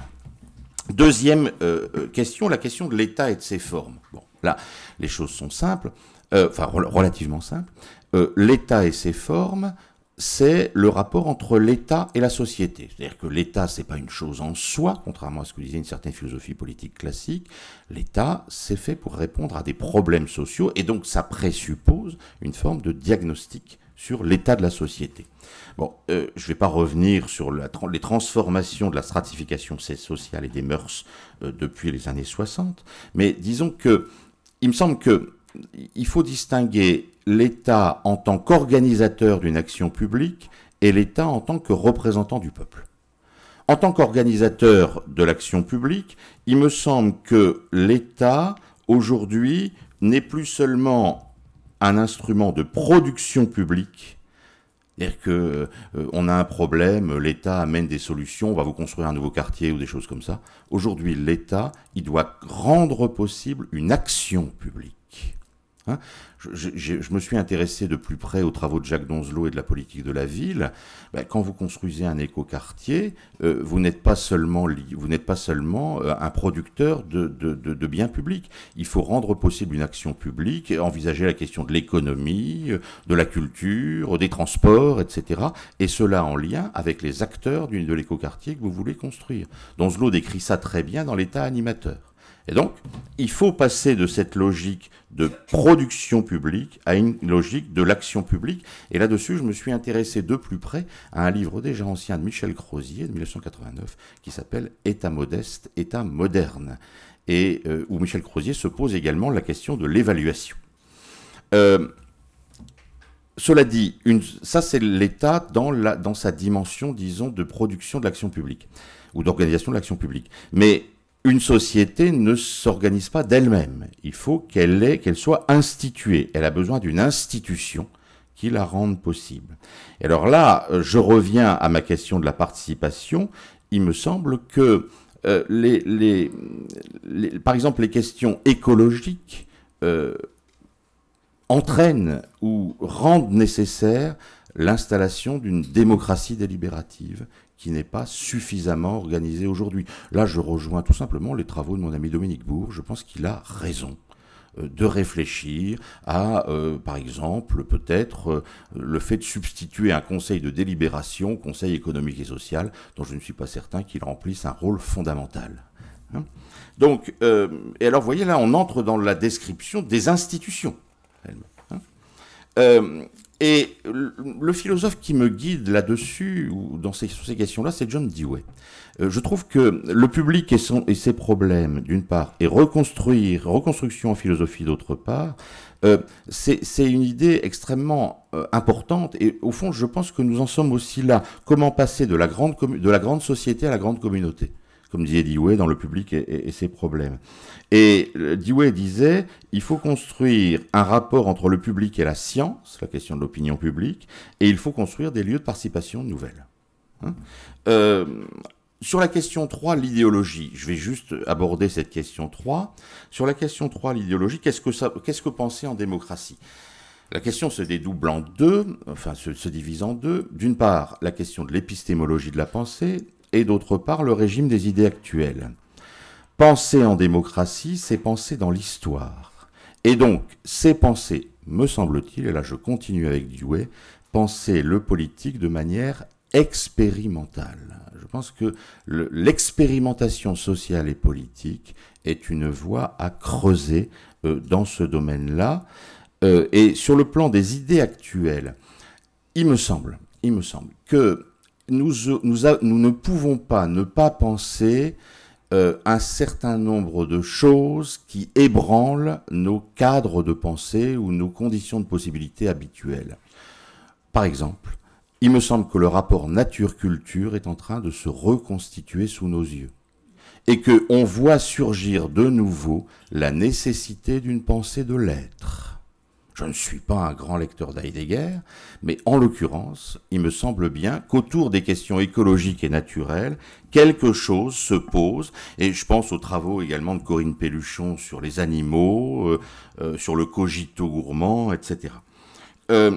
Deuxième euh, question, la question de l'État et de ses formes. Bon, là, les choses sont simples, euh, enfin relativement simples. Euh, L'État et ses formes, c'est le rapport entre l'État et la société. C'est-à-dire que l'État, c'est pas une chose en soi, contrairement à ce que disait une certaine philosophie politique classique. L'État, c'est fait pour répondre à des problèmes sociaux, et donc ça présuppose une forme de diagnostic sur l'état de la société. Bon, euh, je ne vais pas revenir sur la, les transformations de la stratification sociale et des mœurs euh, depuis les années soixante, mais disons que, il me semble que il faut distinguer l'État en tant qu'organisateur d'une action publique et l'État en tant que représentant du peuple. En tant qu'organisateur de l'action publique, il me semble que l'État, aujourd'hui, n'est plus seulement un instrument de production publique. C'est-à-dire qu'on euh, a un problème, l'État amène des solutions, on va vous construire un nouveau quartier ou des choses comme ça. Aujourd'hui, l'État, il doit rendre possible une action publique. Hein, je, je, je me suis intéressé de plus près aux travaux de Jacques Donzelot et de la politique de la ville. Ben, quand vous construisez un écoquartier, euh, vous n'êtes pas seulement, vous n'êtes pas seulement euh, un producteur de, de, de, de biens publics. Il faut rendre possible une action publique, envisager la question de l'économie, de la culture, des transports, et cetera. Et cela en lien avec les acteurs du, de l'écoquartier que vous voulez construire. Donzelot décrit ça très bien dans l'état animateur. Et donc, il faut passer de cette logique de production publique à une logique de l'action publique. Et là-dessus, je me suis intéressé de plus près à un livre déjà ancien de Michel Crozier, de mille neuf cent quatre-vingt-neuf, qui s'appelle « État modeste, État moderne », et euh, où Michel Crozier se pose également la question de l'évaluation. Euh, cela dit, une, ça c'est l'État dans, la, dans sa dimension, disons, de production de l'action publique, ou d'organisation de l'action publique. Mais une société ne s'organise pas d'elle-même. Il faut qu'elle ait, qu'elle soit instituée. Elle a besoin d'une institution qui la rende possible. Et alors là, je reviens à ma question de la participation. Il me semble que euh, les, les, les, par exemple, les questions écologiques euh, entraînent ou rendent nécessaire l'installation d'une démocratie délibérative qui n'est pas suffisamment organisée aujourd'hui. Là, je rejoins tout simplement les travaux de mon ami Dominique Bourg. Je pense qu'il a raison euh, de réfléchir à, euh, par exemple, peut-être euh, le fait de substituer un conseil de délibération au conseil économique et social, dont je ne suis pas certain qu'il remplisse un rôle fondamental. Hein. Donc, euh, et alors, vous voyez, là, on entre dans la description des institutions. Hein. Euh, et le, le philosophe qui me guide là-dessus, ou dans ces, sur ces questions-là, c'est John Dewey. Euh, je trouve que le public et, son, et ses problèmes, d'une part, et reconstruire, reconstruction en philosophie, d'autre part, euh, c'est, c'est une idée extrêmement euh, importante. Et au fond, je pense que nous en sommes aussi là. Comment passer de la grande, commu- de la grande société à la grande communauté, comme disait Dewey dans Le public et, et, et ses problèmes. Et euh, Dewey disait, il faut construire un rapport entre le public et la science, la question de l'opinion publique, et il faut construire des lieux de participation nouvelles. Hein euh, Sur la question trois, l'idéologie, je vais juste aborder cette question trois. Sur la question trois, l'idéologie, qu'est-ce que, ça, qu'est-ce que penser en démocratie ? La question se dédouble en deux, enfin se, se divise en deux. D'une part, la question de l'épistémologie de la pensée, et d'autre part, le régime des idées actuelles. Penser en démocratie, c'est penser dans l'histoire. Et donc, c'est penser, me semble-t-il, et là je continue avec Dewey, penser le politique de manière expérimentale. Je pense que le, l'expérimentation sociale et politique est une voie à creuser euh, dans ce domaine-là. Euh, et sur le plan des idées actuelles, il me semble, il me semble que nous, nous, a, nous ne pouvons pas ne pas penser euh, un certain nombre de choses qui ébranlent nos cadres de pensée ou nos conditions de possibilité habituelles. Par exemple, il me semble que le rapport nature-culture est en train de se reconstituer sous nos yeux et qu'on voit surgir de nouveau la nécessité d'une pensée de l'être. Je ne suis pas un grand lecteur d'Heidegger, mais en l'occurrence, il me semble bien qu'autour des questions écologiques et naturelles, quelque chose se pose, et je pense aux travaux également de Corinne Pelluchon sur les animaux, euh, euh, sur le cogito gourmand, et cetera. Euh,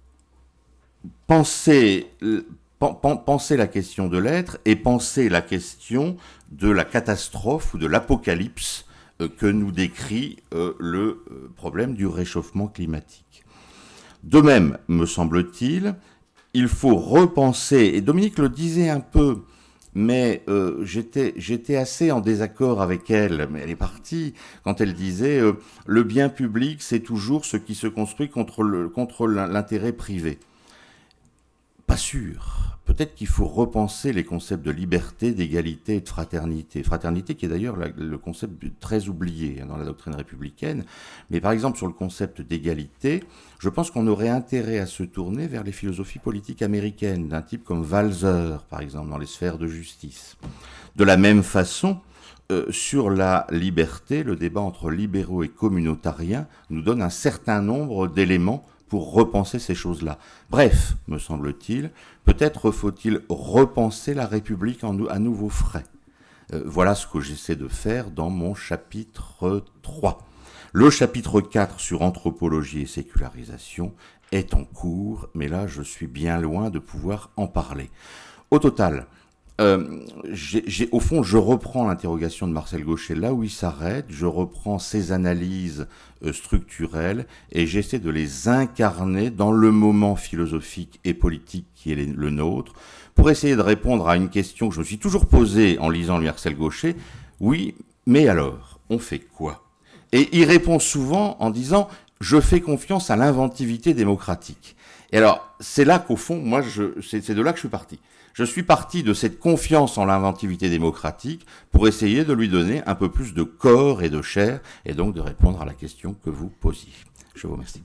penser, penser la question de l'être et penser la question de la catastrophe ou de l'apocalypse que nous décrit euh, le problème du réchauffement climatique. De même, me semble-t-il, il faut repenser, et Dominique le disait un peu, mais euh, j'étais, j'étais assez en désaccord avec elle, mais elle est partie, quand elle disait euh, « le bien public, c'est toujours ce qui se construit contre, le, contre l'intérêt privé ». Pas sûr. Peut-être qu'il faut repenser les concepts de liberté, d'égalité et de fraternité. Fraternité qui est d'ailleurs la, le concept très oublié dans la doctrine républicaine. Mais par exemple, sur le concept d'égalité, je pense qu'on aurait intérêt à se tourner vers les philosophies politiques américaines, d'un type comme Walzer, par exemple, dans les sphères de justice. De la même façon, euh, sur la liberté, le débat entre libéraux et communautariens nous donne un certain nombre d'éléments pour repenser ces choses-là. Bref, me semble-t-il, peut-être faut-il repenser la République en, à nouveau frais. Euh, voilà ce que j'essaie de faire dans mon chapitre trois. Le chapitre quatre sur anthropologie et sécularisation est en cours, mais là je suis bien loin de pouvoir en parler. Au total, Euh, j'ai, j'ai, au fond, je reprends l'interrogation de Marcel Gauchet là où il s'arrête, je reprends ses analyses euh, structurelles et j'essaie de les incarner dans le moment philosophique et politique qui est les, le nôtre, pour essayer de répondre à une question que je me suis toujours posée en lisant Marcel Gauchet. Oui, mais alors, on fait quoi ? Et il répond souvent en disant « je fais confiance à l'inventivité démocratique ». Et alors, c'est là qu'au fond, moi, je, c'est, c'est de là que je suis parti. Je suis parti de cette confiance en l'inventivité démocratique pour essayer de lui donner un peu plus de corps et de chair, et donc de répondre à la question que vous posiez. Je vous remercie.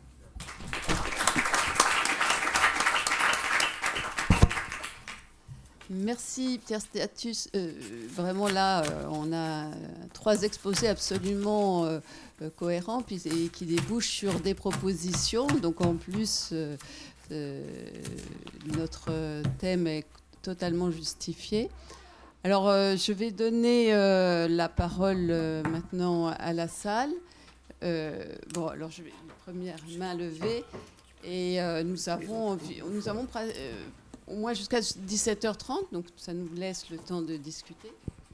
Merci Pierre Status. Euh, vraiment là, euh, on a trois exposés absolument euh, cohérents puis, et qui débouchent sur des propositions. Donc en plus, euh, euh, notre thème est totalement justifié. Alors euh, je vais donner euh, la parole euh, maintenant à la salle. Euh, bon, alors je vais une première main levée et euh, nous avons, nous avons euh, au moins jusqu'à dix-sept heures trente, donc ça nous laisse le temps de discuter.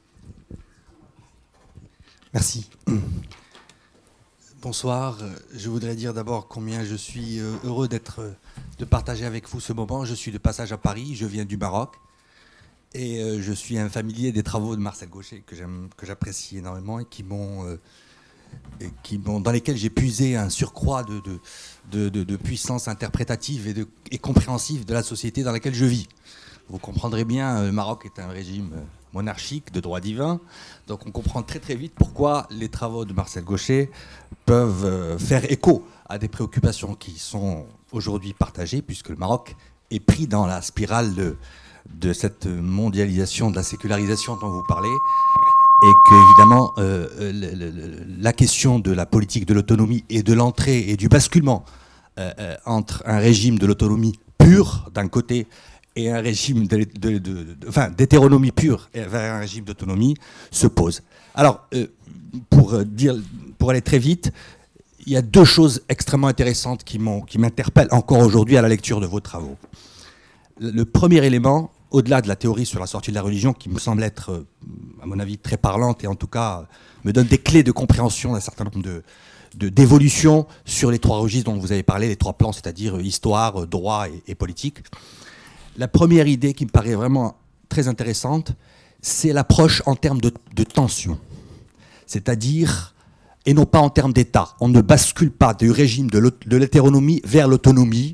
Merci. Bonsoir. Je voudrais dire d'abord combien je suis heureux d'être, de partager avec vous ce moment. Je suis de passage à Paris, je viens du Maroc. Et euh, je suis un familier des travaux de Marcel Gauchet, que j'aime, que j'apprécie énormément et qui m'ont, euh, et qui m'ont, dans lesquels j'ai puisé un surcroît de, de, de, de, de puissance interprétative et, de, et compréhensive de la société dans laquelle je vis. Vous comprendrez bien, le Maroc est un régime monarchique de droit divin, donc on comprend très très vite pourquoi les travaux de Marcel Gauchet peuvent faire écho à des préoccupations qui sont aujourd'hui partagées, puisque le Maroc est pris dans la spirale de, de cette mondialisation, de la sécularisation dont vous parlez, et que évidemment euh, le, le, la question de la politique de l'autonomie et de l'entrée et du basculement euh, euh, entre un régime de l'autonomie pure d'un côté et un régime de, de, de, de, enfin, d'hétéronomie pure vers un régime d'autonomie se pose. Alors, euh, pour, dire, pour aller très vite, il y a deux choses extrêmement intéressantes qui, m'ont, qui m'interpellent encore aujourd'hui à la lecture de vos travaux. Le premier élément, au-delà de la théorie sur la sortie de la religion, qui me semble être, à mon avis, très parlante et en tout cas me donne des clés de compréhension d'un certain nombre de, de, d'évolutions sur les trois registres dont vous avez parlé, les trois plans, c'est-à-dire histoire, droit et, et politique. La première idée qui me paraît vraiment très intéressante, c'est l'approche en termes de, de tension. C'est-à-dire, et non pas en termes d'État. On ne bascule pas du régime de, de l'hétéronomie vers l'autonomie.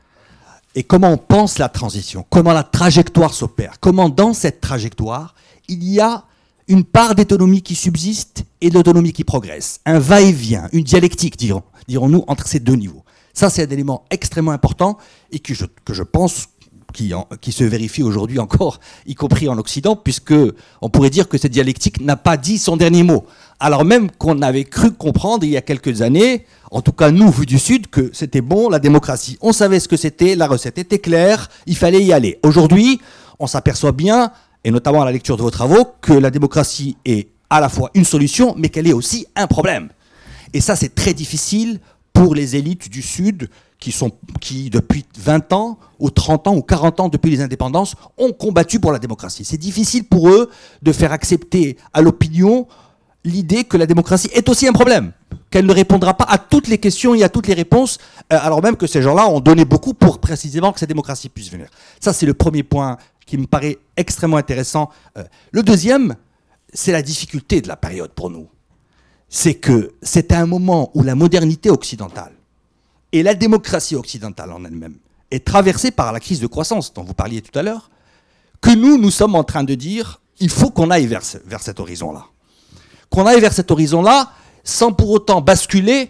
Et comment on pense la transition, comment la trajectoire s'opère, comment dans cette trajectoire, il y a une part d'autonomie qui subsiste et d'autonomie qui progresse. Un va-et-vient, une dialectique, dirons, dirons-nous, entre ces deux niveaux. Ça, c'est un élément extrêmement important et que je, que je pense Qui, en, qui se vérifie aujourd'hui encore, y compris en Occident, puisque on pourrait dire que cette dialectique n'a pas dit son dernier mot. Alors même qu'on avait cru comprendre il y a quelques années, en tout cas nous, vu du Sud, que c'était bon, la démocratie. On savait ce que c'était, la recette était claire, il fallait y aller. Aujourd'hui, on s'aperçoit bien, et notamment à la lecture de vos travaux, que la démocratie est à la fois une solution, mais qu'elle est aussi un problème. Et ça, c'est très difficile pour les élites du Sud, qui, sont, qui depuis vingt ans, ou trente ans, ou quarante ans depuis les indépendances, ont combattu pour la démocratie. C'est difficile pour eux de faire accepter à l'opinion l'idée que la démocratie est aussi un problème, qu'elle ne répondra pas à toutes les questions et à toutes les réponses, alors même que ces gens-là ont donné beaucoup pour précisément que cette démocratie puisse venir. Ça, c'est le premier point qui me paraît extrêmement intéressant. Le deuxième, c'est la difficulté de la période pour nous. C'est que c'est à un moment où la modernité occidentale et la démocratie occidentale en elle-même est traversée par la crise de croissance dont vous parliez tout à l'heure, que nous, nous sommes en train de dire il faut qu'on aille vers, ce, vers cet horizon-là. Qu'on aille vers cet horizon-là sans pour autant basculer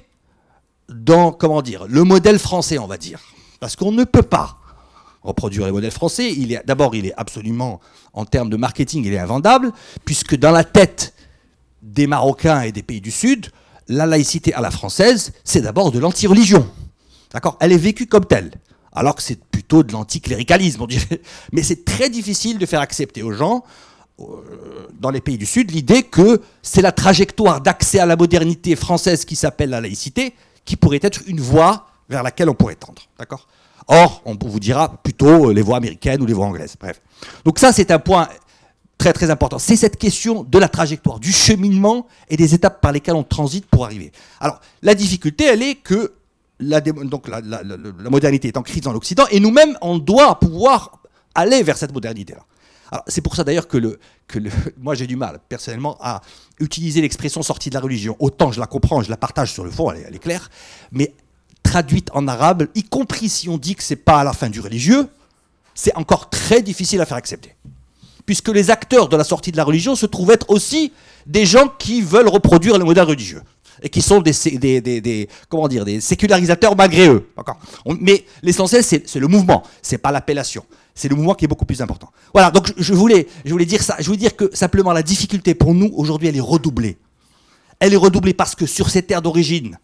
dans, comment dire, le modèle français, on va dire. Parce qu'on ne peut pas reproduire le modèle français. Il est, d'abord, il est absolument, en termes de marketing, il est invendable, puisque dans la tête des Marocains et des pays du Sud, la laïcité à la française, c'est d'abord de l'anti-religion. D'accord ? Elle est vécue comme telle, alors que c'est plutôt de l'anticléricalisme, on dirait. Mais c'est très difficile de faire accepter aux gens, euh, dans les pays du Sud, l'idée que c'est la trajectoire d'accès à la modernité française qui s'appelle la laïcité, qui pourrait être une voie vers laquelle on pourrait tendre. D'accord ? Or, on vous dira plutôt les voies américaines ou les voies anglaises. Bref. Donc ça, c'est un point très très important. C'est cette question de la trajectoire, du cheminement et des étapes par lesquelles on transite pour arriver. Alors, la difficulté, elle est que La, donc la, la, la, la modernité est en crise dans l'Occident et nous-mêmes, on doit pouvoir aller vers cette modernité-là. Alors, c'est pour ça d'ailleurs que, le, que le, moi j'ai du mal personnellement à utiliser l'expression sortie de la religion. Autant je la comprends, je la partage sur le fond, elle est, elle est claire, mais traduite en arabe, y compris si on dit que c'est pas à la fin du religieux, c'est encore très difficile à faire accepter. Puisque les acteurs de la sortie de la religion se trouvent être aussi des gens qui veulent reproduire le modèle religieux. Et qui sont des, des, des, des, comment dire, des sécularisateurs malgré eux. On, mais l'essentiel, c'est, c'est le mouvement, c'est pas l'appellation. C'est le mouvement qui est beaucoup plus important. Voilà, donc je, je, voulais, je voulais dire ça. Je voulais dire que simplement la difficulté pour nous, aujourd'hui, elle est redoublée. Elle est redoublée parce que sur ces terres d'origine,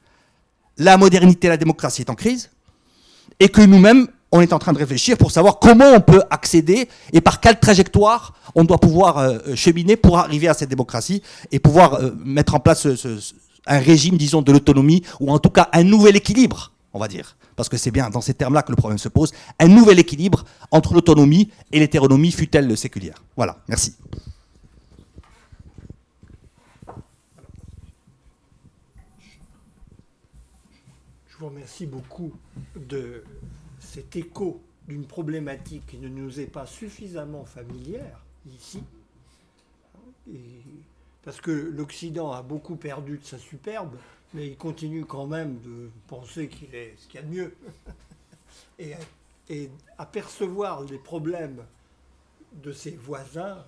la modernité et la démocratie est en crise, et que nous-mêmes, on est en train de réfléchir pour savoir comment on peut accéder et par quelle trajectoire on doit pouvoir euh, cheminer pour arriver à cette démocratie et pouvoir euh, mettre en place ce, ce, ce un régime, disons, de l'autonomie, ou en tout cas un nouvel équilibre, on va dire, parce que c'est bien dans ces termes-là que le problème se pose, un nouvel équilibre entre l'autonomie et l'hétéronomie, fût-elle séculière. Voilà, merci. Je vous remercie beaucoup de cet écho d'une problématique qui ne nous est pas suffisamment familière, ici. Et parce que l'Occident a beaucoup perdu de sa superbe, mais il continue quand même de penser qu'il est ce qu'il y a de mieux. et, et apercevoir les problèmes de ses voisins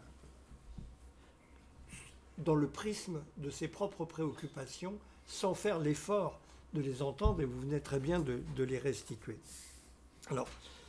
dans le prisme de ses propres préoccupations, sans faire l'effort de les entendre, et vous venez très bien de, de les restituer. Alors,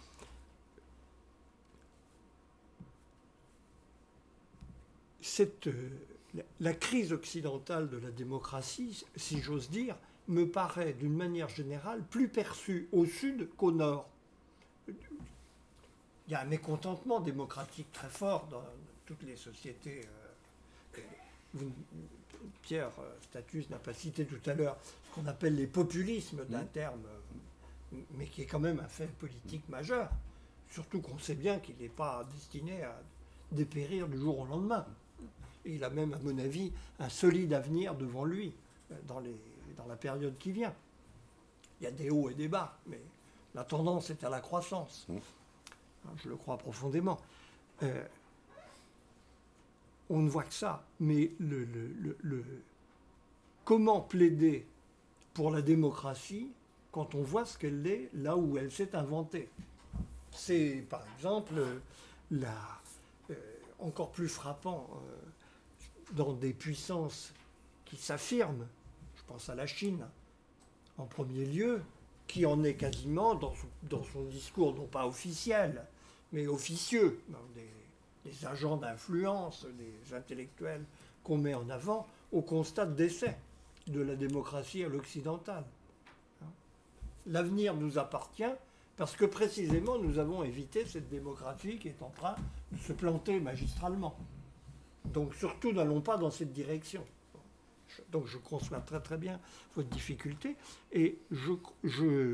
cette, euh, la crise occidentale de la démocratie, si j'ose dire, me paraît d'une manière générale plus perçue au sud qu'au nord. Il y a un mécontentement démocratique très fort dans toutes les sociétés. Euh, vous, Pierre Status n'a pas cité tout à l'heure ce qu'on appelle les populismes, d'un terme, mais qui est quand même un fait politique majeur. Surtout qu'on sait bien qu'il n'est pas destiné à dépérir du jour au lendemain. Et il a même, à mon avis, un solide avenir devant lui dans, les, dans la période qui vient. Il y a des hauts et des bas, mais la tendance est à la croissance. Je le crois profondément. Euh, on ne voit que ça, mais le, le, le, le, comment plaider pour la démocratie quand on voit ce qu'elle est là où elle s'est inventée? C'est, par exemple, la, euh, encore plus frappant euh, dans des puissances qui s'affirment. Je pense à la Chine, en premier lieu, qui en est quasiment, dans son, dans son discours, non pas officiel, mais officieux, dans des, des agents d'influence, des intellectuels qu'on met en avant, au constat de décès de la démocratie à l'occidentale. L'avenir nous appartient parce que précisément nous avons évité cette démocratie qui est en train de se planter magistralement. Donc surtout n'allons pas dans cette direction. Donc je conçois très très bien votre difficulté et je, je,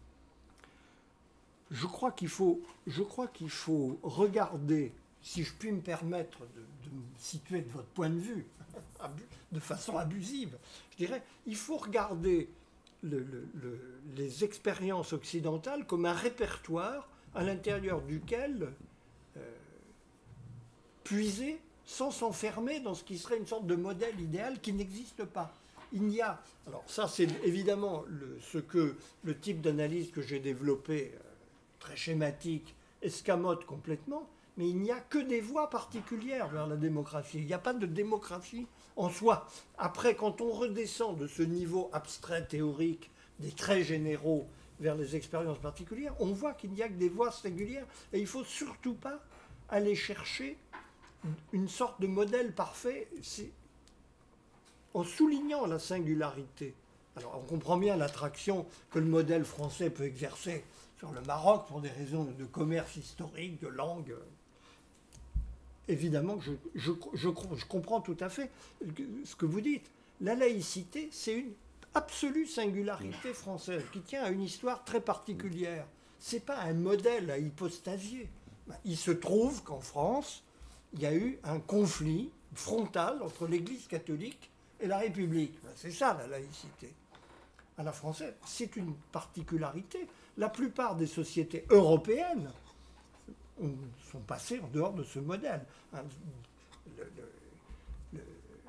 je crois qu'il faut, je crois qu'il faut regarder, si je puis me permettre de, de me situer de votre point de vue, de façon abusive, je dirais, il faut regarder le, le, le, les expériences occidentales comme un répertoire à l'intérieur duquel euh, puiser sans s'enfermer dans ce qui serait une sorte de modèle idéal qui n'existe pas. Il n'y a... Alors ça, c'est évidemment le, ce que le type d'analyse que j'ai développé, euh, très schématique, escamote complètement, mais il n'y a que des voies particulières vers la démocratie. Il n'y a pas de démocratie en soi. Après, quand on redescend de ce niveau abstrait théorique des traits généraux vers les expériences particulières, on voit qu'il n'y a que des voies singulières et il ne faut surtout pas aller chercher une sorte de modèle parfait en soulignant la singularité. Alors on comprend bien l'attraction que le modèle français peut exercer sur le Maroc pour des raisons de commerce historique, de langue. Évidemment, je, je, je, je comprends tout à fait ce que vous dites. La laïcité, c'est une absolue singularité française qui tient à une histoire très particulière. Ce n'est pas un modèle à hypostasier. Il se trouve qu'en France, il y a eu un conflit frontal entre l'Église catholique et la République. C'est ça la laïcité. À la française, c'est une particularité. La plupart des sociétés européennes sont passées en dehors de ce modèle. Le, le, le,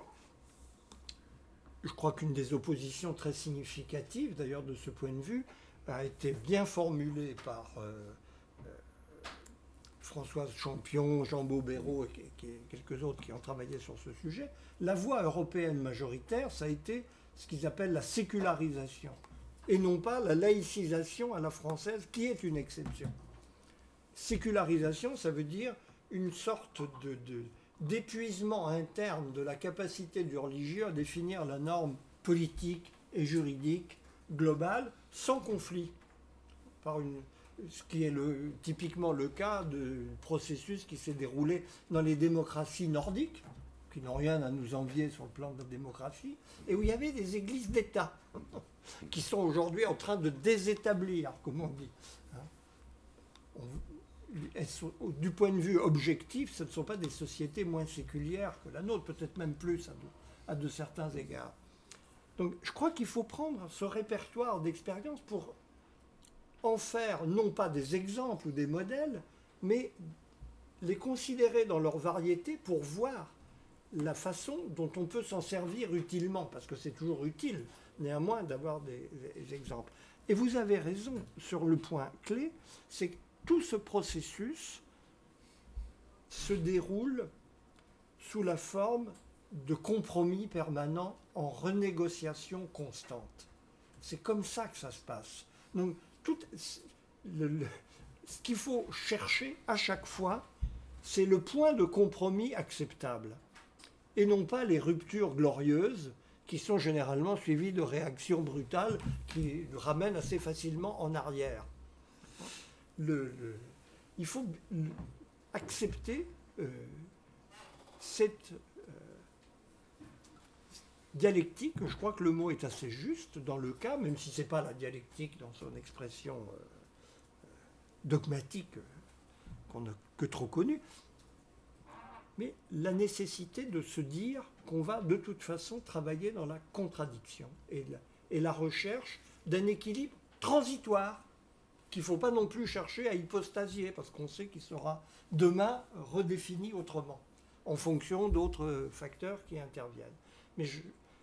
je crois qu'une des oppositions très significatives, d'ailleurs de ce point de vue, a été bien formulée par euh, euh, Françoise Champion, Jean Bobéro et, et quelques autres qui ont travaillé sur ce sujet. La voie européenne majoritaire, ça a été ce qu'ils appellent la sécularisation, et non pas la laïcisation à la française, qui est une exception. Sécularisation, ça veut dire une sorte de, de, d'épuisement interne de la capacité du religieux à définir la norme politique et juridique globale sans conflit, par une, ce qui est le, typiquement le cas du processus qui s'est déroulé dans les démocraties nordiques, qui n'ont rien à nous envier sur le plan de la démocratie, et où il y avait des églises d'État qui sont aujourd'hui en train de désétablir, comme on dit. On, elles sont, du point de vue objectif, ce ne sont pas des sociétés moins séculières que la nôtre, peut-être même plus à de, à de certains égards. Donc je crois qu'il faut prendre ce répertoire d'expériences pour en faire non pas des exemples ou des modèles, mais les considérer dans leur variété pour voir la façon dont on peut s'en servir utilement, parce que c'est toujours utile, néanmoins, d'avoir des, des exemples. Et vous avez raison sur le point clé, c'est que tout ce processus se déroule sous la forme de compromis permanents en renégociation constante. C'est comme ça que ça se passe. Donc, tout, le, le, ce qu'il faut chercher à chaque fois, c'est le point de compromis acceptable, et non pas les ruptures glorieuses qui sont généralement suivies de réactions brutales qui ramènent assez facilement en arrière. Le, le, il faut accepter euh, cette euh, dialectique, je crois que le mot est assez juste dans le cas, même si ce n'est pas la dialectique dans son expression euh, dogmatique euh, qu'on n'a que trop connue, mais la nécessité de se dire qu'on va de toute façon travailler dans la contradiction et la, et la recherche d'un équilibre transitoire qu'il ne faut pas non plus chercher à hypostasier, parce qu'on sait qu'il sera demain redéfini autrement, en fonction d'autres facteurs qui interviennent. Mais je,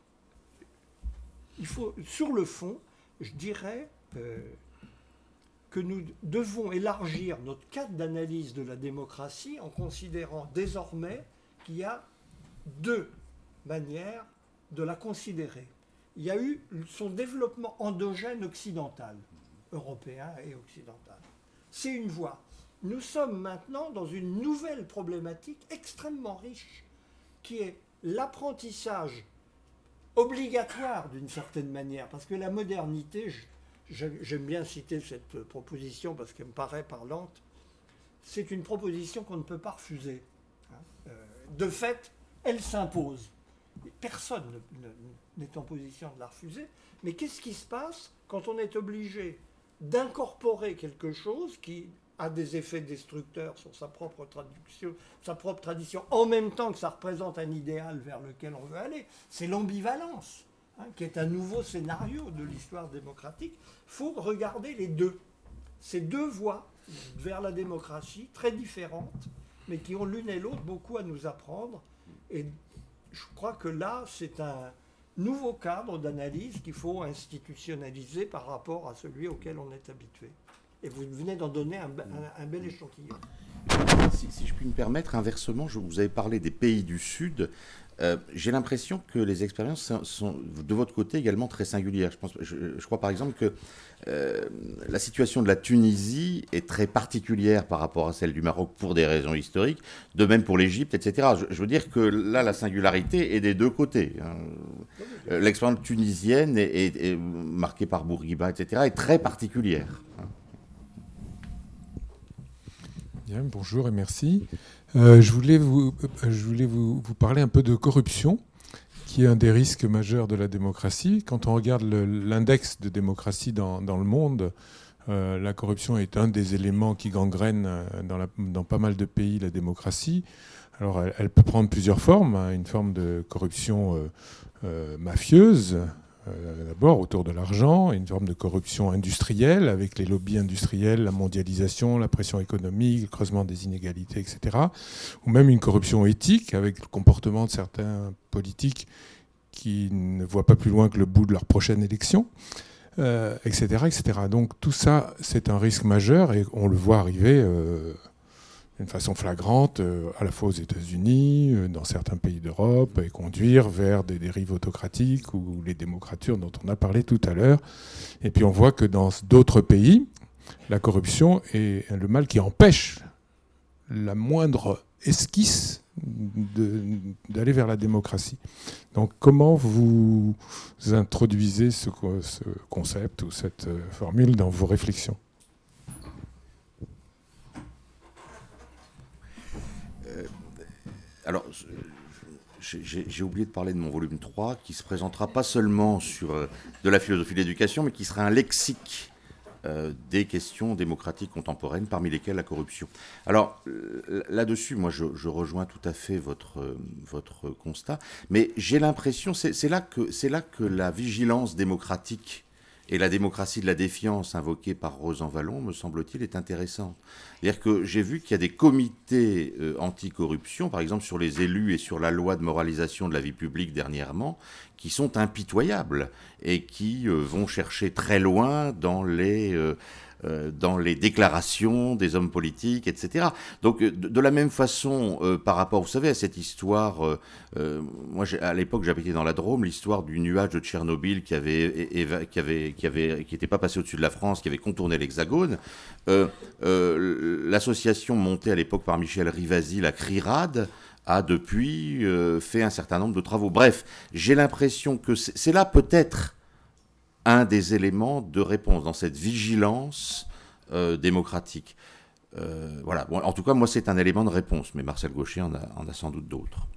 il faut, sur le fond, je dirais euh, que nous devons élargir notre cadre d'analyse de la démocratie en considérant désormais qu'il y a deux manières de la considérer. Il y a eu son développement endogène occidental, européen et occidental. C'est une voie. Nous sommes maintenant dans une nouvelle problématique extrêmement riche, qui est l'apprentissage obligatoire d'une certaine manière, parce que la modernité, je, j'aime bien citer cette proposition parce qu'elle me paraît parlante, c'est une proposition qu'on ne peut pas refuser. De fait, elle s'impose. Personne n'est en position de la refuser, mais qu'est-ce qui se passe quand on est obligé d'incorporer quelque chose qui a des effets destructeurs sur sa propre tradition, sa propre tradition, en même temps que ça représente un idéal vers lequel on veut aller? C'est l'ambivalence, hein, qui est un nouveau scénario de l'histoire démocratique. Il faut regarder les deux. Ces deux voies vers la démocratie, très différentes, mais qui ont l'une et l'autre beaucoup à nous apprendre. Et je crois que là, c'est un nouveau cadre d'analyse qu'il faut institutionnaliser par rapport à celui auquel on est habitué. Et vous venez d'en donner un, un, un bel échantillon. Si, si je puis me permettre, inversement, je vous avez parlé des pays du Sud. Euh, j'ai l'impression que les expériences sont, sont, de votre côté, également très singulières. Je, pense, je, je crois par exemple que euh, la situation de la Tunisie est très particulière par rapport à celle du Maroc pour des raisons historiques, de même pour l'Égypte, et cetera. Je, je veux dire que là, la singularité est des deux côtés. Hein. Euh, l'expérience tunisienne est, est, est marquée par Bourguiba, et cetera, est très particulière. Bien, bonjour et merci. Euh, je voulais, vous, je voulais vous, vous parler un peu de corruption, qui est un des risques majeurs de la démocratie. Quand on regarde le, l'index de démocratie dans, dans le monde, euh, la corruption est un des éléments qui gangrène dans, la, dans pas mal de pays la démocratie. Alors, elle, elle peut prendre plusieurs formes, hein, une forme de corruption euh, euh, mafieuse, Euh, d'abord autour de l'argent, une forme de corruption industrielle avec les lobbies industriels, la mondialisation, la pression économique, le creusement des inégalités, et cetera. Ou même une corruption éthique avec le comportement de certains politiques qui ne voient pas plus loin que le bout de leur prochaine élection, euh, et cetera, et cetera. Donc tout ça, c'est un risque majeur et on le voit arriver euh, d'une façon flagrante, euh, à la fois aux États-Unis, euh, dans certains pays d'Europe, et conduire vers des dérives autocratiques ou les démocratures dont on a parlé tout à l'heure. Et puis on voit que dans d'autres pays, la corruption est le mal qui empêche la moindre esquisse de, d'aller vers la démocratie. Donc comment vous introduisez ce, ce concept ou cette formule dans vos réflexions ? Alors, j'ai, j'ai oublié de parler de mon volume trois, qui se présentera pas seulement sur euh, de la philosophie de l'éducation, mais qui sera un lexique euh, des questions démocratiques contemporaines, parmi lesquelles la corruption. Alors, euh, là-dessus, moi, je, je rejoins tout à fait votre, euh, votre constat, mais j'ai l'impression, c'est, c'est, là que, c'est là que la vigilance démocratique Et la démocratie de la défiance invoquée par Rosan Vallon, me semble-t-il, est intéressante. C'est-à-dire que j'ai vu qu'il y a des comités euh, anticorruption, par exemple sur les élus et sur la loi de moralisation de la vie publique dernièrement, qui sont impitoyables et qui euh, vont chercher très loin dans les... Euh, euh, dans les déclarations des hommes politiques, et cetera. Donc, de, de la même façon, euh, par rapport, vous savez, à cette histoire, euh, euh, moi, à l'époque, j'habitais dans la Drôme, l'histoire du nuage de Tchernobyl qui avait, qui avait, qui avait, qui n'était pas passé au-dessus de la France, qui avait contourné l'Hexagone. Euh, euh, l'association montée à l'époque par Michel Rivasi, la CRIRAD, a depuis euh, fait un certain nombre de travaux. Bref, j'ai l'impression que c'est, c'est là peut-être un des éléments de réponse dans cette vigilance euh, démocratique. Euh, voilà. Bon, en tout cas, moi, c'est un élément de réponse, mais Marcel Gauchet en a, en a sans doute d'autres.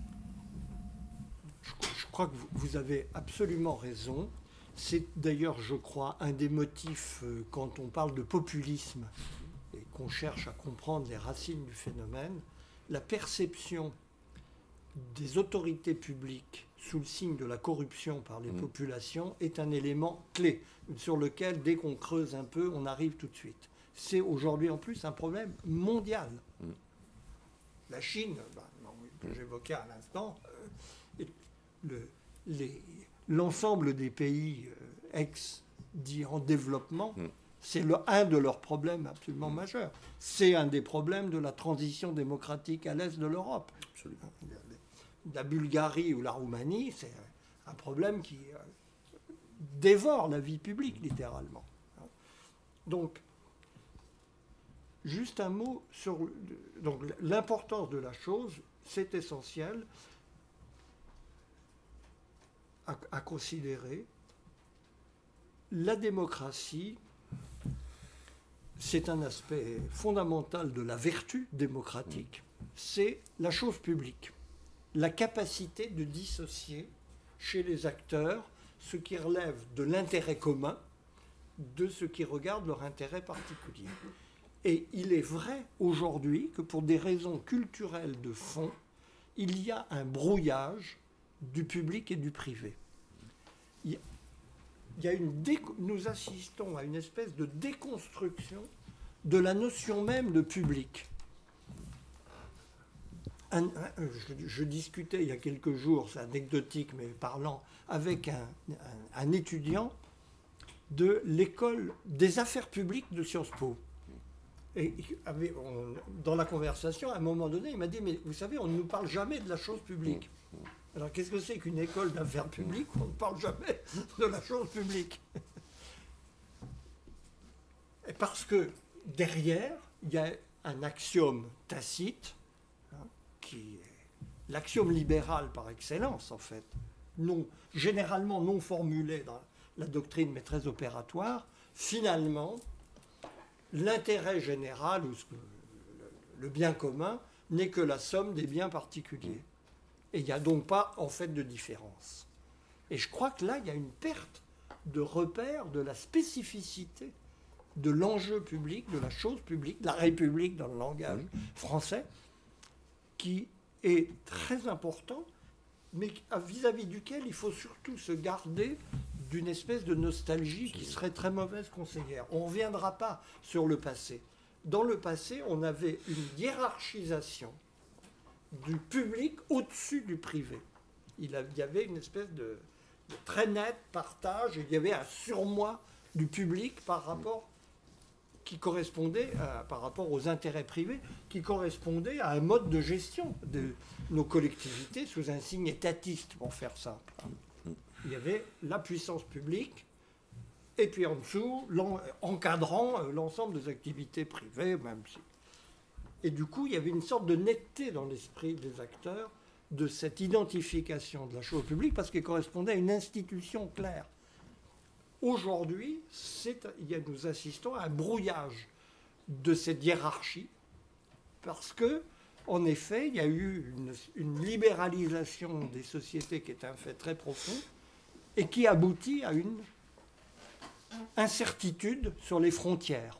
Je, je crois que vous, vous avez absolument raison. C'est d'ailleurs, je crois, un des motifs euh, quand on parle de populisme et qu'on cherche à comprendre les racines du phénomène, la perception des autorités publiques sous le signe de la corruption par les mmh. populations est un élément clé sur lequel, dès qu'on creuse un peu, on arrive tout de suite. C'est aujourd'hui en plus un problème mondial. Mmh. La Chine, bah, non, que mmh. j'évoquais à l'instant, euh, le, les, l'ensemble des pays euh, ex-dits en développement, mmh. c'est le, un de leurs problèmes absolument mmh. majeurs. C'est un des problèmes de la transition démocratique à l'est de l'Europe. Absolument. La Bulgarie ou la Roumanie, c'est un problème qui dévore la vie publique, littéralement. Donc, juste un mot sur donc, l'importance de la chose, c'est essentiel à, à considérer. La démocratie, c'est un aspect fondamental de la vertu démocratique, c'est la chose publique. La capacité de dissocier chez les acteurs ce qui relève de l'intérêt commun de ce qui regarde leur intérêt particulier. Et il est vrai aujourd'hui que pour des raisons culturelles de fond, il y a un brouillage du public et du privé. Il y a une dé... Nous assistons à une espèce de déconstruction de la notion même de public. Un, un, je, je discutais il y a quelques jours, c'est anecdotique mais parlant, avec un, un, un étudiant de l'école des affaires publiques de Sciences Po. Et avait, on, dans la conversation, à un moment donné, il m'a dit, mais vous savez, on ne nous parle jamais de la chose publique. Alors qu'est-ce que c'est qu'une école d'affaires publiques où on ne parle jamais de la chose publique? Et parce que derrière, il y a un axiome tacite, qui est l'axiome libéral par excellence, en fait, non, généralement non formulé dans la doctrine, mais très opératoire. Finalement, l'intérêt général, ou ce que, le, le bien commun, n'est que la somme des biens particuliers. Et il n'y a donc pas, en fait, de différence. Et je crois que là, il y a une perte de repère de la spécificité de l'enjeu public, de la chose publique, de la République dans le langage français, qui est très important, mais vis-à-vis duquel il faut surtout se garder d'une espèce de nostalgie qui serait très mauvaise conseillère. On ne reviendra pas sur le passé. Dans le passé, on avait une hiérarchisation du public au-dessus du privé. Il y avait une espèce de, de très net partage, et il y avait un surmoi du public par rapport qui correspondait à, par rapport aux intérêts privés, qui correspondait à un mode de gestion de nos collectivités sous un signe étatiste, pour faire simple. Il y avait la puissance publique, et puis en dessous, encadrant l'ensemble des activités privées, même si. Et du coup, il y avait une sorte de netteté dans l'esprit des acteurs de cette identification de la chose publique, parce qu'elle correspondait à une institution claire. Aujourd'hui, c'est, il y a, nous assistons à un brouillage de cette hiérarchie, parce que, en effet, il y a eu une, une libéralisation des sociétés qui est un fait très profond, et qui aboutit à une incertitude sur les frontières.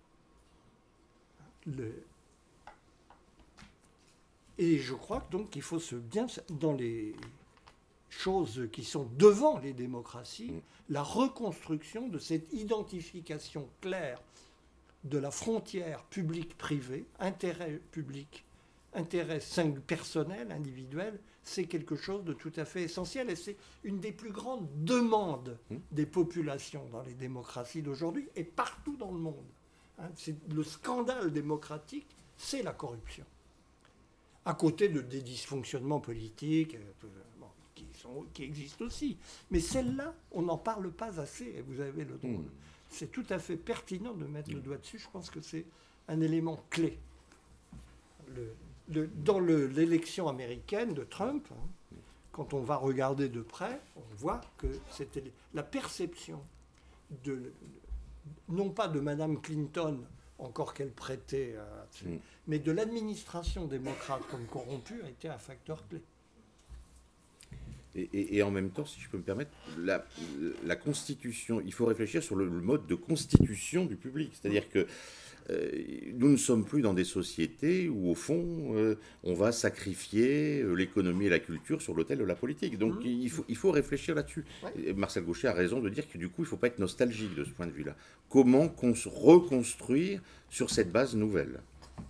Le... Et je crois donc qu'il faut se bien, dans les, choses qui sont devant les démocraties, la reconstruction de cette identification claire de la frontière public-privé, intérêt public, intérêt personnel, individuel, c'est quelque chose de tout à fait essentiel et c'est une des plus grandes demandes des populations dans les démocraties d'aujourd'hui et partout dans le monde. Hein, c'est le scandale démocratique, c'est la corruption. À côté de, des dysfonctionnements politiques euh, bon, qui, sont, qui existent aussi. Mais celle-là, on n'en parle pas assez et vous avez le droit. Mmh. C'est tout à fait pertinent de mettre mmh. le doigt dessus. Je pense que c'est un élément clé. Le, Le, dans le, l'élection américaine de Trump, hein, quand on va regarder de près, on voit que c'était la perception, de, non pas de Mme Clinton, encore qu'elle prêtait, euh, mm. mais de l'administration démocrate comme corrompue a été un facteur clé. Et, et, et en même temps, si je peux me permettre, la, la constitution, il faut réfléchir sur le, le mode de constitution du public. C'est-à-dire que euh, nous ne sommes plus dans des sociétés où, au fond, euh, on va sacrifier l'économie et la culture sur l'autel de la politique. Donc, mmh. il, faut, il faut réfléchir là-dessus. Ouais. Marcel Gauchet a raison de dire que, du coup, il ne faut pas être nostalgique de ce point de vue-là. Comment cons- reconstruire sur cette base nouvelle ?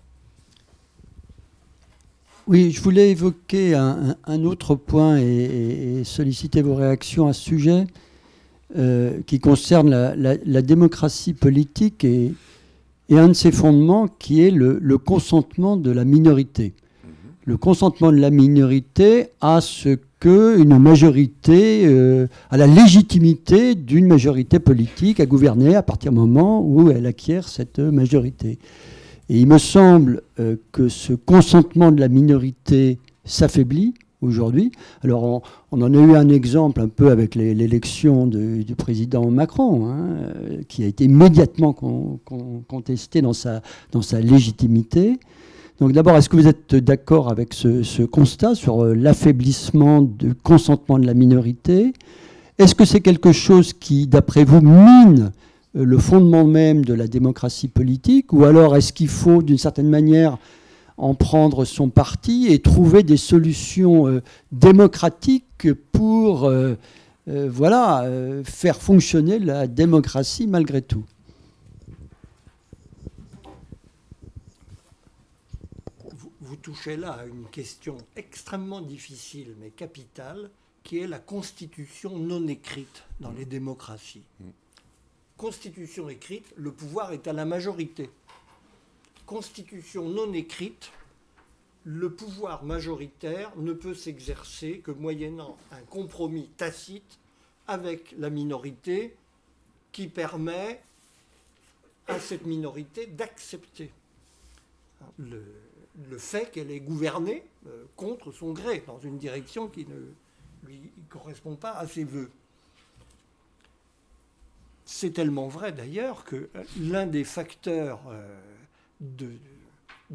Oui, je voulais évoquer un, un autre point et, et, et solliciter vos réactions à ce sujet euh, qui concerne la, la, la démocratie politique et, et un de ses fondements qui est le, le consentement de la minorité. Mmh. Le consentement de la minorité à ce qu'une majorité, euh, à la légitimité d'une majorité politique à gouverner à partir du moment où elle acquiert cette majorité. Et il me semble euh, que ce consentement de la minorité s'affaiblit aujourd'hui. Alors, on, on en a eu un exemple un peu avec les, l'élection de, du président Macron, hein, euh, qui a été immédiatement con, con, contesté dans sa, dans sa légitimité. Donc d'abord, est-ce que vous êtes d'accord avec ce, ce constat sur euh, l'affaiblissement du consentement de la minorité ? Est-ce que c'est quelque chose qui, d'après vous, mine le fondement même de la démocratie politique, ou alors est-ce qu'il faut, d'une certaine manière, en prendre son parti et trouver des solutions euh, démocratiques pour euh, euh, voilà, euh, faire fonctionner la démocratie malgré tout ? Vous, vous touchez là à une question extrêmement difficile, mais capitale, qui est la constitution non écrite dans les démocraties. Constitution écrite, le pouvoir est à la majorité. Constitution non écrite, le pouvoir majoritaire ne peut s'exercer que moyennant un compromis tacite avec la minorité qui permet à cette minorité d'accepter le, le fait qu'elle est gouvernée euh, contre son gré, dans une direction qui ne lui correspond pas à ses vœux. C'est tellement vrai d'ailleurs que l'un des facteurs euh, de,